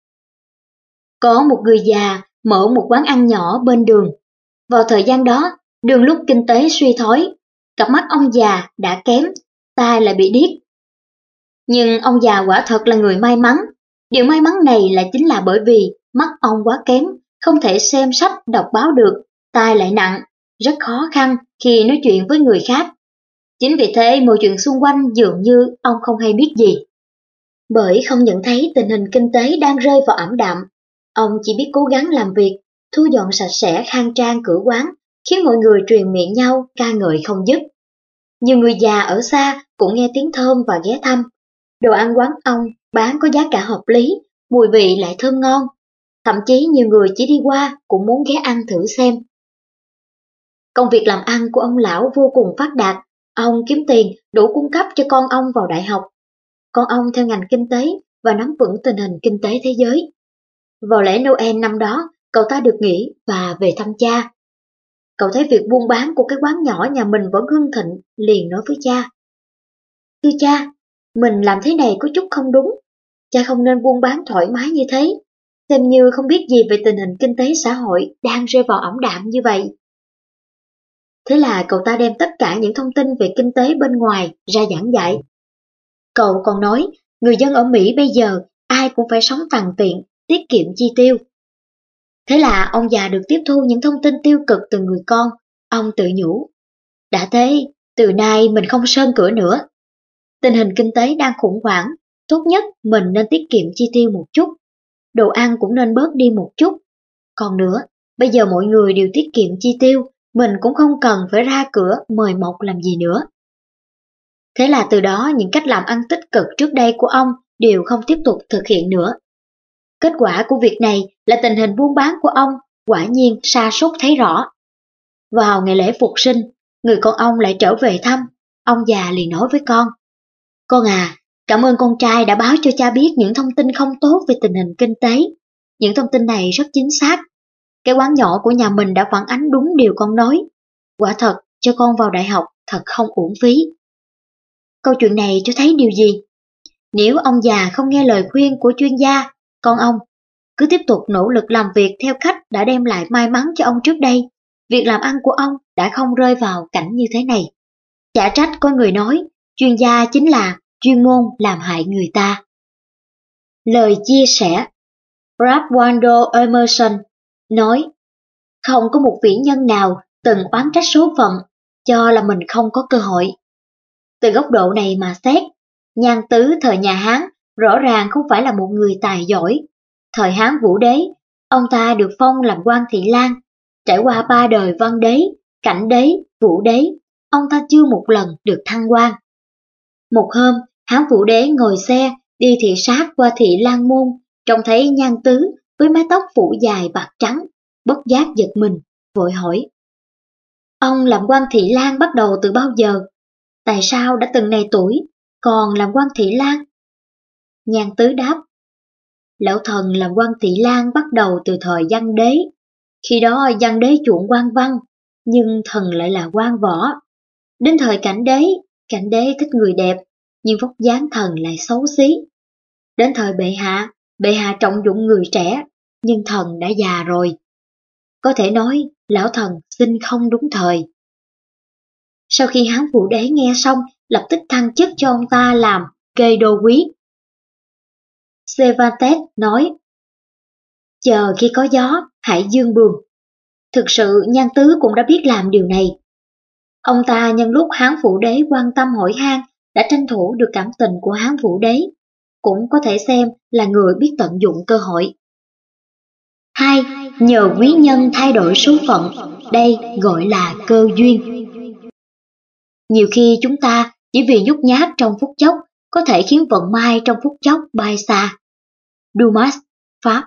Có một người già mở một quán ăn nhỏ bên đường. Vào thời gian đó, đường lúc kinh tế suy thoái, cặp mắt ông già đã kém, tai lại bị điếc. Nhưng ông già quả thật là người may mắn. Điều may mắn này là chính là bởi vì mắt ông quá kém, không thể xem sách đọc báo được, tai lại nặng, rất khó khăn khi nói chuyện với người khác. Chính vì thế mọi chuyện xung quanh dường như ông không hay biết gì. Bởi không nhận thấy tình hình kinh tế đang rơi vào ảm đạm, ông chỉ biết cố gắng làm việc, thu dọn sạch sẽ khang trang cửa quán, khiến mọi người truyền miệng nhau ca ngợi không dứt. Nhiều người già ở xa cũng nghe tiếng thơm và ghé thăm. Đồ ăn quán ông bán có giá cả hợp lý, mùi vị lại thơm ngon. Thậm chí nhiều người chỉ đi qua cũng muốn ghé ăn thử xem. Công việc làm ăn của ông lão vô cùng phát đạt, ông kiếm tiền đủ cung cấp cho con ông vào đại học. Con ông theo ngành kinh tế và nắm vững tình hình kinh tế thế giới. Vào lễ Noel năm đó, cậu ta được nghỉ và về thăm cha. Cậu thấy việc buôn bán của cái quán nhỏ nhà mình vẫn hưng thịnh, liền nói với cha. Thưa cha, mình làm thế này có chút không đúng. Cha không nên buôn bán thoải mái như thế, xem như không biết gì về tình hình kinh tế xã hội đang rơi vào ảm đạm như vậy. Thế là cậu ta đem tất cả những thông tin về kinh tế bên ngoài ra giảng dạy. Cậu còn nói, người dân ở Mỹ bây giờ ai cũng phải sống tằn tiện, tiết kiệm chi tiêu. Thế là ông già được tiếp thu những thông tin tiêu cực từ người con, ông tự nhủ. Đã thế, từ nay mình không sơn cửa nữa. Tình hình kinh tế đang khủng hoảng, tốt nhất mình nên tiết kiệm chi tiêu một chút. Đồ ăn cũng nên bớt đi một chút. Còn nữa, bây giờ mọi người đều tiết kiệm chi tiêu, mình cũng không cần phải ra cửa mời mọc làm gì nữa. Thế là từ đó những cách làm ăn tích cực trước đây của ông đều không tiếp tục thực hiện nữa. Kết quả của việc này là tình hình buôn bán của ông quả nhiên sa sút thấy rõ. Vào ngày lễ Phục sinh, người con ông lại trở về thăm, ông già liền nói với con. Con à, cảm ơn con trai đã báo cho cha biết những thông tin không tốt về tình hình kinh tế. Những thông tin này rất chính xác. Cái quán nhỏ của nhà mình đã phản ánh đúng điều con nói. Quả thật, cho con vào đại học thật không uổng phí. Câu chuyện này cho thấy điều gì? Nếu ông già không nghe lời khuyên của chuyên gia, con ông cứ tiếp tục nỗ lực làm việc theo cách đã đem lại may mắn cho ông trước đây, việc làm ăn của ông đã không rơi vào cảnh như thế này. Chả trách có người nói, chuyên gia chính là chuyên môn làm hại người ta. Lời chia sẻ. Ralph Waldo Emerson nói, không có một vĩ nhân nào từng oán trách số phận, cho là mình không có cơ hội. Từ góc độ này mà xét, Nhan Tứ thời nhà Hán rõ ràng không phải là một người tài giỏi. Thời Hán Vũ Đế, ông ta được phong làm quan thị lang, trải qua 3 đời Văn Đế, Cảnh Đế, Vũ Đế, ông ta chưa một lần được thăng quan. Một hôm, Hán Vũ Đế ngồi xe đi thị sát qua thị Lan Môn, trông thấy Nhan Tứ với mái tóc phủ dài bạc trắng, bất giác giật mình, vội hỏi. Ông làm quan thị lang bắt đầu từ bao giờ? Tại sao đã từng này tuổi, còn làm quan thị lang? Nhan Tứ đáp. Lão thần làm quan thị lang bắt đầu từ thời Văn Đế. Khi đó Văn Đế chuộng quan văn, nhưng thần lại là quan võ. Đến thời Cảnh Đế thích người đẹp, nhưng vóc dáng thần lại xấu xí. Đến thời Bệ hạ trọng dụng người trẻ, nhưng thần đã già rồi. Có thể nói, lão thần sinh không đúng thời. Sau khi Hán Vũ Đế nghe xong, lập tức thăng chức cho ông ta làm kê đô quý. Cervantes nói, chờ khi có gió, hãy dương buồm. Thực sự Nhan Tứ cũng đã biết làm điều này. Ông ta nhân lúc Hán Vũ Đế quan tâm hỏi han, đã tranh thủ được cảm tình của Hán Vũ Đế, cũng có thể xem là người biết tận dụng cơ hội. 2. Nhờ quý nhân thay đổi số phận, đây gọi là cơ duyên. Nhiều khi chúng ta chỉ vì nhút nhát trong phút chốc có thể khiến vận may trong phút chốc bay xa. Dumas, Pháp.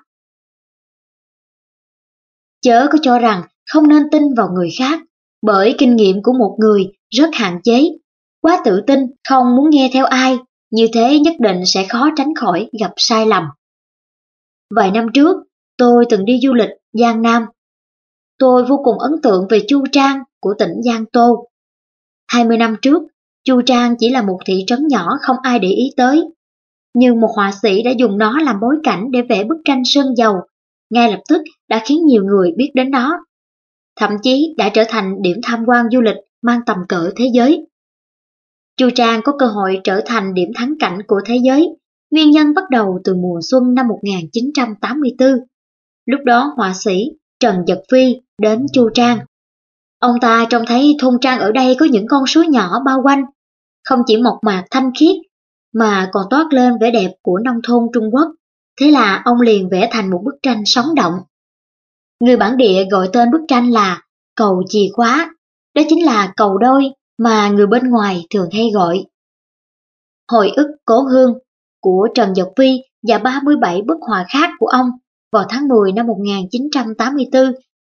Chớ có cho rằng không nên tin vào người khác, bởi kinh nghiệm của một người rất hạn chế. Quá tự tin, không muốn nghe theo ai, như thế nhất định sẽ khó tránh khỏi gặp sai lầm. Vài năm trước, tôi từng đi du lịch Giang Nam. Tôi vô cùng ấn tượng về Chu Trang của tỉnh Giang Tô. 20 năm trước, Chu Trang chỉ là một thị trấn nhỏ không ai để ý tới. Nhưng một họa sĩ đã dùng nó làm bối cảnh để vẽ bức tranh sơn dầu, ngay lập tức đã khiến nhiều người biết đến nó. Thậm chí đã trở thành điểm tham quan du lịch mang tầm cỡ thế giới. Chu Trang có cơ hội trở thành điểm thắng cảnh của thế giới. Nguyên nhân bắt đầu từ mùa xuân năm 1984. Lúc đó họa sĩ Trần Dật Phi đến Chu Trang. Ông ta trông thấy thôn trang ở đây có những con suối nhỏ bao quanh, không chỉ mộc mạc thanh khiết, mà còn toát lên vẻ đẹp của nông thôn Trung Quốc. Thế là ông liền vẽ thành một bức tranh sống động. Người bản địa gọi tên bức tranh là cầu chìa khóa, đó chính là cầu đôi mà người bên ngoài thường hay gọi. Hồi ức cố hương của Trần Dật Phi và 37 bức họa khác của ông vào tháng 10 năm 1984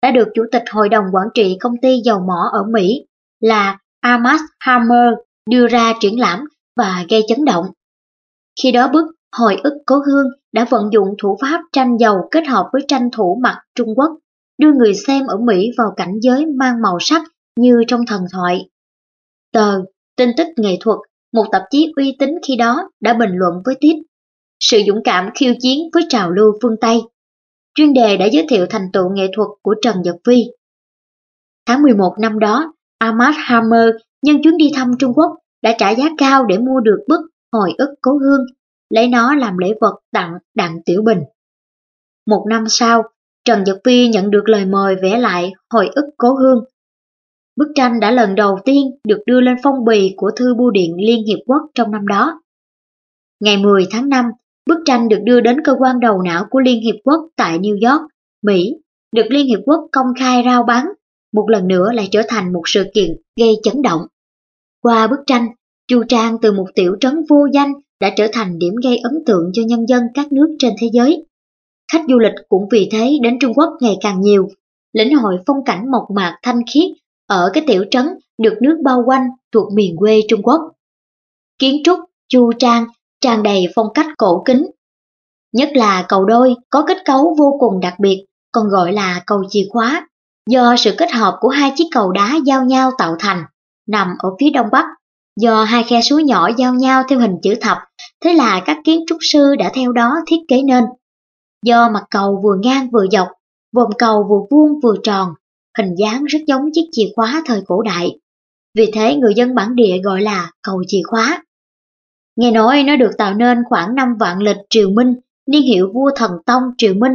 đã được Chủ tịch Hội đồng Quản trị Công ty Dầu mỏ ở Mỹ là Amos Hammer đưa ra triển lãm và gây chấn động. Khi đó bức Hồi ức cố hương đã vận dụng thủ pháp tranh dầu kết hợp với tranh thủ mặc Trung Quốc, đưa người xem ở Mỹ vào cảnh giới mang màu sắc như trong thần thoại. Tờ Tin tức nghệ thuật, một tạp chí uy tín khi đó, đã bình luận với tít "Sự dũng cảm khiêu chiến với trào lưu phương Tây". Chuyên đề đã giới thiệu thành tựu nghệ thuật của Trần Nhật Phi. Tháng 11 năm đó, Ahmad Hammer nhân chuyến đi thăm Trung Quốc đã trả giá cao để mua được bức Hồi ức cố hương, lấy nó làm lễ vật tặng Đặng Tiểu Bình. Một năm sau, Trần Nhật Phi nhận được lời mời vẽ lại Hồi ức cố hương. Bức tranh đã lần đầu tiên được đưa lên phong bì của Thư bưu điện Liên Hiệp Quốc trong năm đó. Ngày 10 tháng 5, bức tranh được đưa đến cơ quan đầu não của Liên Hiệp Quốc tại New York, Mỹ, được Liên Hiệp Quốc công khai rao bán, một lần nữa lại trở thành một sự kiện gây chấn động. Qua bức tranh, Chu Trang từ một tiểu trấn vô danh đã trở thành điểm gây ấn tượng cho nhân dân các nước trên thế giới. Khách du lịch cũng vì thế đến Trung Quốc ngày càng nhiều, lĩnh hội phong cảnh mộc mạc thanh khiết ở cái tiểu trấn được nước bao quanh thuộc miền quê Trung Quốc. Kiến trúc Chu Trang tràn đầy phong cách cổ kính. Nhất là cầu đôi có kết cấu vô cùng đặc biệt, còn gọi là cầu chìa khóa, do sự kết hợp của hai chiếc cầu đá giao nhau tạo thành, nằm ở phía đông bắc, do hai khe suối nhỏ giao nhau theo hình chữ thập, thế là các kiến trúc sư đã theo đó thiết kế nên. Do mặt cầu vừa ngang vừa dọc, vòm cầu vừa vuông vừa tròn, hình dáng rất giống chiếc chìa khóa thời cổ đại. Vì thế người dân bản địa gọi là cầu chìa khóa. Nghe nói nó được tạo nên khoảng năm vạn lịch Triều Minh, niên hiệu vua Thần Tông Triều Minh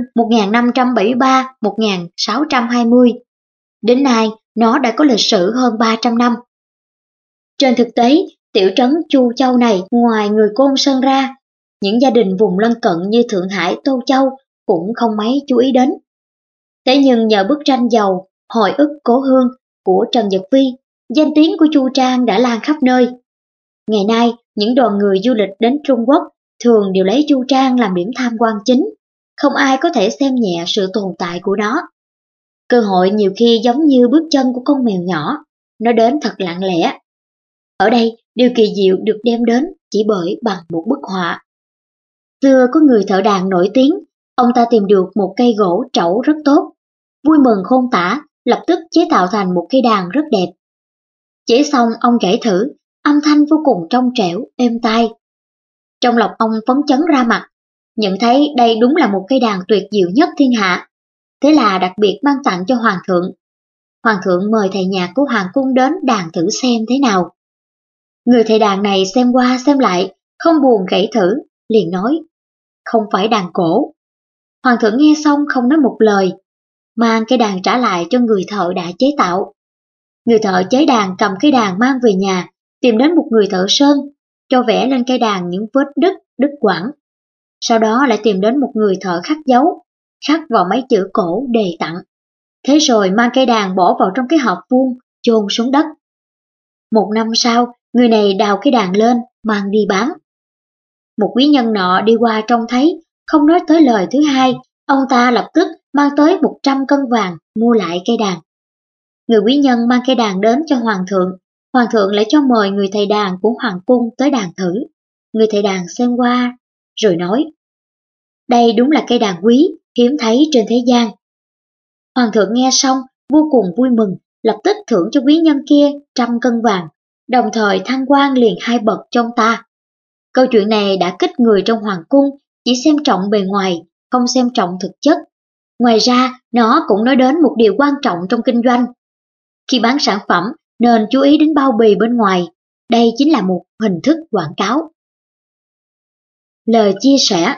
1573-1620. Đến nay, nó đã có lịch sử hơn 300 năm. Trên thực tế, tiểu trấn Chu Châu này ngoài người Côn Sơn ra, những gia đình vùng lân cận như Thượng Hải, Tô Châu cũng không mấy chú ý đến. Thế nhưng nhờ bức tranh dầu Hồi ức cố hương của Trần Nhật Phi, danh tiếng của Chu Trang đã lan khắp nơi. Ngày nay, những đoàn người du lịch đến Trung Quốc thường đều lấy Chu Trang làm điểm tham quan chính, không ai có thể xem nhẹ sự tồn tại của nó. Cơ hội nhiều khi giống như bước chân của con mèo nhỏ, nó đến thật lặng lẽ. Ở đây, điều kỳ diệu được đem đến chỉ bởi bằng một bức họa. Xưa có người thợ đàn nổi tiếng, ông ta tìm được một cây gỗ trẩu rất tốt. Vui mừng khôn tả, lập tức chế tạo thành một cây đàn rất đẹp. Chế xong ông gảy thử, âm thanh vô cùng trong trẻo, êm tai. Trong lòng ông phấn chấn ra mặt, nhận thấy đây đúng là một cây đàn tuyệt diệu nhất thiên hạ. Thế là đặc biệt mang tặng cho Hoàng thượng. Hoàng thượng mời thầy nhạc của Hoàng cung đến đàn thử xem thế nào. Người thầy đàn này xem qua xem lại, không buồn gảy thử, liền nói, không phải đàn cổ. Hoàng thượng nghe xong không nói một lời, mang cây đàn trả lại cho người thợ đã chế tạo. Người thợ chế đàn cầm cây đàn mang về nhà, tìm đến một người thợ sơn, cho vẽ lên cây đàn những vết đứt quãng. Sau đó lại tìm đến một người thợ khắc dấu, khắc vào mấy chữ cổ đề tặng. Thế rồi mang cây đàn bỏ vào trong cái hộp vuông, chôn xuống đất. Một năm sau, người này đào cây đàn lên, mang đi bán. Một quý nhân nọ đi qua trông thấy, không nói tới lời thứ hai, ông ta lập tức mang tới 100 cân vàng mua lại cây đàn. Người quý nhân mang cây đàn đến cho Hoàng thượng lại cho mời người thầy đàn của Hoàng cung tới đàn thử. Người thầy đàn xem qua, rồi nói, đây đúng là cây đàn quý, hiếm thấy trên thế gian. Hoàng thượng nghe xong, vô cùng vui mừng, lập tức thưởng cho quý nhân kia 100 cân vàng, đồng thời thăng quan liền 2 bậc cho ông ta. Câu chuyện này đã kích người trong Hoàng cung, chỉ xem trọng bề ngoài, không xem trọng thực chất. Ngoài ra, nó cũng nói đến một điều quan trọng trong kinh doanh. Khi bán sản phẩm, nên chú ý đến bao bì bên ngoài. Đây chính là một hình thức quảng cáo. Lời chia sẻ.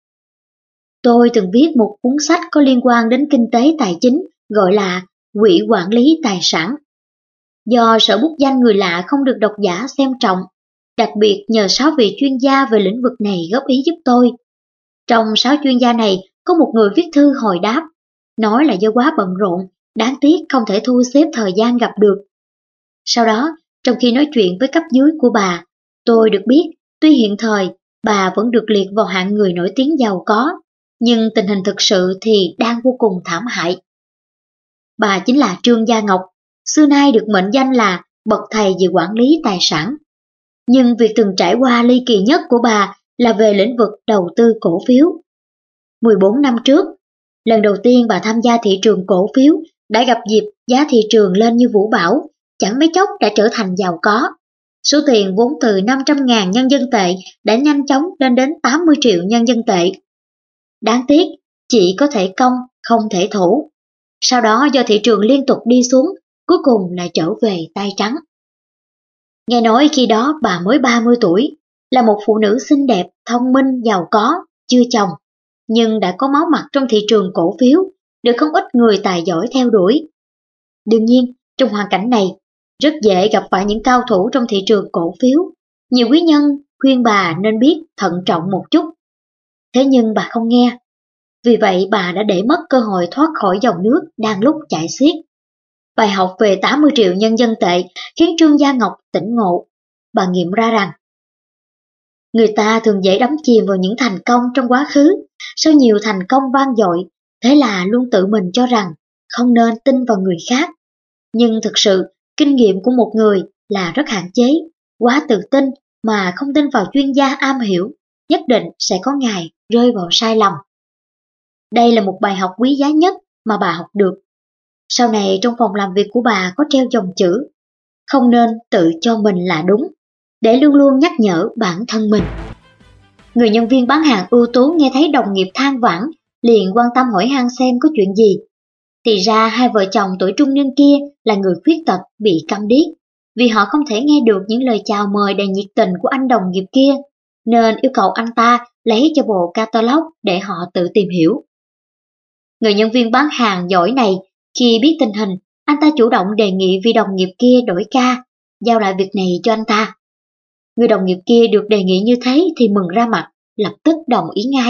Tôi từng viết một cuốn sách có liên quan đến kinh tế tài chính, gọi là Quỹ quản lý tài sản. Do sợ bút danh người lạ không được độc giả xem trọng, đặc biệt nhờ 6 vị chuyên gia về lĩnh vực này góp ý giúp tôi. Trong 6 chuyên gia này, có một người viết thư hồi đáp, nói là do quá bận rộn, đáng tiếc không thể thu xếp thời gian gặp được. Sau đó, trong khi nói chuyện với cấp dưới của bà, tôi được biết, tuy hiện thời, bà vẫn được liệt vào hạng người nổi tiếng giàu có, nhưng tình hình thực sự thì đang vô cùng thảm hại. bà chính là Trương Gia Ngọc, xưa nay được mệnh danh là bậc thầy về quản lý tài sản. Nhưng việc từng trải qua ly kỳ nhất của bà là về lĩnh vực đầu tư cổ phiếu. 14 năm trước, lần đầu tiên bà tham gia thị trường cổ phiếu đã gặp dịp giá thị trường lên như vũ bão, chẳng mấy chốc đã trở thành giàu có. Số tiền vốn từ 500.000 nhân dân tệ đã nhanh chóng lên đến 80 triệu nhân dân tệ. Đáng tiếc, chỉ có thể công, không thể thủ. Sau đó do thị trường liên tục đi xuống, cuối cùng lại trở về tay trắng. Nghe nói khi đó bà mới 30 tuổi, là một phụ nữ xinh đẹp, thông minh, giàu có, chưa chồng, nhưng đã có máu mặt trong thị trường cổ phiếu, được không ít người tài giỏi theo đuổi. Đương nhiên, trong hoàn cảnh này, rất dễ gặp phải những cao thủ trong thị trường cổ phiếu. Nhiều quý nhân khuyên bà nên biết thận trọng một chút. Thế nhưng bà không nghe. Vì vậy bà đã để mất cơ hội thoát khỏi dòng nước đang lúc chảy xiết. Bài học về 80 triệu nhân dân tệ khiến Trương Gia Ngọc tỉnh ngộ. Bà nghiệm ra rằng người ta thường dễ đắm chìm vào những thành công trong quá khứ, sau nhiều thành công vang dội, thế là luôn tự mình cho rằng không nên tin vào người khác. Nhưng thực sự, kinh nghiệm của một người là rất hạn chế, quá tự tin mà không tin vào chuyên gia am hiểu, nhất định sẽ có ngày rơi vào sai lầm. Đây là một bài học quý giá nhất mà bà học được. Sau này trong phòng làm việc của bà có treo dòng chữ không nên tự cho mình là đúng, để luôn luôn nhắc nhở bản thân mình. Người nhân viên bán hàng ưu tú nghe thấy đồng nghiệp than vãn, liền quan tâm hỏi han xem có chuyện gì. Thì ra hai vợ chồng tuổi trung niên kia là người khuyết tật bị câm điếc, vì họ không thể nghe được những lời chào mời đầy nhiệt tình của anh đồng nghiệp kia, nên yêu cầu anh ta lấy cho bộ catalog để họ tự tìm hiểu. Người nhân viên bán hàng giỏi này, khi biết tình hình, anh ta chủ động đề nghị vị đồng nghiệp kia đổi ca, giao lại việc này cho anh ta. Người đồng nghiệp kia được đề nghị như thế thì mừng ra mặt, lập tức đồng ý ngay.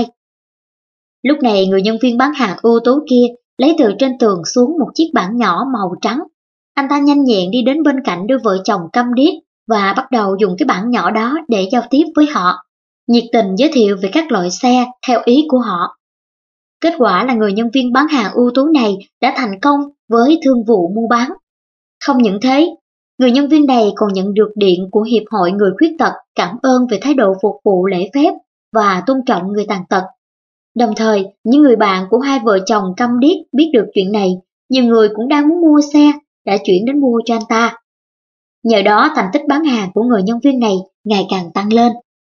Lúc này người nhân viên bán hàng ưu tú kia lấy từ trên tường xuống một chiếc bảng nhỏ màu trắng. Anh ta nhanh nhẹn đi đến bên cạnh đôi vợ chồng câm điếc và bắt đầu dùng cái bảng nhỏ đó để giao tiếp với họ, nhiệt tình giới thiệu về các loại xe theo ý của họ. Kết quả là người nhân viên bán hàng ưu tú này đã thành công với thương vụ mua bán. Không những thế, người nhân viên này còn nhận được điện của Hiệp hội Người Khuyết Tật cảm ơn về thái độ phục vụ lễ phép và tôn trọng người tàn tật. Đồng thời, những người bạn của hai vợ chồng câm điếc biết được chuyện này, nhiều người cũng đang muốn mua xe, đã chuyển đến mua cho anh ta. Nhờ đó thành tích bán hàng của người nhân viên này ngày càng tăng lên.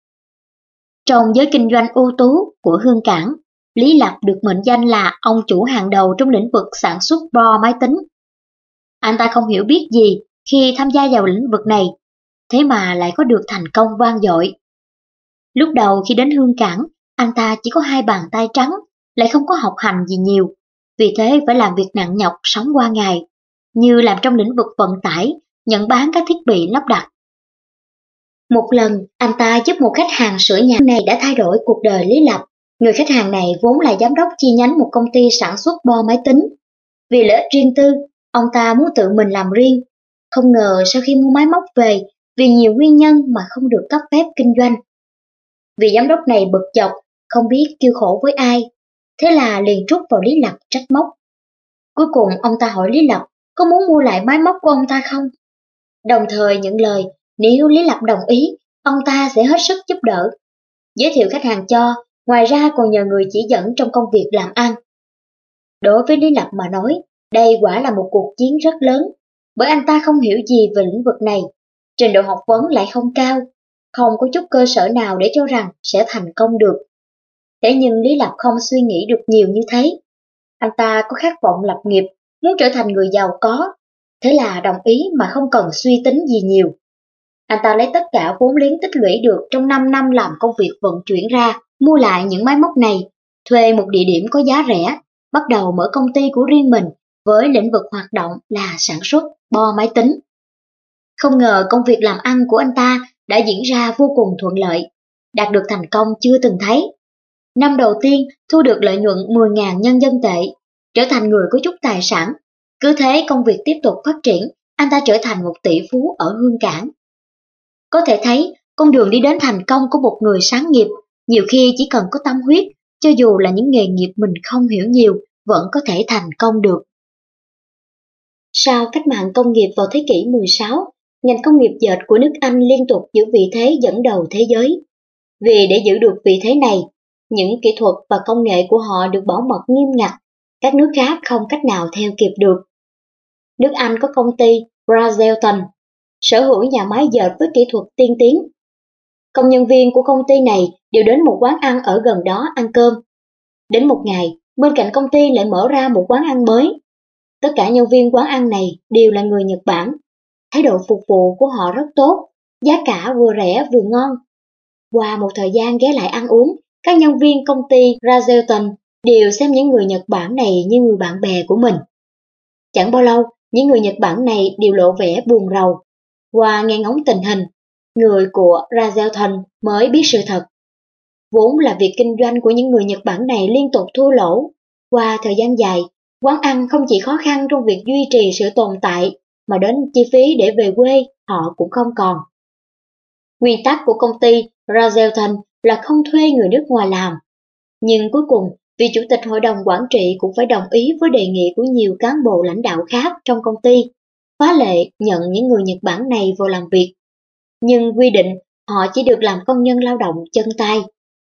Trong giới kinh doanh ưu tú của Hương Cảng, Lý Lập được mệnh danh là ông chủ hàng đầu trong lĩnh vực sản xuất bo máy tính. Anh ta không hiểu biết gì khi tham gia vào lĩnh vực này, thế mà lại có được thành công vang dội. Lúc đầu khi đến Hương Cảng, anh ta chỉ có 2 bàn tay trắng, lại không có học hành gì nhiều, vì thế phải làm việc nặng nhọc sống qua ngày, như làm trong lĩnh vực vận tải, nhận bán các thiết bị lắp đặt. Một lần, anh ta giúp một khách hàng sửa nhà này đã thay đổi cuộc đời Lý Lập. Người khách hàng này vốn là giám đốc chi nhánh một công ty sản xuất bo máy tính. Vì lợi ích riêng tư, ông ta muốn tự mình làm riêng. Không ngờ sau khi mua máy móc về, vì nhiều nguyên nhân mà không được cấp phép kinh doanh. Vị giám đốc này bực dọc, không biết kêu khổ với ai, thế là liền trút vào Lý Lập trách móc. Cuối cùng ông ta hỏi Lý Lập có muốn mua lại máy móc của ông ta không? Đồng thời nhận lời nếu Lý Lập đồng ý, ông ta sẽ hết sức giúp đỡ. Giới thiệu khách hàng cho, ngoài ra còn nhờ người chỉ dẫn trong công việc làm ăn. Đối với Lý Lập mà nói, đây quả là một cuộc chiến rất lớn, bởi anh ta không hiểu gì về lĩnh vực này, trình độ học vấn lại không cao, không có chút cơ sở nào để cho rằng sẽ thành công được. Thế nhưng Lý Lập không suy nghĩ được nhiều như thế. Anh ta có khát vọng lập nghiệp, muốn trở thành người giàu có, thế là đồng ý mà không cần suy tính gì nhiều. Anh ta lấy tất cả vốn liếng tích lũy được trong 5 năm làm công việc vận chuyển ra, mua lại những máy móc này, thuê một địa điểm có giá rẻ, bắt đầu mở công ty của riêng mình với lĩnh vực hoạt động là sản xuất bo máy tính. Không ngờ công việc làm ăn của anh ta đã diễn ra vô cùng thuận lợi, đạt được thành công chưa từng thấy. Năm đầu tiên thu được lợi nhuận 10.000 nhân dân tệ, trở thành người có chút tài sản. Cứ thế công việc tiếp tục phát triển, anh ta trở thành một tỷ phú ở Hương Cảng. Có thể thấy, con đường đi đến thành công của một người sáng nghiệp, nhiều khi chỉ cần có tâm huyết, cho dù là những nghề nghiệp mình không hiểu nhiều, vẫn có thể thành công được. Sau cách mạng công nghiệp vào thế kỷ 16, ngành công nghiệp dệt của nước Anh liên tục giữ vị thế dẫn đầu thế giới. Vì để giữ được vị thế này, những kỹ thuật và công nghệ của họ được bảo mật nghiêm ngặt, các nước khác không cách nào theo kịp được. Nước Anh có công ty Brazzelton, sở hữu nhà máy dệt với kỹ thuật tiên tiến. Công nhân viên của công ty này đều đến một quán ăn ở gần đó ăn cơm. Đến một ngày, bên cạnh công ty lại mở ra một quán ăn mới. Tất cả nhân viên quán ăn này đều là người Nhật Bản. Thái độ phục vụ của họ rất tốt, giá cả vừa rẻ vừa ngon. Qua một thời gian ghé lại ăn uống, các nhân viên công ty Brazzelton đều xem những người Nhật Bản này như người bạn bè của mình. Chẳng bao lâu, những người Nhật Bản này đều lộ vẻ buồn rầu. Qua nghe ngóng tình hình, người của Brazzelton mới biết sự thật. Vốn là việc kinh doanh của những người Nhật Bản này liên tục thua lỗ. Qua thời gian dài, quán ăn không chỉ khó khăn trong việc duy trì sự tồn tại, mà đến chi phí để về quê họ cũng không còn. Nguyên tắc của công ty Brazzelton là không thuê người nước ngoài làm. Nhưng cuối cùng, vị chủ tịch hội đồng quản trị cũng phải đồng ý với đề nghị của nhiều cán bộ lãnh đạo khác trong công ty, phá lệ nhận những người Nhật Bản này vào làm việc. Nhưng quy định họ chỉ được làm công nhân lao động chân tay.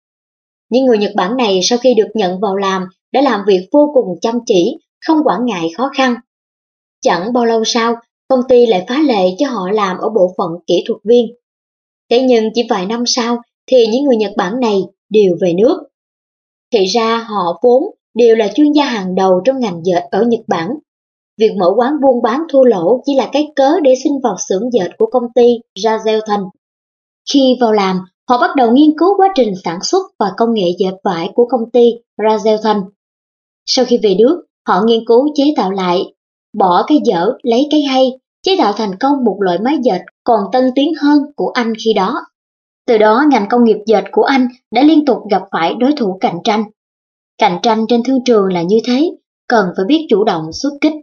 Những người Nhật Bản này sau khi được nhận vào làm đã làm việc vô cùng chăm chỉ, không quản ngại khó khăn. Chẳng bao lâu sau, công ty lại phá lệ cho họ làm ở bộ phận kỹ thuật viên. Thế nhưng chỉ vài năm sau thì những người Nhật Bản này đều về nước. Thì ra họ vốn đều là chuyên gia hàng đầu trong ngành dệt ở Nhật Bản. Việc mở quán buôn bán thua lỗ chỉ là cái cớ để xin vào xưởng dệt của công ty Brazzelton. Khi vào làm, họ bắt đầu nghiên cứu quá trình sản xuất và công nghệ dệt vải của công ty Brazzelton. Sau khi về nước, họ nghiên cứu chế tạo lại, bỏ cái dở lấy cái hay, chế tạo thành công một loại máy dệt còn tân tiến hơn của Anh khi đó. Từ đó ngành công nghiệp dệt của Anh đã liên tục gặp phải đối thủ cạnh tranh. Cạnh tranh trên thương trường là như thế, cần phải biết chủ động xuất kích.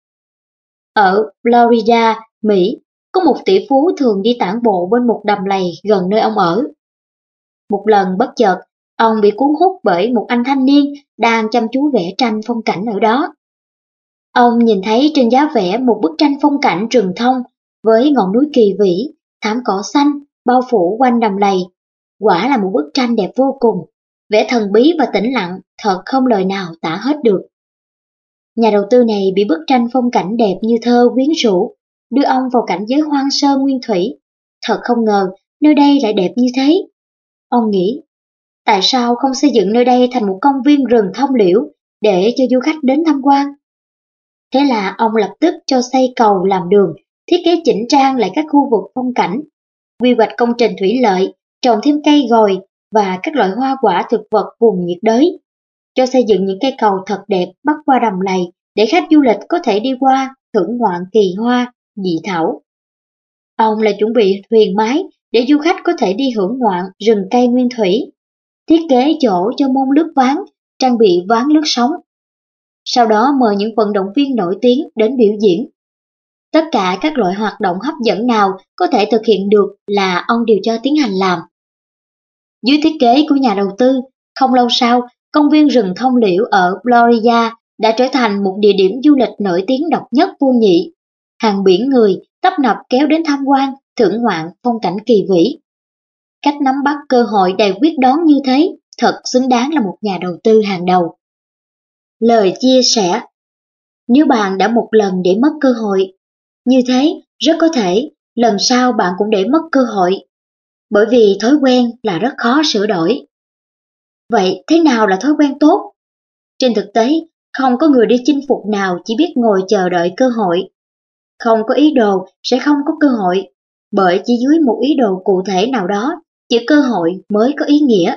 Ở Florida, Mỹ, có một tỷ phú thường đi tản bộ bên một đầm lầy gần nơi ông ở. Một lần bất chợt, ông bị cuốn hút bởi một anh thanh niên đang chăm chú vẽ tranh phong cảnh ở đó. Ông nhìn thấy trên giá vẽ một bức tranh phong cảnh rừng thông với ngọn núi kỳ vĩ, thảm cỏ xanh bao phủ quanh đầm lầy. Quả là một bức tranh đẹp vô cùng, vẻ thần bí và tĩnh lặng thật không lời nào tả hết được. Nhà đầu tư này bị bức tranh phong cảnh đẹp như thơ quyến rũ, đưa ông vào cảnh giới hoang sơ nguyên thủy. Thật không ngờ nơi đây lại đẹp như thế. Ông nghĩ, tại sao không xây dựng nơi đây thành một công viên rừng thông liễu để cho du khách đến tham quan? Thế là ông lập tức cho xây cầu làm đường, thiết kế chỉnh trang lại các khu vực phong cảnh, quy hoạch công trình thủy lợi, trồng thêm cây gòi và các loại hoa quả thực vật vùng nhiệt đới, cho xây dựng những cây cầu thật đẹp bắc qua đầm lầy để khách du lịch có thể đi qua thưởng ngoạn kỳ hoa, dị thảo. Ông lại chuẩn bị thuyền mái để du khách có thể đi hưởng ngoạn rừng cây nguyên thủy, thiết kế chỗ cho môn lướt ván, trang bị ván lướt sóng. Sau đó mời những vận động viên nổi tiếng đến biểu diễn. Tất cả các loại hoạt động hấp dẫn nào có thể thực hiện được là ông đều cho tiến hành làm. Dưới thiết kế của nhà đầu tư, không lâu sau, công viên rừng thông liễu ở Florida đã trở thành một địa điểm du lịch nổi tiếng độc nhất vô nhị. Hàng biển người tấp nập kéo đến tham quan, thưởng ngoạn phong cảnh kỳ vĩ. Cách nắm bắt cơ hội đầy quyết đoán như thế, thật xứng đáng là một nhà đầu tư hàng đầu. Lời chia sẻ: nếu bạn đã một lần để mất cơ hội, như thế rất có thể lần sau bạn cũng để mất cơ hội. Bởi vì thói quen là rất khó sửa đổi. Vậy thế nào là thói quen tốt? Trên thực tế, không có người đi chinh phục nào chỉ biết ngồi chờ đợi cơ hội. Không có ý đồ sẽ không có cơ hội, bởi chỉ dưới một ý đồ cụ thể nào đó, chữ cơ hội mới có ý nghĩa.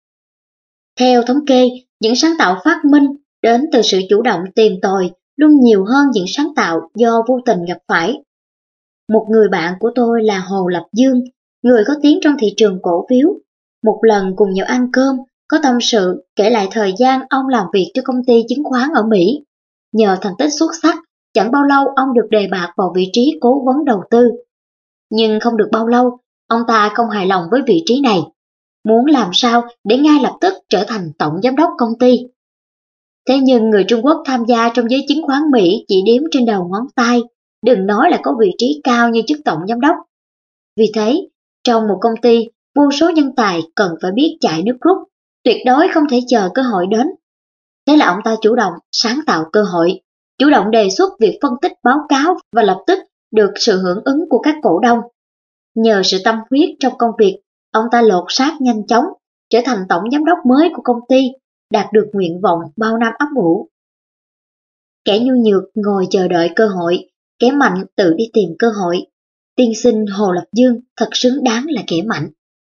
Theo thống kê, những sáng tạo phát minh đến từ sự chủ động tìm tòi luôn nhiều hơn những sáng tạo do vô tình gặp phải. Một người bạn của tôi là Hồ Lập Dương, người có tiếng trong thị trường cổ phiếu. Một lần cùng nhau ăn cơm, có tâm sự kể lại thời gian ông làm việc cho công ty chứng khoán ở Mỹ. Nhờ thành tích xuất sắc, chẳng bao lâu ông được đề bạt vào vị trí cố vấn đầu tư. Nhưng không được bao lâu, ông ta không hài lòng với vị trí này, muốn làm sao để ngay lập tức trở thành tổng giám đốc công ty. Thế nhưng người Trung Quốc tham gia trong giới chứng khoán Mỹ chỉ đếm trên đầu ngón tay, đừng nói là có vị trí cao như chức tổng giám đốc. Vì thế, trong một công ty, vô số nhân tài cần phải biết chạy nước rút, tuyệt đối không thể chờ cơ hội đến. Thế là ông ta chủ động sáng tạo cơ hội, chủ động đề xuất việc phân tích báo cáo và lập tức được sự hưởng ứng của các cổ đông. Nhờ sự tâm huyết trong công việc, ông ta lột xác nhanh chóng, trở thành tổng giám đốc mới của công ty, đạt được nguyện vọng bao năm ấp ủ. Kẻ nhu nhược ngồi chờ đợi cơ hội, kẻ mạnh tự đi tìm cơ hội. Tiên sinh Hồ Lập Dương thật xứng đáng là kẻ mạnh.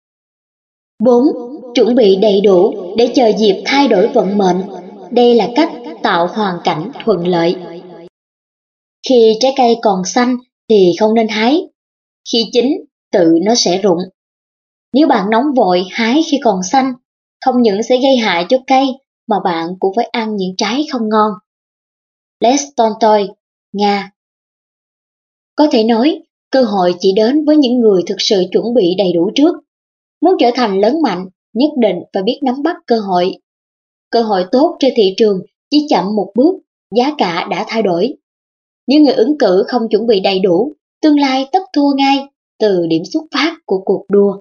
4. Chuẩn bị đầy đủ để chờ dịp thay đổi vận mệnh. Đây là cách tạo hoàn cảnh thuận lợi. Khi trái cây còn xanh thì không nên hái. Khi chín, tự nó sẽ rụng. Nếu bạn nóng vội hái khi còn xanh, không những sẽ gây hại cho cây mà bạn cũng phải ăn những trái không ngon. Lev Tolstoy, Nga. Có thể nói, cơ hội chỉ đến với những người thực sự chuẩn bị đầy đủ trước. Muốn trở thành lớn mạnh, nhất định phải biết nắm bắt cơ hội. Cơ hội tốt trên thị trường chỉ chậm một bước, giá cả đã thay đổi. Nếu người ứng cử không chuẩn bị đầy đủ, tương lai tất thua ngay từ điểm xuất phát của cuộc đua.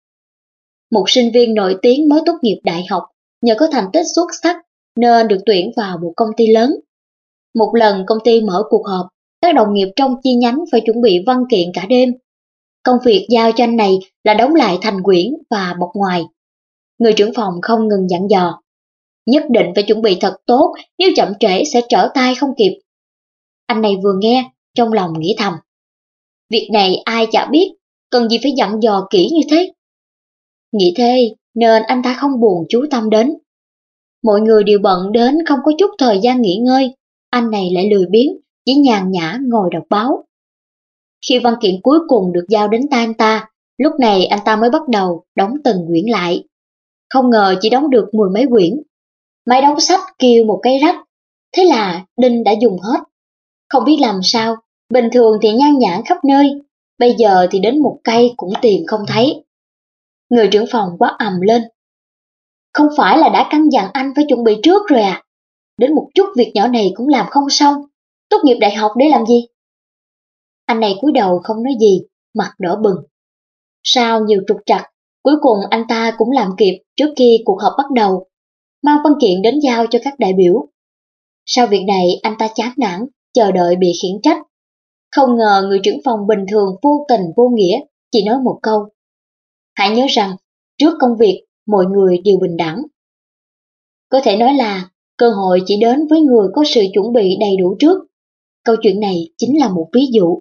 Một sinh viên nổi tiếng mới tốt nghiệp đại học, nhờ có thành tích xuất sắc nên được tuyển vào một công ty lớn. Một lần công ty mở cuộc họp, các đồng nghiệp trong chi nhánh phải chuẩn bị văn kiện cả đêm. Công việc giao cho anh này là đóng lại thành quyển và bọc ngoài. Người trưởng phòng không ngừng dặn dò. Nhất định phải chuẩn bị thật tốt, nếu chậm trễ sẽ trở tay không kịp. Anh này vừa nghe, trong lòng nghĩ thầm. Việc này ai chả biết, cần gì phải dặn dò kỹ như thế. Nghĩ thế nên anh ta không buồn chú tâm đến. Mọi người đều bận đến không có chút thời gian nghỉ ngơi, anh này lại lười biếng, chỉ nhàn nhã ngồi đọc báo. Khi văn kiện cuối cùng được giao đến tay anh ta, lúc này anh ta mới bắt đầu đóng từng quyển lại. Không ngờ chỉ đóng được 10 mấy quyển. Máy đóng sách kêu một cái rách, thế là đinh đã dùng hết. Không biết làm sao, bình thường thì nhan nhản khắp nơi, bây giờ thì đến một cây cũng tìm không thấy. Người trưởng phòng quát ầm lên. Không phải là đã căn dặn anh phải chuẩn bị trước rồi à? Đến một chút việc nhỏ này cũng làm không xong, tốt nghiệp đại học để làm gì? Anh này cúi đầu không nói gì, mặt đỏ bừng. Sau nhiều trục trặc, cuối cùng anh ta cũng làm kịp trước khi cuộc họp bắt đầu, mang văn kiện đến giao cho các đại biểu. Sau việc này anh ta chán nản, chờ đợi bị khiển trách. Không ngờ người trưởng phòng bình thường vô tình vô nghĩa, chỉ nói một câu. Hãy nhớ rằng, trước công việc, mọi người đều bình đẳng. Có thể nói là, cơ hội chỉ đến với người có sự chuẩn bị đầy đủ trước. Câu chuyện này chính là một ví dụ.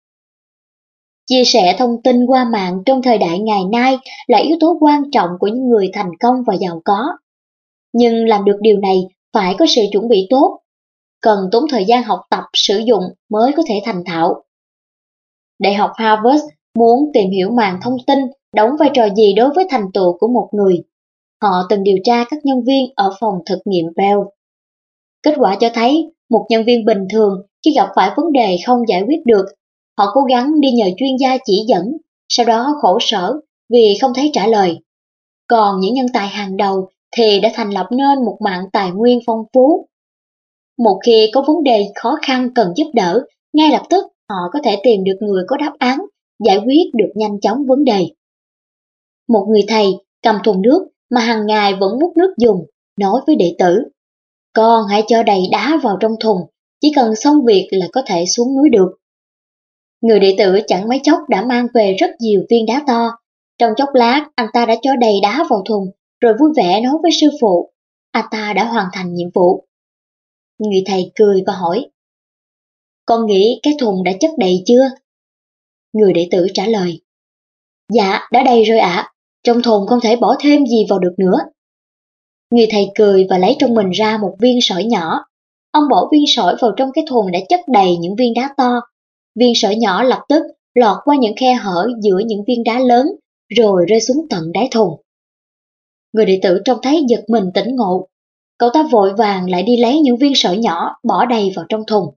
Chia sẻ thông tin qua mạng trong thời đại ngày nay là yếu tố quan trọng của những người thành công và giàu có. Nhưng làm được điều này phải có sự chuẩn bị tốt. Cần tốn thời gian học tập, sử dụng mới có thể thành thạo. Đại học Harvard muốn tìm hiểu mạng thông tin đóng vai trò gì đối với thành tựu của một người. Họ từng điều tra các nhân viên ở phòng thực nghiệm Bell. Kết quả cho thấy một nhân viên bình thường khi gặp phải vấn đề không giải quyết được, họ cố gắng đi nhờ chuyên gia chỉ dẫn, sau đó khổ sở vì không thấy trả lời. Còn những nhân tài hàng đầu thì đã thành lập nên một mạng tài nguyên phong phú. Một khi có vấn đề khó khăn cần giúp đỡ, ngay lập tức họ có thể tìm được người có đáp án, giải quyết được nhanh chóng vấn đề. Một người thầy cầm thùng nước mà hàng ngày vẫn múc nước dùng, nói với đệ tử. Con hãy cho đầy đá vào trong thùng, chỉ cần xong việc là có thể xuống núi được. Người đệ tử chẳng mấy chốc đã mang về rất nhiều viên đá to. Trong chốc lát, anh ta đã cho đầy đá vào thùng, rồi vui vẻ nói với sư phụ. Anh ta đã hoàn thành nhiệm vụ. Người thầy cười và hỏi. Con nghĩ cái thùng đã chất đầy chưa? Người đệ tử trả lời. Dạ, đã đầy rồi ạ. Trong thùng không thể bỏ thêm gì vào được nữa. Người thầy cười và lấy trong mình ra một viên sỏi nhỏ. Ông bỏ viên sỏi vào trong cái thùng đã chất đầy những viên đá to. Viên sỏi nhỏ lập tức lọt qua những khe hở giữa những viên đá lớn, rồi rơi xuống tận đáy thùng. Người đệ tử trông thấy giật mình tỉnh ngộ. Cậu ta vội vàng lại đi lấy những viên sỏi nhỏ bỏ đầy vào trong thùng.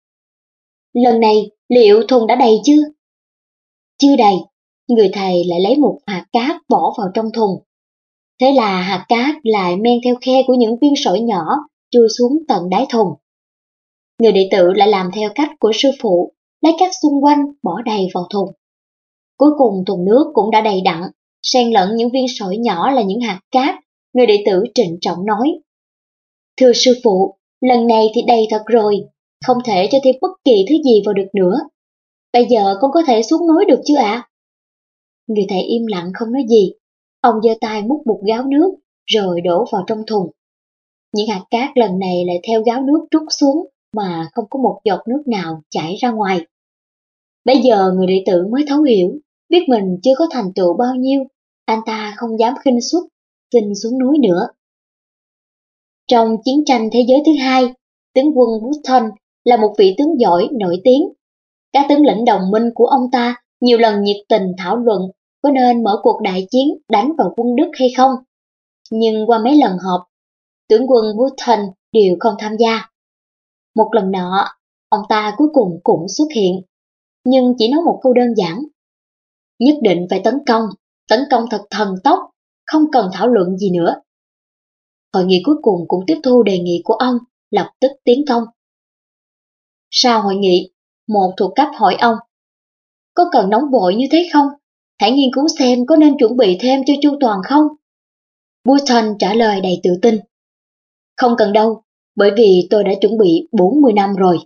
Lần này, liệu thùng đã đầy chưa? Chưa đầy. Người thầy lại lấy một hạt cát bỏ vào trong thùng. Thế là hạt cát lại men theo khe của những viên sỏi nhỏ chui xuống tận đáy thùng. Người đệ tử lại làm theo cách của sư phụ, lấy cát xung quanh bỏ đầy vào thùng. Cuối cùng thùng nước cũng đã đầy đặn, xen lẫn những viên sỏi nhỏ là những hạt cát. Người đệ tử trịnh trọng nói: "Thưa sư phụ, lần này thì đầy thật rồi, không thể cho thêm bất kỳ thứ gì vào được nữa. Bây giờ con có thể xuống núi được chưa ạ?" Người thầy im lặng không nói gì. Ông giơ tay múc một gáo nước rồi đổ vào trong thùng. Những hạt cát lần này lại theo gáo nước trút xuống mà không có một giọt nước nào chảy ra ngoài. Bây giờ người đệ tử mới thấu hiểu, biết mình chưa có thành tựu bao nhiêu, anh ta không dám khinh suất, xin xuống núi nữa. Trong chiến tranh thế giới thứ hai, tướng quân Button là một vị tướng giỏi nổi tiếng. Các tướng lĩnh đồng minh của ông ta nhiều lần nhiệt tình thảo luận có nên mở cuộc đại chiến đánh vào quân Đức hay không. Nhưng qua mấy lần họp, tướng quân Button đều không tham gia. Một lần nọ, ông ta cuối cùng cũng xuất hiện, nhưng chỉ nói một câu đơn giản: nhất định phải tấn công thật thần tốc, không cần thảo luận gì nữa. Hội nghị cuối cùng cũng tiếp thu đề nghị của ông, lập tức tiến công. Sau hội nghị, một thuộc cấp hỏi ông: "Có cần nóng vội như thế không? Hãy nghiên cứu xem có nên chuẩn bị thêm cho chu toàn không?" Button trả lời đầy tự tin: "Không cần đâu, bởi vì tôi đã chuẩn bị 40 năm rồi."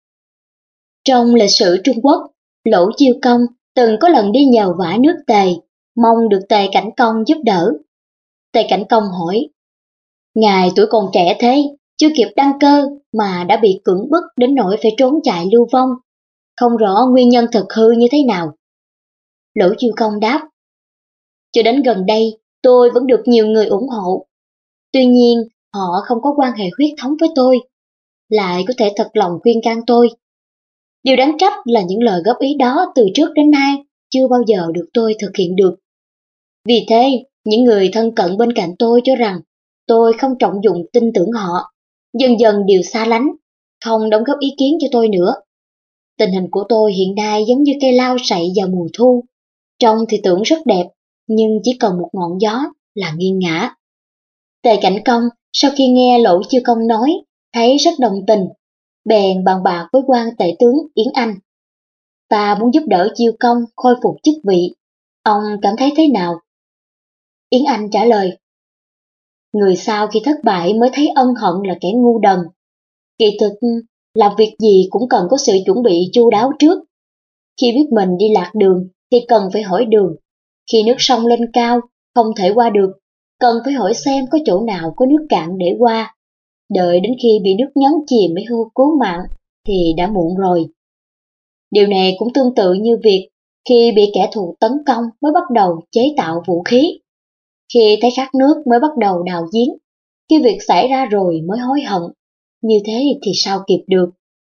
Trong lịch sử Trung Quốc, Lỗ Chiêu Công từng có lần đi nhờ vả nước Tề, mong được Tề Cảnh Công giúp đỡ. Tề Cảnh Công hỏi: "Ngài tuổi còn trẻ thế, chưa kịp đăng cơ mà đã bị cưỡng bức đến nỗi phải trốn chạy lưu vong, không rõ nguyên nhân thực hư như thế nào?" Lỗ Chiêu Công đáp: "Cho đến gần đây, tôi vẫn được nhiều người ủng hộ. Tuy nhiên, họ không có quan hệ huyết thống với tôi, lại có thể thật lòng khuyên can tôi. Điều đáng trách là những lời góp ý đó từ trước đến nay chưa bao giờ được tôi thực hiện được. Vì thế, những người thân cận bên cạnh tôi cho rằng tôi không trọng dụng tin tưởng họ, dần dần đều xa lánh, không đóng góp ý kiến cho tôi nữa. Tình hình của tôi hiện nay giống như cây lao sậy vào mùa thu, trông thì tưởng rất đẹp, nhưng chỉ cần một ngọn gió là nghiêng ngã." Tề Cảnh Công sau khi nghe Lỗ Chiêu Công nói, thấy rất đồng tình, bèn bàn bạc với quan tể tướng Yến Anh: "Ta muốn giúp đỡ Chiêu Công khôi phục chức vị, ông cảm thấy thế nào?" Yến Anh trả lời: "Người sau khi thất bại mới thấy ân hận là kẻ ngu đần. Kỳ thực, làm việc gì cũng cần có sự chuẩn bị chu đáo trước. Khi biết mình đi lạc đường thì cần phải hỏi đường. Khi nước sông lên cao, không thể qua được, cần phải hỏi xem có chỗ nào có nước cạn để qua. Đợi đến khi bị nước nhấn chìm mới hô cứu mạng thì đã muộn rồi." Điều này cũng tương tự như việc khi bị kẻ thù tấn công mới bắt đầu chế tạo vũ khí. Khi thấy khát nước mới bắt đầu đào giếng. Khi việc xảy ra rồi mới hối hận. Như thế thì sao kịp được?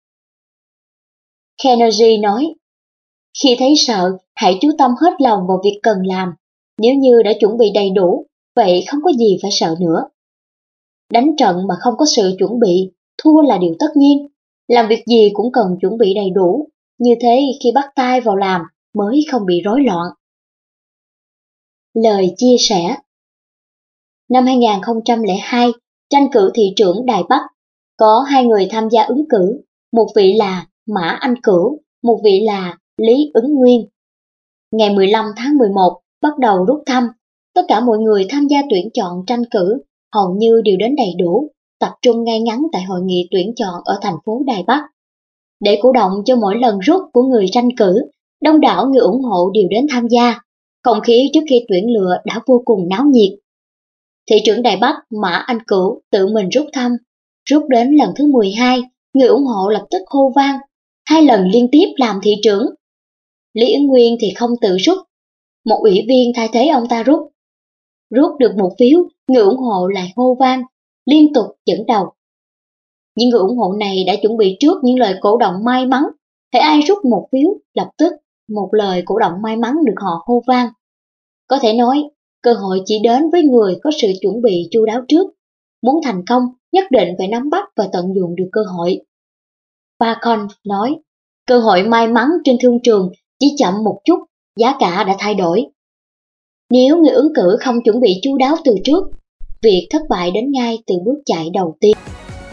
Kennedy nói: "Khi thấy sợ, hãy chú tâm hết lòng vào việc cần làm. Nếu như đã chuẩn bị đầy đủ, vậy không có gì phải sợ nữa. Đánh trận mà không có sự chuẩn bị, thua là điều tất nhiên. Làm việc gì cũng cần chuẩn bị đầy đủ. Như thế khi bắt tay vào làm mới không bị rối loạn." Lời chia sẻ. Năm 2002, tranh cử thị trưởng Đài Bắc, có 2 người tham gia ứng cử, một vị là Mã Anh Cửu, một vị là Lý Ứng Nguyên. Ngày 15 tháng 11 bắt đầu rút thăm, tất cả mọi người tham gia tuyển chọn tranh cử hầu như đều đến đầy đủ, tập trung ngay ngắn tại hội nghị tuyển chọn ở thành phố Đài Bắc. Để cổ động cho mỗi lần rút của người tranh cử, đông đảo người ủng hộ đều đến tham gia. Không khí trước khi tuyển lựa đã vô cùng náo nhiệt. Thị trưởng Đài Bắc Mã Anh Cửu tự mình rút thăm. Rút đến lần thứ 12, người ủng hộ lập tức hô vang: 2 lần liên tiếp làm thị trưởng. Lý Ứng Nguyên thì không tự rút, một ủy viên thay thế ông ta rút. Rút được một phiếu, người ủng hộ lại hô vang, liên tục dẫn đầu. Những người ủng hộ này đã chuẩn bị trước những lời cổ động may mắn. Hễ ai rút một phiếu, lập tức một lời cổ động may mắn được họ hô vang. Có thể nói, cơ hội chỉ đến với người có sự chuẩn bị chu đáo trước. Muốn thành công, nhất định phải nắm bắt và tận dụng được cơ hội. Bacon nói, cơ hội may mắn trên thương trường chỉ chậm một chút, giá cả đã thay đổi. Nếu người ứng cử không chuẩn bị chu đáo từ trước, việc thất bại đến ngay từ bước chạy đầu tiên.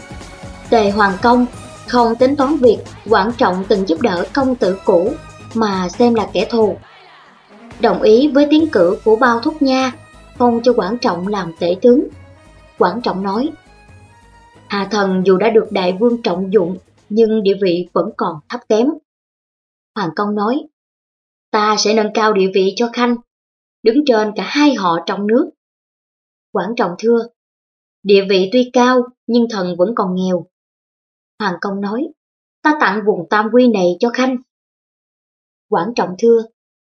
Tề Hoàng Công không tính toán việc Quảng Trọng từng giúp đỡ công tử cũ mà xem là kẻ thù. Đồng ý với tiến cử của Bao Thúc Nha, phong cho Quảng Trọng làm tể tướng. Quảng Trọng nói: Hà thần dù đã được đại vương trọng dụng, nhưng địa vị vẫn còn thấp kém. Hoàng Công nói: Ta sẽ nâng cao địa vị cho Khanh, đứng trên cả hai họ trong nước. Quảng Trọng thưa: Địa vị tuy cao, nhưng thần vẫn còn nghèo. Hoàng Công nói: Ta tặng vùng Tam Quy này cho Khanh. Quảng Trọng thưa: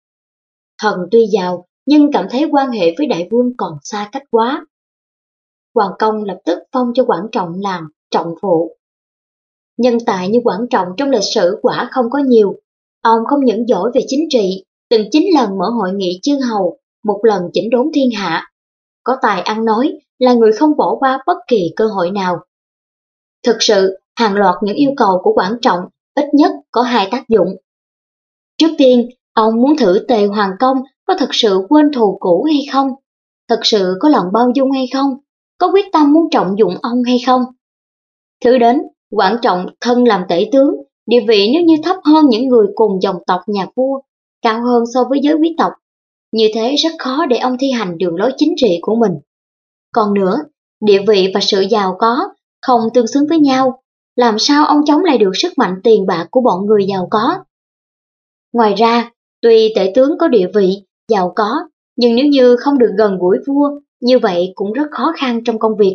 Thần tuy giàu, nhưng cảm thấy quan hệ với đại vương còn xa cách quá. Hoàng Công lập tức phong cho Quảng Trọng làm trọng phụ. Nhân tài như Quảng Trọng trong lịch sử quả không có nhiều. Ông không những giỏi về chính trị, từng 9 lần mở hội nghị chư hầu, một lần chỉnh đốn thiên hạ. Có tài ăn nói, là người không bỏ qua bất kỳ cơ hội nào. Thực sự, hàng loạt những yêu cầu của Quảng Trọng ít nhất có 2 tác dụng. Trước tiên, ông muốn thử Tề Hoàng Công có thực sự quên thù cũ hay không, thực sự có lòng bao dung hay không, có quyết tâm muốn trọng dụng ông hay không. Thứ đến, Quảng Trọng thân làm tể tướng, địa vị nếu như thấp hơn những người cùng dòng tộc nhà vua, cao hơn so với giới quý tộc. Như thế rất khó để ông thi hành đường lối chính trị của mình. Còn nữa, địa vị và sự giàu có không tương xứng với nhau, làm sao ông chống lại được sức mạnh tiền bạc của bọn người giàu có. Ngoài ra, tuy tể tướng có địa vị, giàu có, nhưng nếu như không được gần gũi vua, như vậy cũng rất khó khăn trong công việc.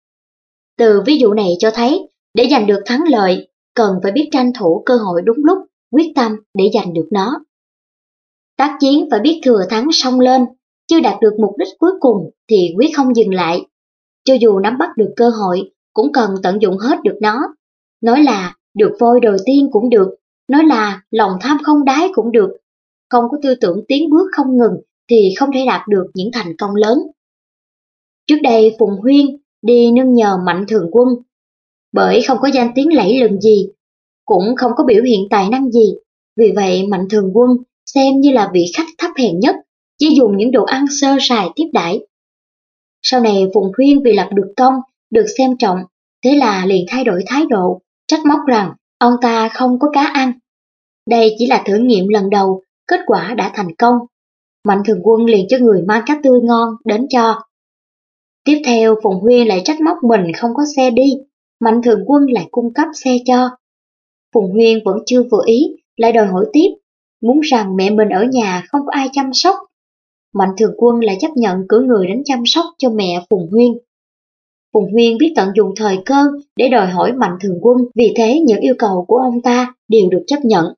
Từ ví dụ này cho thấy, để giành được thắng lợi, cần phải biết tranh thủ cơ hội đúng lúc, quyết tâm để giành được nó. Tác chiến phải biết thừa thắng xông lên, chưa đạt được mục đích cuối cùng thì quyết không dừng lại. Cho dù nắm bắt được cơ hội, cũng cần tận dụng hết được nó. Nói là được voi đầu tiên cũng được, nói là lòng tham không đáy cũng được. Không có tư tưởng tiến bước không ngừng thì không thể đạt được những thành công lớn. Trước đây Phùng Huyên đi nương nhờ Mạnh Thường Quân, bởi không có danh tiếng lẫy lừng gì, cũng không có biểu hiện tài năng gì. Vì vậy Mạnh Thường Quân xem như là vị khách thấp hèn nhất, chỉ dùng những đồ ăn sơ sài tiếp đãi. Sau này Phùng Huyên vì lập được công, được xem trọng, thế là liền thay đổi thái độ, trách móc rằng ông ta không có cá ăn. Đây chỉ là thử nghiệm lần đầu, kết quả đã thành công. Mạnh Thường Quân liền cho người mang cá tươi ngon đến cho. Tiếp theo Phùng Huyên lại trách móc mình không có xe đi, Mạnh Thường Quân lại cung cấp xe cho. Phùng Huyên vẫn chưa vừa ý, lại đòi hỏi tiếp, muốn rằng mẹ mình ở nhà không có ai chăm sóc. Mạnh Thường Quân lại chấp nhận cử người đến chăm sóc cho mẹ Phùng Huyên. Phùng Huyên biết tận dụng thời cơ để đòi hỏi Mạnh Thường Quân, vì thế những yêu cầu của ông ta đều được chấp nhận.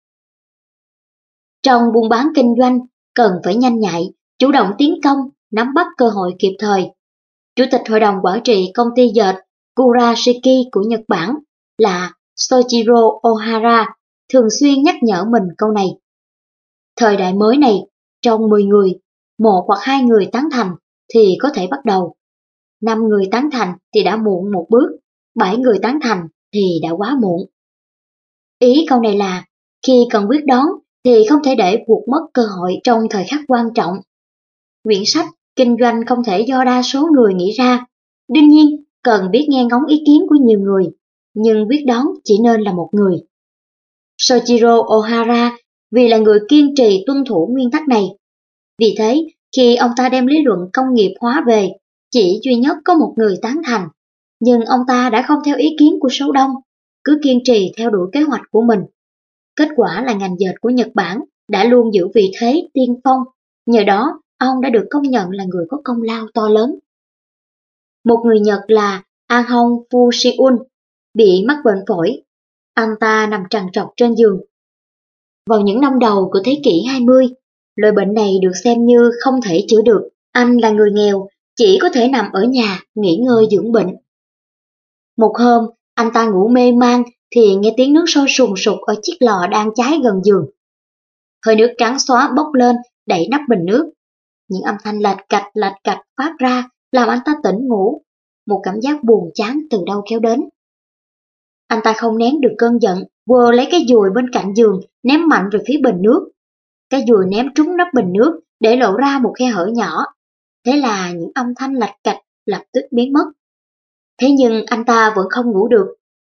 Trong buôn bán kinh doanh, cần phải nhanh nhạy, chủ động tiến công, nắm bắt cơ hội kịp thời. Chủ tịch Hội đồng Quản trị công ty dệt Kurashiki của Nhật Bản là Soichiro Ohara thường xuyên nhắc nhở mình câu này. Thời đại mới này, trong 10 người, 1 hoặc 2 người tán thành thì có thể bắt đầu. 5 người tán thành thì đã muộn một bước, 7 người tán thành thì đã quá muộn. Ý câu này là, khi cần quyết đoán thì không thể để vụt mất cơ hội trong thời khắc quan trọng. Quyển sách kinh doanh không thể do đa số người nghĩ ra. Đương nhiên, cần biết nghe ngóng ý kiến của nhiều người, nhưng quyết đoán chỉ nên là một người. Soichiro Ohara vì là người kiên trì tuân thủ nguyên tắc này. Vì thế, khi ông ta đem lý luận công nghiệp hóa về, chỉ duy nhất có một người tán thành, nhưng ông ta đã không theo ý kiến của số đông, cứ kiên trì theo đuổi kế hoạch của mình. Kết quả là ngành dệt của Nhật Bản đã luôn giữ vị thế tiên phong, nhờ đó ông đã được công nhận là người có công lao to lớn. Một người Nhật là Ahon Fushiun bị mắc bệnh phổi. Anh ta nằm trằn trọc trên giường. Vào những năm đầu của thế kỷ 20, loại bệnh này được xem như không thể chữa được. Anh là người nghèo, chỉ có thể nằm ở nhà nghỉ ngơi dưỡng bệnh. Một hôm, anh ta ngủ mê man thì nghe tiếng nước sôi sùng sục ở chiếc lò đang cháy gần giường. Hơi nước trắng xóa bốc lên, đẩy nắp bình nước. Những âm thanh lạch cạch phát ra làm anh ta tỉnh ngủ. Một cảm giác buồn chán từ đâu kéo đến. Anh ta không nén được cơn giận, quơ lấy cái dùi bên cạnh giường ném mạnh về phía bình nước. Cái dùi ném trúng nắp bình nước để lộ ra một khe hở nhỏ. Thế là những âm thanh lạch cạch lập tức biến mất. Thế nhưng anh ta vẫn không ngủ được.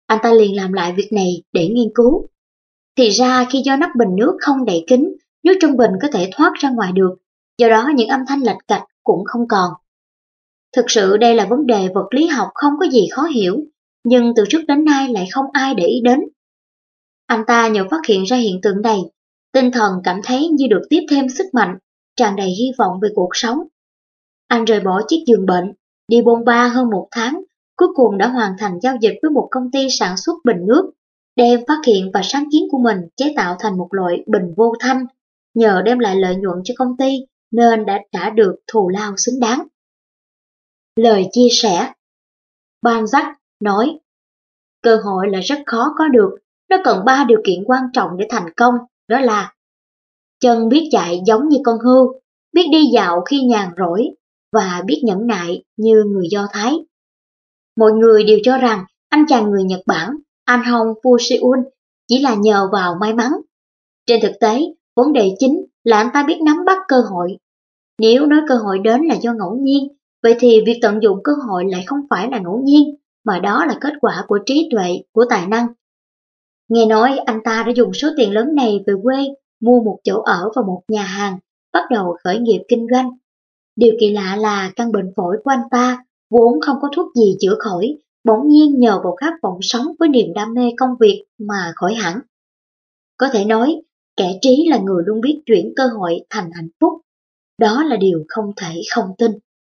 Anh ta liền làm lại việc này để nghiên cứu. Thì ra khi do nắp bình nước không đậy kín, nước trong bình có thể thoát ra ngoài được, do đó những âm thanh lạch cạch cũng không còn. Thực sự đây là vấn đề vật lý học không có gì khó hiểu, nhưng từ trước đến nay lại không ai để ý đến. Anh ta nhờ phát hiện ra hiện tượng này, tinh thần cảm thấy như được tiếp thêm sức mạnh, tràn đầy hy vọng về cuộc sống. Anh rời bỏ chiếc giường bệnh, đi bôn ba hơn 1 tháng, cuối cùng đã hoàn thành giao dịch với một công ty sản xuất bình nước, đem phát hiện và sáng kiến của mình chế tạo thành một loại bình vô thanh, nhờ đem lại lợi nhuận cho công ty nên đã trả được thù lao xứng đáng. Lời chia sẻ. Balzac nói, cơ hội là rất khó có được, nó cần 3 điều kiện quan trọng để thành công, đó là chân biết chạy giống như con hươu, biết đi dạo khi nhàn rỗi và biết nhẫn nại như người Do Thái. Mọi người đều cho rằng anh chàng người Nhật Bản, Anh Hong Fuseun, chỉ là nhờ vào may mắn. Trên thực tế, vấn đề chính là anh ta biết nắm bắt cơ hội. Nếu nói cơ hội đến là do ngẫu nhiên, vậy thì việc tận dụng cơ hội lại không phải là ngẫu nhiên, mà đó là kết quả của trí tuệ, của tài năng. Nghe nói anh ta đã dùng số tiền lớn này về quê, mua một chỗ ở và một nhà hàng, bắt đầu khởi nghiệp kinh doanh. Điều kỳ lạ là căn bệnh phổi của anh ta vốn không có thuốc gì chữa khỏi, bỗng nhiên nhờ vào khát vọng sống với niềm đam mê công việc mà khỏi hẳn. Có thể nói, kẻ trí là người luôn biết chuyển cơ hội thành hạnh phúc. Đó là điều không thể không tin.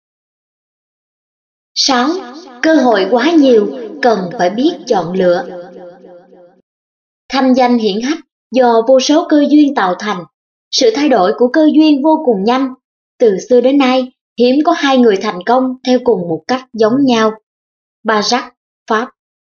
6. Cơ hội quá nhiều, cần phải biết chọn lựa. Thanh danh hiển hách do vô số cơ duyên tạo thành. Sự thay đổi của cơ duyên vô cùng nhanh. Từ xưa đến nay, hiếm có 2 người thành công theo cùng một cách giống nhau. Balzac, Pháp.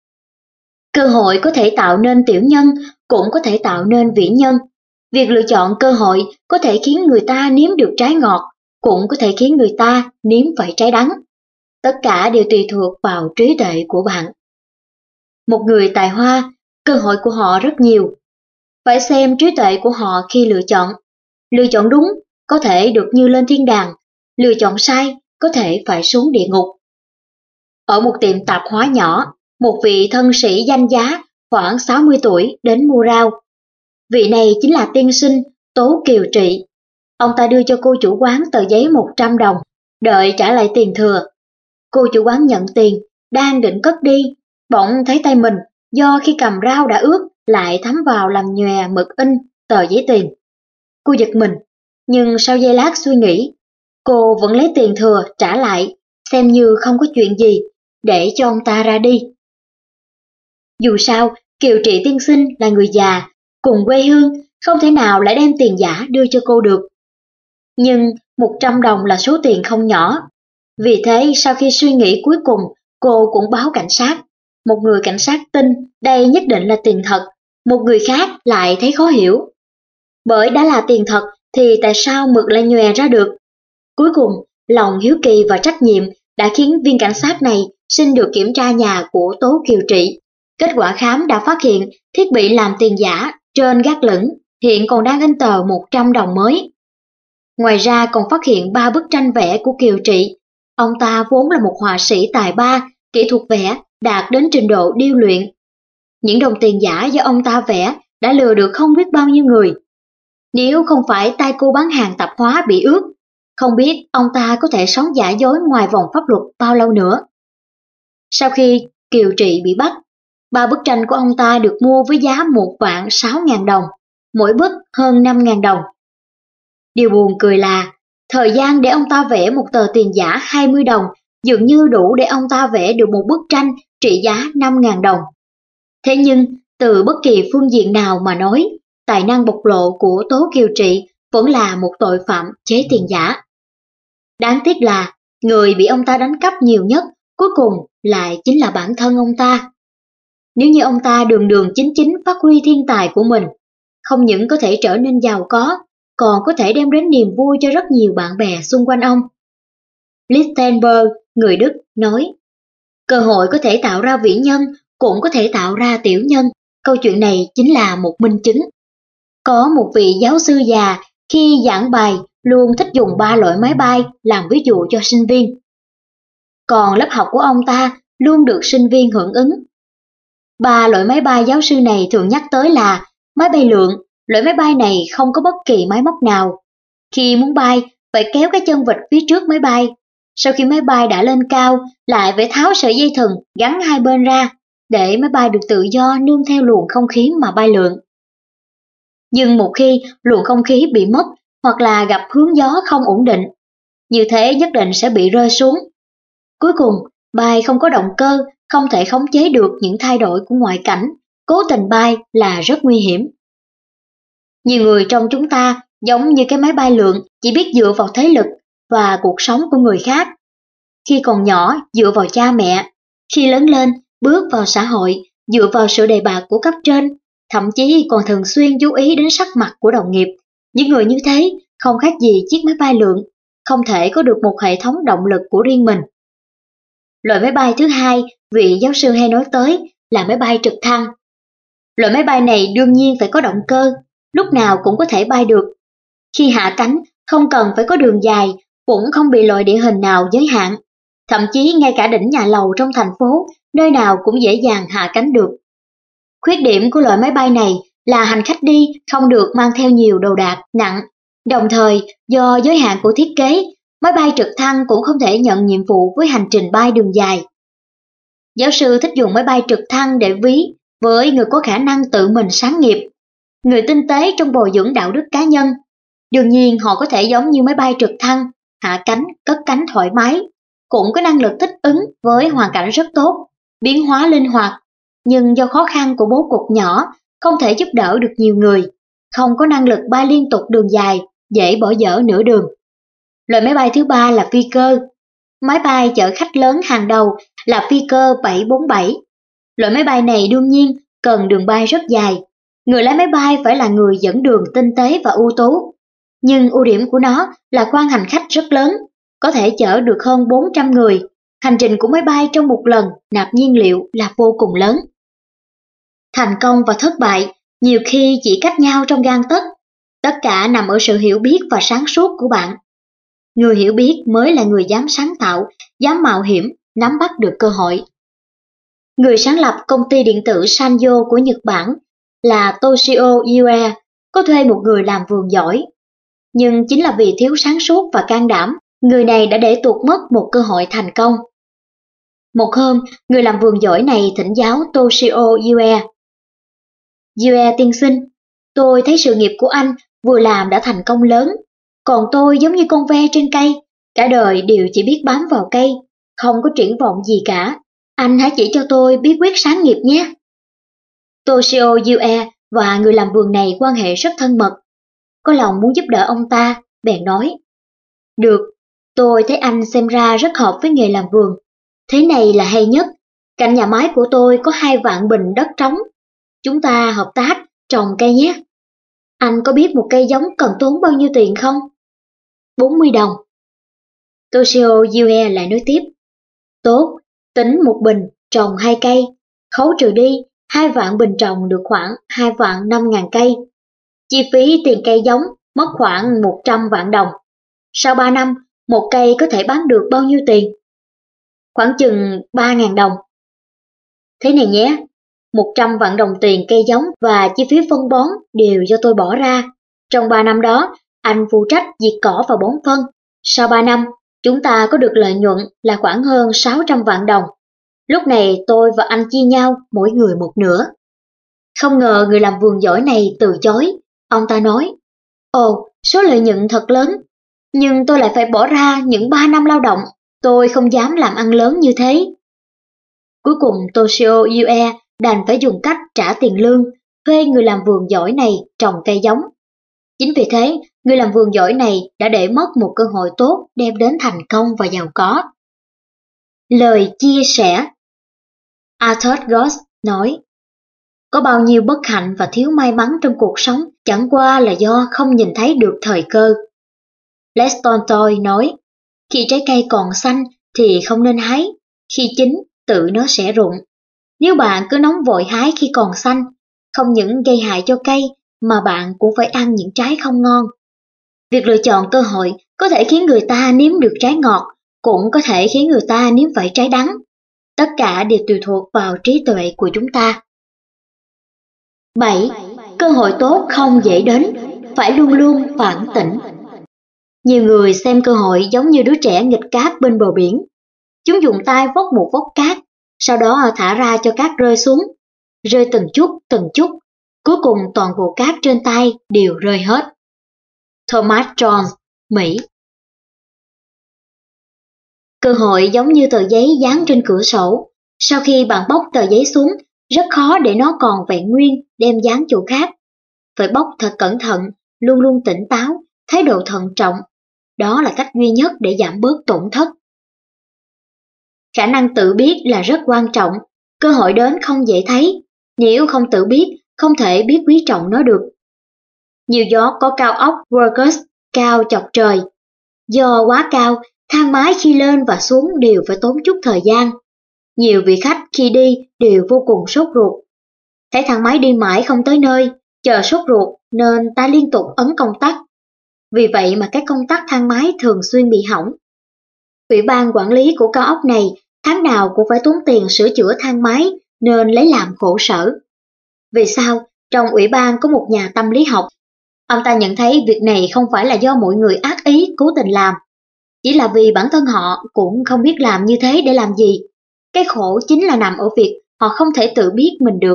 Cơ hội có thể tạo nên tiểu nhân, cũng có thể tạo nên vĩ nhân. Việc lựa chọn cơ hội có thể khiến người ta nếm được trái ngọt, cũng có thể khiến người ta nếm phải trái đắng. Tất cả đều tùy thuộc vào trí tuệ của bạn. Một người tài hoa, cơ hội của họ rất nhiều. Phải xem trí tuệ của họ khi lựa chọn. Lựa chọn đúng, có thể được như lên thiên đàng. Lựa chọn sai, có thể phải xuống địa ngục. Ở một tiệm tạp hóa nhỏ, một vị thân sĩ danh giá khoảng 60 tuổi đến mua rau. Vị này chính là tiên sinh Tố Kiều Trị. Ông ta đưa cho cô chủ quán tờ giấy 100 đồng, đợi trả lại tiền thừa. Cô chủ quán nhận tiền, đang định cất đi, bỗng thấy tay mình do khi cầm rau đã ướt lại thấm vào làm nhòe mực in tờ giấy tiền. Cô giật mình, nhưng sau giây lát suy nghĩ, cô vẫn lấy tiền thừa trả lại, xem như không có chuyện gì, để cho ông ta ra đi. Dù sao, Kiều Trị tiên sinh là người già, cùng quê hương, không thể nào lại đem tiền giả đưa cho cô được. Nhưng 100 đồng là số tiền không nhỏ. Vì thế sau khi suy nghĩ cuối cùng, cô cũng báo cảnh sát. Một người cảnh sát tin đây nhất định là tiền thật, một người khác lại thấy khó hiểu. Bởi đã là tiền thật thì tại sao mực lại nhòe ra được? Cuối cùng, lòng hiếu kỳ và trách nhiệm đã khiến viên cảnh sát này xin được kiểm tra nhà của Tố Kiều Trị. Kết quả khám đã phát hiện thiết bị làm tiền giả trên gác lửng hiện còn đang in tờ 100 đồng mới. Ngoài ra còn phát hiện 3 bức tranh vẽ của Kiều Trị. Ông ta vốn là một họa sĩ tài ba, kỹ thuật vẽ đạt đến trình độ điêu luyện. Những đồng tiền giả do ông ta vẽ đã lừa được không biết bao nhiêu người. Nếu không phải tay cô bán hàng tạp hóa bị ướt, không biết ông ta có thể sống giả dối ngoài vòng pháp luật bao lâu nữa. Sau khi Kiều Trị bị bắt, 3 bức tranh của ông ta được mua với giá 1.600.000 đồng, mỗi bức hơn 5.000 đồng. Điều buồn cười là, thời gian để ông ta vẽ một tờ tiền giả 20 đồng dường như đủ để ông ta vẽ được một bức tranh trị giá 5.000 đồng. Thế nhưng, từ bất kỳ phương diện nào mà nói, tài năng bộc lộ của Tố Kiều Trị vẫn là một tội phạm chế tiền giả. Đáng tiếc là, người bị ông ta đánh cắp nhiều nhất cuối cùng lại chính là bản thân ông ta. Nếu như ông ta đường đường chính chính phát huy thiên tài của mình, không những có thể trở nên giàu có, còn có thể đem đến niềm vui cho rất nhiều bạn bè xung quanh ông. Lichtenberg, người Đức, nói, cơ hội có thể tạo ra vĩ nhân, cũng có thể tạo ra tiểu nhân. Câu chuyện này chính là một minh chứng. Có một vị giáo sư già khi giảng bài luôn thích dùng 3 loại máy bay làm ví dụ cho sinh viên. Còn lớp học của ông ta luôn được sinh viên hưởng ứng. Ba loại máy bay giáo sư này thường nhắc tới là máy bay lượn. Loại máy bay này không có bất kỳ máy móc nào. Khi muốn bay, phải kéo cái chân vịt phía trước máy bay. Sau khi máy bay đã lên cao, lại phải tháo sợi dây thừng gắn hai bên ra, để máy bay được tự do nương theo luồng không khí mà bay lượn. Nhưng một khi luồng không khí bị mất hoặc là gặp hướng gió không ổn định, như thế nhất định sẽ bị rơi xuống. Cuối cùng, bay không có động cơ, không thể khống chế được những thay đổi của ngoại cảnh, cố tình bay là rất nguy hiểm. Nhiều người trong chúng ta giống như cái máy bay lượn, chỉ biết dựa vào thế lực và cuộc sống của người khác. Khi còn nhỏ, dựa vào cha mẹ. Khi lớn lên, bước vào xã hội, dựa vào sự đề bạt của cấp trên, thậm chí còn thường xuyên chú ý đến sắc mặt của đồng nghiệp. Những người như thế không khác gì chiếc máy bay lượn, không thể có được một hệ thống động lực của riêng mình. Loại máy bay thứ hai vị giáo sư hay nói tới là máy bay trực thăng. Loại máy bay này đương nhiên phải có động cơ, lúc nào cũng có thể bay được. Khi hạ cánh, không cần phải có đường dài, cũng không bị loại địa hình nào giới hạn. Thậm chí ngay cả đỉnh nhà lầu trong thành phố, nơi nào cũng dễ dàng hạ cánh được. Khuyết điểm của loại máy bay này là hành khách đi không được mang theo nhiều đồ đạc nặng. Đồng thời, do giới hạn của thiết kế, máy bay trực thăng cũng không thể nhận nhiệm vụ với hành trình bay đường dài. Giáo sư thích dùng máy bay trực thăng để ví với người có khả năng tự mình sáng nghiệp, người tinh tế trong bồi dưỡng đạo đức cá nhân. Đương nhiên họ có thể giống như máy bay trực thăng, hạ cánh, cất cánh thoải mái, cũng có năng lực thích ứng với hoàn cảnh rất tốt, biến hóa linh hoạt, nhưng do khó khăn của bố cục nhỏ, không thể giúp đỡ được nhiều người, không có năng lực bay liên tục đường dài, dễ bỏ dở nửa đường. Loại máy bay thứ ba là phi cơ. Máy bay chở khách lớn hàng đầu là phi cơ 747. Loại máy bay này đương nhiên cần đường bay rất dài. Người lái máy bay phải là người dẫn đường tinh tế và ưu tú. Nhưng ưu điểm của nó là khoang hành khách rất lớn, có thể chở được hơn 400 người. Hành trình của máy bay trong một lần nạp nhiên liệu là vô cùng lớn. Thành công và thất bại nhiều khi chỉ cách nhau trong gang tấc. Tất cả nằm ở sự hiểu biết và sáng suốt của bạn. Người hiểu biết mới là người dám sáng tạo, dám mạo hiểm, nắm bắt được cơ hội. Người sáng lập công ty điện tử Sanyo của Nhật Bản là Toshio Iwai, có thuê một người làm vườn giỏi. Nhưng chính là vì thiếu sáng suốt và can đảm, người này đã để tuột mất một cơ hội thành công. Một hôm, người làm vườn giỏi này thỉnh giáo Toshio Iwai. Iwai tiên sinh, tôi thấy sự nghiệp của anh vừa làm đã thành công lớn, còn tôi giống như con ve trên cây, cả đời đều chỉ biết bám vào cây, không có triển vọng gì cả. Anh hãy chỉ cho tôi bí quyết sáng nghiệp nhé. Toshio Iwai và người làm vườn này quan hệ rất thân mật. Có lòng muốn giúp đỡ ông ta, bèn nói. Được, tôi thấy anh xem ra rất hợp với nghề làm vườn. Thế này là hay nhất, cạnh nhà máy của tôi có 2 vạn bình đất trống. Chúng ta hợp tác trồng cây nhé. Anh có biết một cây giống cần tốn bao nhiêu tiền không? 40 đồng. Toshio Iwai lại nói tiếp. Tốt, tính một bình trồng 2 cây, khấu trừ đi, 2 vạn bình trồng được khoảng 2 vạn 5.000 cây. Chi phí tiền cây giống mất khoảng 100 vạn đồng. Sau 3 năm, một cây có thể bán được bao nhiêu tiền? Khoảng chừng 3.000 đồng. Thế này nhé, 100 vạn đồng tiền cây giống và chi phí phân bón đều do tôi bỏ ra. Trong 3 năm đó, anh phụ trách diệt cỏ và bón phân. Sau 3 năm, chúng ta có được lợi nhuận là khoảng hơn 600 vạn đồng. Lúc này tôi và anh chia nhau mỗi người một nửa. Không ngờ người làm vườn giỏi này từ chối. Ông ta nói, ồ, số lợi nhuận thật lớn, nhưng tôi lại phải bỏ ra những 3 năm lao động. Tôi không dám làm ăn lớn như thế. Cuối cùng Toshio Iwai đành phải dùng cách trả tiền lương, thuê người làm vườn giỏi này trồng cây giống. Chính vì thế, người làm vườn giỏi này đã để mất một cơ hội tốt đem đến thành công và giàu có. Lời chia sẻ. Arthur Goss nói, có bao nhiêu bất hạnh và thiếu may mắn trong cuộc sống chẳng qua là do không nhìn thấy được thời cơ. Les Tolstoy nói, khi trái cây còn xanh thì không nên hái, khi chín tự nó sẽ rụng. Nếu bạn cứ nóng vội hái khi còn xanh, không những gây hại cho cây mà bạn cũng phải ăn những trái không ngon. Việc lựa chọn cơ hội có thể khiến người ta nếm được trái ngọt, cũng có thể khiến người ta nếm phải trái đắng. Tất cả đều tùy thuộc vào trí tuệ của chúng ta. 7. Cơ hội tốt không dễ đến, phải luôn luôn phản tỉnh. Nhiều người xem cơ hội giống như đứa trẻ nghịch cát bên bờ biển. Chúng dùng tay vốc một vốc cát, sau đó thả ra cho cát rơi xuống, rơi từng chút, cuối cùng toàn bộ cát trên tay đều rơi hết. Thomas Jones, Mỹ. Cơ hội giống như tờ giấy dán trên cửa sổ. Sau khi bạn bóc tờ giấy xuống, rất khó để nó còn vẹn nguyên đem dán chỗ khác. Phải bóc thật cẩn thận, luôn luôn tỉnh táo, thái độ thận trọng. Đó là cách duy nhất để giảm bớt tổn thất. Khả năng tự biết là rất quan trọng, cơ hội đến không dễ thấy, nếu không tự biết, không thể biết quý trọng nó được. New York có cao ốc Workers cao chọc trời. Do quá cao, thang máy khi lên và xuống đều phải tốn chút thời gian. Nhiều vị khách khi đi đều vô cùng sốt ruột. Thấy thang máy đi mãi không tới nơi, chờ sốt ruột nên ta liên tục ấn công tắc. Vì vậy mà các công tắc thang máy thường xuyên bị hỏng. Ủy ban quản lý của cao ốc này tháng nào cũng phải tốn tiền sửa chữa thang máy nên lấy làm khổ sở. Vì sao? Trong ủy ban có một nhà tâm lý học. Ông ta nhận thấy việc này không phải là do mọi người ác ý cố tình làm. Chỉ là vì bản thân họ cũng không biết làm như thế để làm gì. Cái khổ chính là nằm ở việc họ không thể tự biết mình được.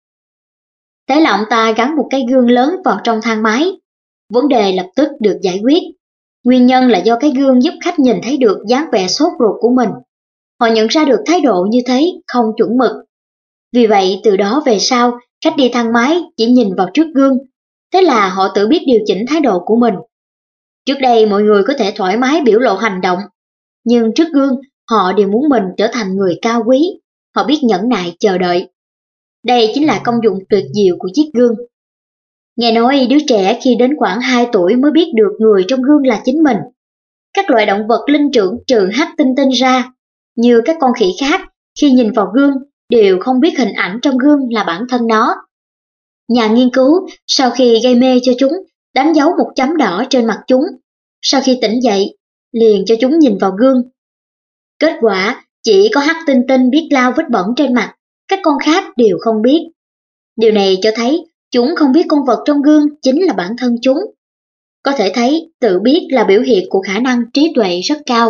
Thế là ông ta gắn một cái gương lớn vào trong thang máy. Vấn đề lập tức được giải quyết. Nguyên nhân là do cái gương giúp khách nhìn thấy được dáng vẻ sốt ruột của mình. Họ nhận ra được thái độ như thế không chuẩn mực. Vì vậy từ đó về sau, khách đi thang máy chỉ nhìn vào trước gương. Thế là họ tự biết điều chỉnh thái độ của mình. Trước đây mọi người có thể thoải mái biểu lộ hành động. Nhưng trước gương, họ đều muốn mình trở thành người cao quý. Họ biết nhẫn nại chờ đợi. Đây chính là công dụng tuyệt diệu của chiếc gương. Nghe nói đứa trẻ khi đến khoảng 2 tuổi mới biết được người trong gương là chính mình. Các loại động vật linh trưởng trừ hắc tinh tinh ra, như các con khỉ khác, khi nhìn vào gương đều không biết hình ảnh trong gương là bản thân nó. Nhà nghiên cứu sau khi gây mê cho chúng, đánh dấu một chấm đỏ trên mặt chúng. Sau khi tỉnh dậy, liền cho chúng nhìn vào gương. Kết quả, chỉ có hắc tinh tinh biết lau vết bẩn trên mặt, các con khác đều không biết. Điều này cho thấy chúng không biết con vật trong gương chính là bản thân chúng. Có thể thấy tự biết là biểu hiện của khả năng trí tuệ rất cao.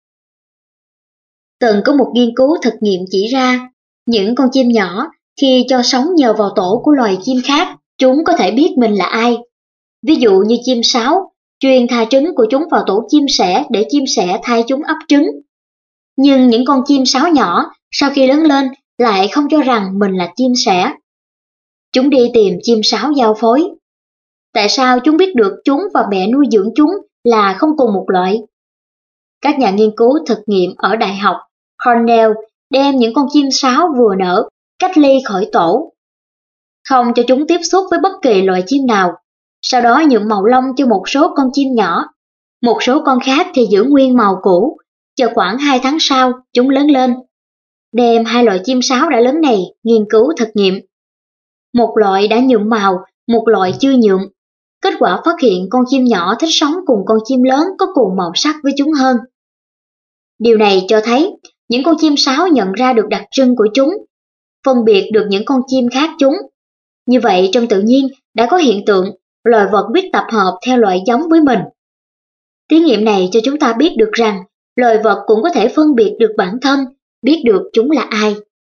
Từng có một nghiên cứu thực nghiệm chỉ ra, những con chim nhỏ khi cho sống nhờ vào tổ của loài chim khác, chúng có thể biết mình là ai. Ví dụ như chim sáo, truyền thà trứng của chúng vào tổ chim sẻ để chim sẻ thay chúng ấp trứng. Nhưng những con chim sáo nhỏ sau khi lớn lên lại không cho rằng mình là chim sẻ. Chúng đi tìm chim sáo giao phối. Tại sao chúng biết được chúng và mẹ nuôi dưỡng chúng là không cùng một loại? Các nhà nghiên cứu thực nghiệm ở Đại học Cornell đem những con chim sáo vừa nở cách ly khỏi tổ, không cho chúng tiếp xúc với bất kỳ loài chim nào, sau đó nhuộm màu lông cho một số con chim nhỏ, một số con khác thì giữ nguyên màu cũ, chờ khoảng 2 tháng sau chúng lớn lên. Đem 2 loại chim sáo đã lớn này nghiên cứu thực nghiệm. Một loại đã nhuộm màu, một loại chưa nhuộm. Kết quả phát hiện con chim nhỏ thích sống cùng con chim lớn có cùng màu sắc với chúng hơn. Điều này cho thấy những con chim sáo nhận ra được đặc trưng của chúng, phân biệt được những con chim khác chúng. Như vậy trong tự nhiên đã có hiện tượng loài vật biết tập hợp theo loại giống với mình. Thí nghiệm này cho chúng ta biết được rằng loài vật cũng có thể phân biệt được bản thân, biết được chúng là ai.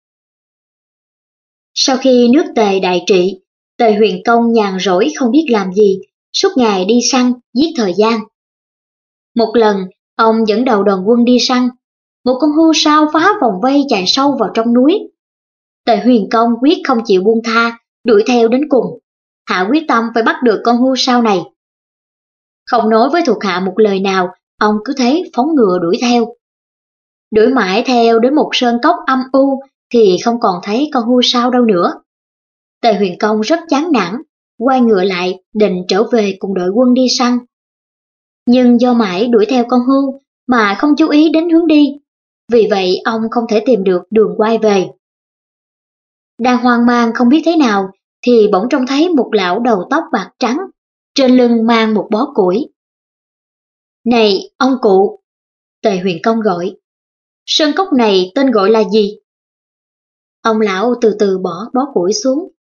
Sau khi nước Tề đại trị, Tề Huyền Tông nhàn rỗi không biết làm gì, suốt ngày đi săn, giết thời gian. Một lần, ông dẫn đầu đoàn quân đi săn, một con hươu sao phá vòng vây chạy sâu vào trong núi. Tề Huyền Công quyết không chịu buông tha, đuổi theo đến cùng, hạ quyết tâm phải bắt được con hươu sao này. Không nói với thuộc hạ một lời nào, ông cứ thế phóng ngựa đuổi theo. Đuổi mãi theo đến một sơn cốc âm u thì không còn thấy con hươu sao đâu nữa. Tề Huyền Công rất chán nản, quay ngựa lại định trở về cùng đội quân đi săn. Nhưng do mãi đuổi theo con hươu mà không chú ý đến hướng đi, vì vậy ông không thể tìm được đường quay về. Đang hoang mang không biết thế nào thì bỗng trông thấy một lão đầu tóc bạc trắng, trên lưng mang một bó củi. "Này, ông cụ!" Tề Huyền Công gọi. "Sơn cốc này tên gọi là gì?" Ông lão từ từ bỏ bó củi xuống,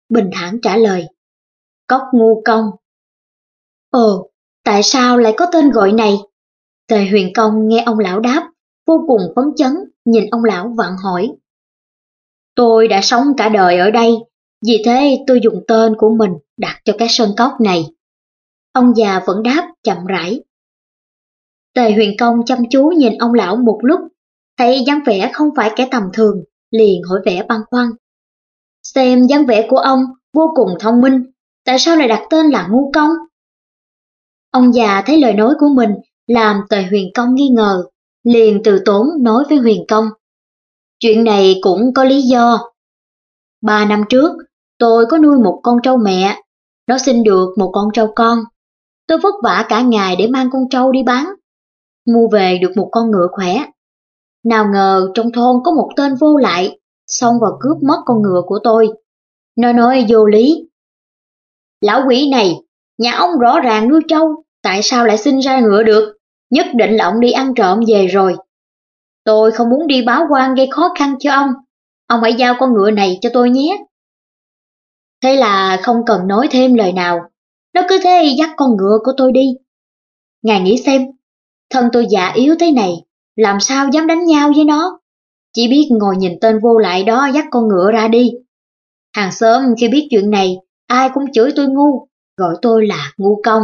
bình thản trả lời. Cốc Ngu Công. Ồ, tại sao lại có tên gọi này? Tề Huyền Công nghe ông lão đáp, vô cùng phấn chấn, nhìn ông lão vặn hỏi. Tôi đã sống cả đời ở đây, vì thế tôi dùng tên của mình đặt cho cái sơn cốc này. Ông già vẫn đáp chậm rãi. Tề Huyền Công chăm chú nhìn ông lão một lúc, thấy dáng vẻ không phải kẻ tầm thường, liền hỏi vẻ băn khoăn. Xem dáng vẻ của ông vô cùng thông minh, tại sao lại đặt tên là Ngu Công? Ông già thấy lời nói của mình làm Tề Huyền Công nghi ngờ, liền từ tốn nói với Huyền Công. Chuyện này cũng có lý do. 3 năm trước, tôi có nuôi một con trâu mẹ, nó sinh được một con trâu con. Tôi vất vả cả ngày để mang con trâu đi bán, mua về được một con ngựa khỏe. Nào ngờ trong thôn có một tên vô lại, xông vào cướp mất con ngựa của tôi. Nó nói vô lý. Lão quỷ này, nhà ông rõ ràng nuôi trâu, tại sao lại sinh ra ngựa được? Nhất định là ông đi ăn trộm về rồi. Tôi không muốn đi báo quan gây khó khăn cho ông hãy giao con ngựa này cho tôi nhé. Thế là không cần nói thêm lời nào, nó cứ thế dắt con ngựa của tôi đi. Ngài nghĩ xem, thân tôi già yếu thế này, làm sao dám đánh nhau với nó? Chỉ biết ngồi nhìn tên vô lại đó dắt con ngựa ra đi. Hàng xóm khi biết chuyện này, ai cũng chửi tôi ngu, gọi tôi là Ngu Công.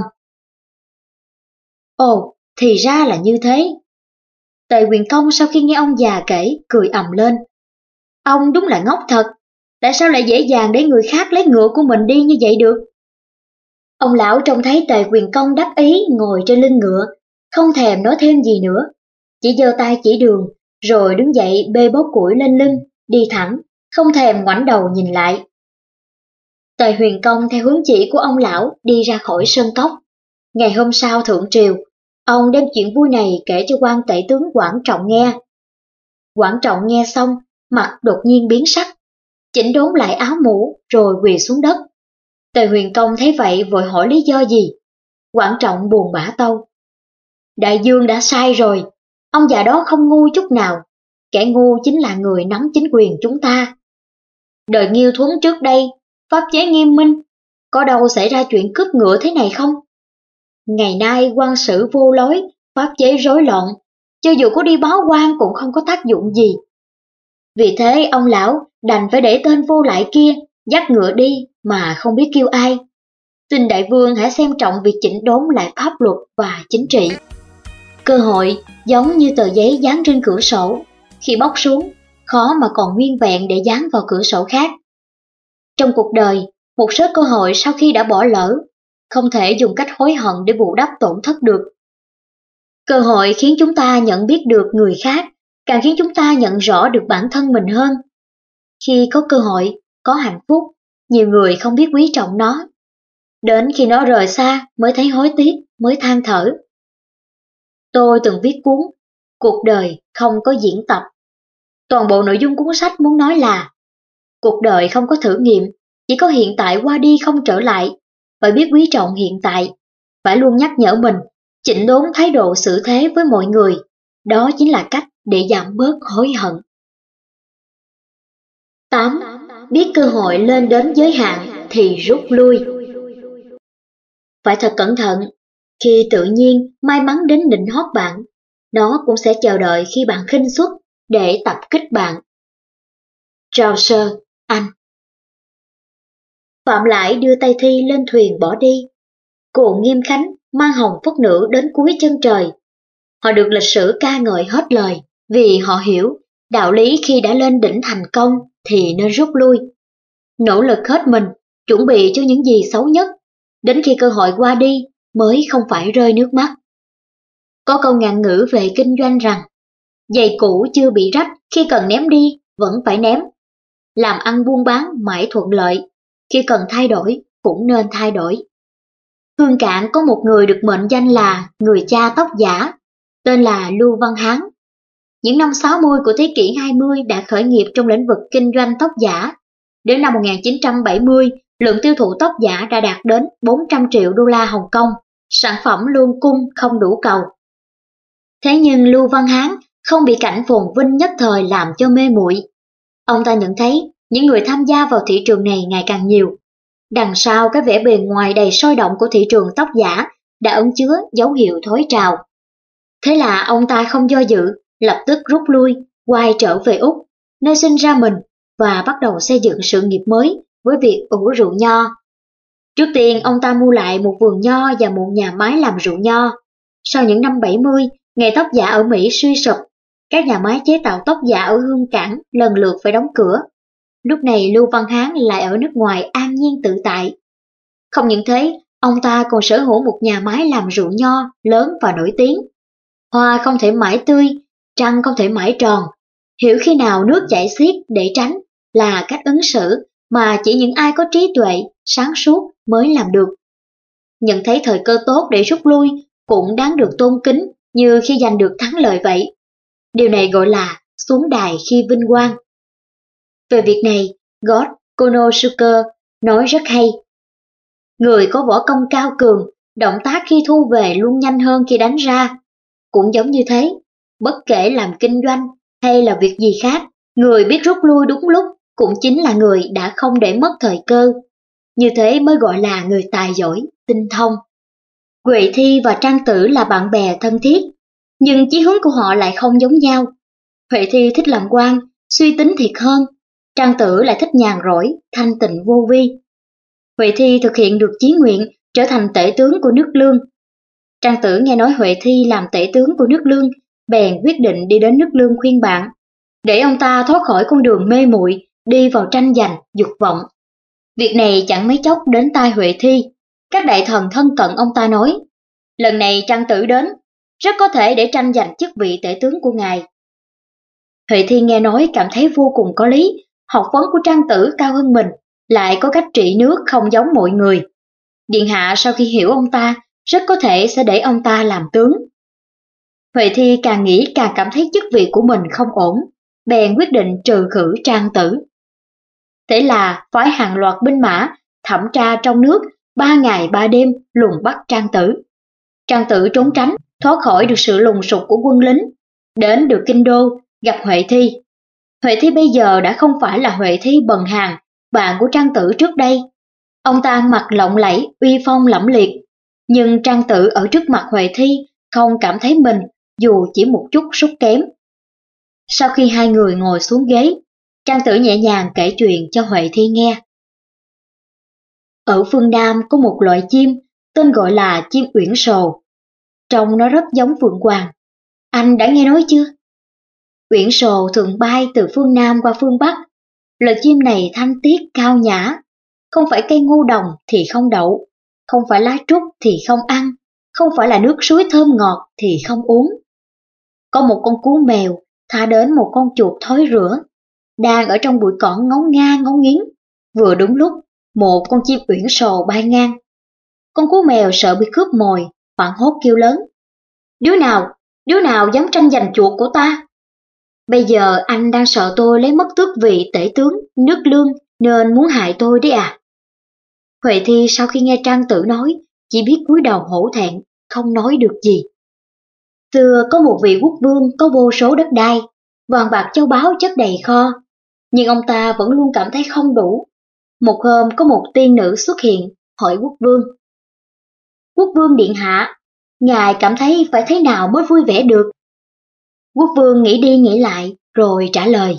Ồ, thì ra là như thế. Tề Huyền Công sau khi nghe ông già kể, cười ầm lên. Ông đúng là ngốc thật, tại sao lại dễ dàng để người khác lấy ngựa của mình đi như vậy được? Ông lão trông thấy Tề Huyền Công đắc ý ngồi trên lưng ngựa, không thèm nói thêm gì nữa, chỉ giơ tay chỉ đường, rồi đứng dậy bê bó củi lên lưng, đi thẳng, không thèm ngoảnh đầu nhìn lại. Tề Huyền Công theo hướng chỉ của ông lão đi ra khỏi sơn cốc. Ngày hôm sau thượng triều, ông đem chuyện vui này kể cho quan tể tướng Quản Trọng nghe. Quản Trọng nghe xong, mặt đột nhiên biến sắc, chỉnh đốn lại áo mũ rồi quỳ xuống đất. Tề Huyền Công thấy vậy vội hỏi lý do gì. Quản Trọng buồn bã tâu. Đại dương đã sai rồi, ông già đó không ngu chút nào, kẻ ngu chính là người nắm chính quyền chúng ta. Đời Nghiêu Thuấn trước đây, pháp chế nghiêm minh, có đâu xảy ra chuyện cướp ngựa thế này không? Ngày nay quan sử vô lối, pháp chế rối loạn, cho dù có đi báo quan cũng không có tác dụng gì. Vì thế ông lão đành phải để tên vô lại kia dắt ngựa đi mà không biết kêu ai. Xin đại vương hãy xem trọng việc chỉnh đốn lại pháp luật và chính trị. Cơ hội giống như tờ giấy dán trên cửa sổ, khi bóc xuống, khó mà còn nguyên vẹn để dán vào cửa sổ khác. Trong cuộc đời, một số cơ hội sau khi đã bỏ lỡ, không thể dùng cách hối hận để bù đắp tổn thất được. Cơ hội khiến chúng ta nhận biết được người khác, càng khiến chúng ta nhận rõ được bản thân mình hơn. Khi có cơ hội, có hạnh phúc, nhiều người không biết quý trọng nó. Đến khi nó rời xa mới thấy hối tiếc, mới than thở. Tôi từng viết cuốn Cuộc đời không có diễn tập. Toàn bộ nội dung cuốn sách muốn nói là cuộc đời không có thử nghiệm, chỉ có hiện tại qua đi không trở lại. Phải biết quý trọng hiện tại, phải luôn nhắc nhở mình, chỉnh đốn thái độ xử thế với mọi người. Đó chính là cách để giảm bớt hối hận. 8. Biết cơ hội lên đến giới hạn thì rút lui. Phải thật cẩn thận, khi tự nhiên may mắn đến nịnh hót bạn, nó cũng sẽ chờ đợi khi bạn khinh suất để tập kích bạn. Chaucer, Anh. Phạm Lại đưa tay Thi lên thuyền bỏ đi. Cụ Nghiêm Khánh mang Hồng Phúc Nữ đến cuối chân trời. Họ được lịch sử ca ngợi hết lời, vì họ hiểu đạo lý khi đã lên đỉnh thành công thì nên rút lui. Nỗ lực hết mình, chuẩn bị cho những gì xấu nhất, đến khi cơ hội qua đi mới không phải rơi nước mắt. Có câu ngạn ngữ về kinh doanh rằng, giày cũ chưa bị rách, khi cần ném đi vẫn phải ném. Làm ăn buôn bán mãi thuận lợi, khi cần thay đổi cũng nên thay đổi. Hương Cảng có một người được mệnh danh là người cha tóc giả, tên là Lưu Văn Hán. Những năm 60 của thế kỷ 20 đã khởi nghiệp trong lĩnh vực kinh doanh tóc giả. Đến năm 1970, lượng tiêu thụ tóc giả đã đạt đến 400 triệu đô la Hồng Kông, sản phẩm luôn cung không đủ cầu. Thế nhưng Lưu Văn Hán không bị cảnh phồn vinh nhất thời làm cho mê muội. Ông ta nhận thấy những người tham gia vào thị trường này ngày càng nhiều. Đằng sau cái vẻ bề ngoài đầy sôi động của thị trường tóc giả đã ẩn chứa dấu hiệu thối trào. Thế là ông ta không do dự, lập tức rút lui, quay trở về Úc, nơi sinh ra mình, và bắt đầu xây dựng sự nghiệp mới với việc ủ rượu nho. Trước tiên ông ta mua lại một vườn nho và một nhà máy làm rượu nho. Sau những năm 70, nghề tóc giả ở Mỹ suy sụp, các nhà máy chế tạo tóc giả ở Hương Cảng lần lượt phải đóng cửa. Lúc này Lưu Văn Hán lại ở nước ngoài an nhiên tự tại. Không những thế, ông ta còn sở hữu một nhà máy làm rượu nho lớn và nổi tiếng. Hoa không thể mãi tươi, trăng không thể mãi tròn. Hiểu khi nào nước chảy xiết để tránh là cách ứng xử mà chỉ những ai có trí tuệ, sáng suốt mới làm được. Nhận thấy thời cơ tốt để rút lui cũng đáng được tôn kính như khi giành được thắng lợi vậy. Điều này gọi là xuống đài khi vinh quang. Về việc này, God Konosuke nói rất hay. Người có võ công cao cường, động tác khi thu về luôn nhanh hơn khi đánh ra. Cũng giống như thế, bất kể làm kinh doanh hay là việc gì khác, người biết rút lui đúng lúc cũng chính là người đã không để mất thời cơ. Như thế mới gọi là người tài giỏi, tinh thông. Huệ Thi và Trang Tử là bạn bè thân thiết, nhưng chí hướng của họ lại không giống nhau. Huệ Thi thích làm quan, suy tính thiệt hơn. Trang Tử lại thích nhàn rỗi, thanh tịnh vô vi. Huệ Thi thực hiện được chí nguyện trở thành tể tướng của nước Lương. Trang Tử nghe nói Huệ Thi làm tể tướng của nước Lương, bèn quyết định đi đến nước Lương khuyên bạn, để ông ta thoát khỏi con đường mê muội, đi vào tranh giành, dục vọng. Việc này chẳng mấy chốc đến tai Huệ Thi. Các đại thần thân cận ông ta nói, lần này Trang Tử đến, rất có thể để tranh giành chức vị tể tướng của ngài. Huệ Thi nghe nói cảm thấy vô cùng có lý, học vấn của Trang Tử cao hơn mình, lại có cách trị nước không giống mọi người. Điện hạ sau khi hiểu ông ta, rất có thể sẽ để ông ta làm tướng. Huệ Thi càng nghĩ càng cảm thấy chức vị của mình không ổn, bèn quyết định trừ khử Trang Tử. Thế là phái hàng loạt binh mã, thẩm tra trong nước, 3 ngày 3 đêm lùng bắt Trang Tử. Trang Tử trốn tránh, thoát khỏi được sự lùng sục của quân lính, đến được kinh đô, gặp Huệ Thi. Huệ Thi bây giờ đã không phải là Huệ Thi bần hàn, bạn của Trang Tử trước đây. Ông ta ăn mặc lộng lẫy, uy phong lẫm liệt, nhưng Trang Tử ở trước mặt Huệ Thi không cảm thấy mình dù chỉ một chút sút kém. Sau khi hai người ngồi xuống ghế, Trang Tử nhẹ nhàng kể chuyện cho Huệ Thi nghe. Ở phương Nam có một loại chim, tên gọi là chim uyển sồ. Trông nó rất giống phượng hoàng. Anh đã nghe nói chưa? Uyển sồ thường bay từ phương Nam qua phương Bắc. Loài chim này thanh tiết cao nhã. Không phải cây ngô đồng thì không đậu, không phải lá trúc thì không ăn, không phải là nước suối thơm ngọt thì không uống. Có một con cú mèo thả đến một con chuột thối rữa, đang ở trong bụi cỏ ngấu nga ngấu nghiến. Vừa đúng lúc, một con chim uyển sồ bay ngang. Con cú mèo sợ bị cướp mồi, hoảng hốt kêu lớn. Đứa nào dám tranh giành chuột của ta? Bây giờ anh đang sợ tôi lấy mất tước vị tể tướng nước Lương nên muốn hại tôi đấy à? Huệ Thi sau khi nghe Trang Tử nói, chỉ biết cúi đầu hổ thẹn, không nói được gì. Xưa có một vị quốc vương có vô số đất đai, vàng bạc châu báu chất đầy kho, nhưng ông ta vẫn luôn cảm thấy không đủ. Một hôm có một tiên nữ xuất hiện, hỏi quốc vương. Quốc vương điện hạ, ngài cảm thấy phải thế nào mới vui vẻ được? Quốc vương nghĩ đi nghĩ lại, rồi trả lời.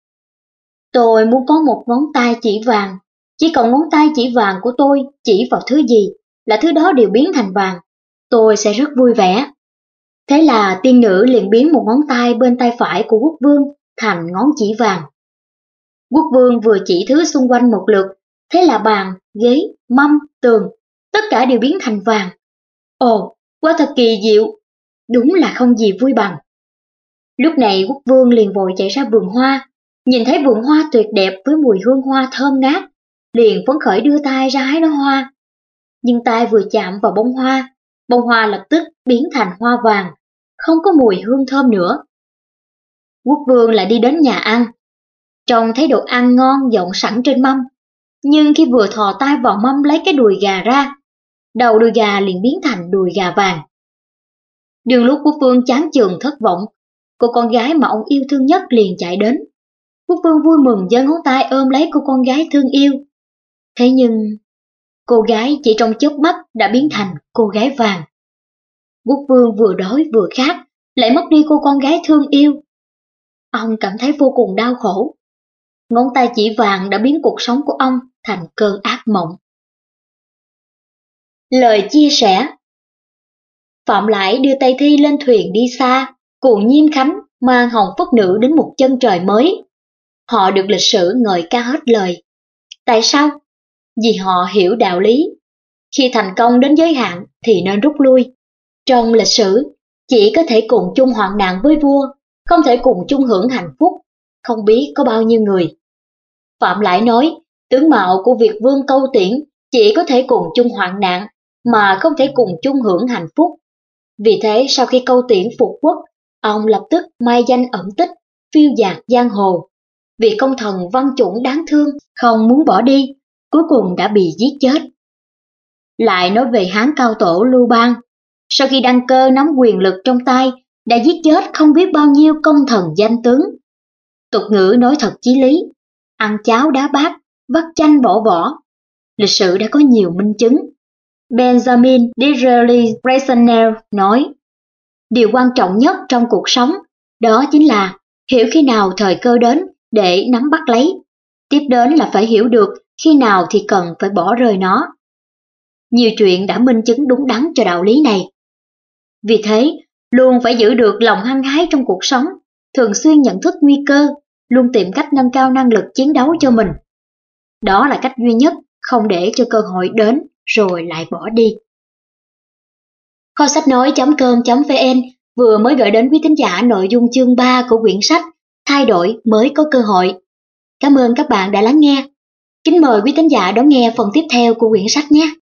Tôi muốn có một ngón tay chỉ vàng, chỉ cần ngón tay chỉ vàng của tôi chỉ vào thứ gì là thứ đó đều biến thành vàng, tôi sẽ rất vui vẻ. Thế là tiên nữ liền biến một ngón tay bên tay phải của quốc vương thành ngón chỉ vàng. Quốc vương vừa chỉ thứ xung quanh một lượt, thế là bàn, ghế, mâm, tường, tất cả đều biến thành vàng. Ồ, quá thật kỳ diệu, đúng là không gì vui bằng. Lúc này quốc vương liền vội chạy ra vườn hoa, nhìn thấy vườn hoa tuyệt đẹp với mùi hương hoa thơm ngát, liền phấn khởi đưa tay ra hái nó hoa. Nhưng tay vừa chạm vào bông hoa lập tức biến thành hoa vàng, không có mùi hương thơm nữa. Quốc vương lại đi đến nhà ăn, trông thấy đồ ăn ngon dọn sẵn trên mâm, nhưng khi vừa thò tay vào mâm lấy cái đùi gà ra, đầu đùi gà liền biến thành đùi gà vàng. Đường lúc quốc vương chán chường thất vọng, cô con gái mà ông yêu thương nhất liền chạy đến. Quốc vương vui mừng giơ ngón tay ôm lấy cô con gái thương yêu. Thế nhưng, cô gái chỉ trong chớp mắt đã biến thành cô gái vàng. Quốc vương vừa đói vừa khát, lại mất đi cô con gái thương yêu. Ông cảm thấy vô cùng đau khổ. Ngón tay chỉ vàng đã biến cuộc sống của ông thành cơn ác mộng. Lời chia sẻ. Phạm Lãi đưa Tây Thi lên thuyền đi xa, cùng Nhiêm Khánh mang Hồng Phất Nữ đến một chân trời mới. Họ được lịch sử ngợi ca hết lời. Tại sao? Vì họ hiểu đạo lý. Khi thành công đến giới hạn thì nên rút lui. Trong lịch sử, chỉ có thể cùng chung hoạn nạn với vua, không thể cùng chung hưởng hạnh phúc, không biết có bao nhiêu người. Phạm Lãi nói, tướng mạo của Việt vương Câu Tiễn chỉ có thể cùng chung hoạn nạn, mà không thể cùng chung hưởng hạnh phúc. Vì thế sau khi Câu Tiễn phục quốc, ông lập tức mai danh ẩn tích, phiêu dạt giang hồ. Vị công thần văn chủng đáng thương, không muốn bỏ đi, cuối cùng đã bị giết chết. Lại nói về Hán cao tổ Lưu Bang, sau khi đăng cơ nắm quyền lực trong tay, đã giết chết không biết bao nhiêu công thần danh tướng. Tục ngữ nói thật chí lý, ăn cháo đá bát, vắt chanh bỏ vỏ. Lịch sử đã có nhiều minh chứng. Benjamin Disraeli Raisonneur nói, điều quan trọng nhất trong cuộc sống, đó chính là hiểu khi nào thời cơ đến để nắm bắt lấy. Tiếp đến là phải hiểu được khi nào thì cần phải bỏ rơi nó. Nhiều chuyện đã minh chứng đúng đắn cho đạo lý này. Vì thế, luôn phải giữ được lòng hăng hái trong cuộc sống, thường xuyên nhận thức nguy cơ, luôn tìm cách nâng cao năng lực chiến đấu cho mình. Đó là cách duy nhất không để cho cơ hội đến rồi lại bỏ đi. Kho sách nói.com.vn vừa mới gửi đến quý thính giả nội dung chương 3 của quyển sách Thay đổi mới có cơ hội. Cảm ơn các bạn đã lắng nghe. Kính mời quý thính giả đón nghe phần tiếp theo của quyển sách nhé.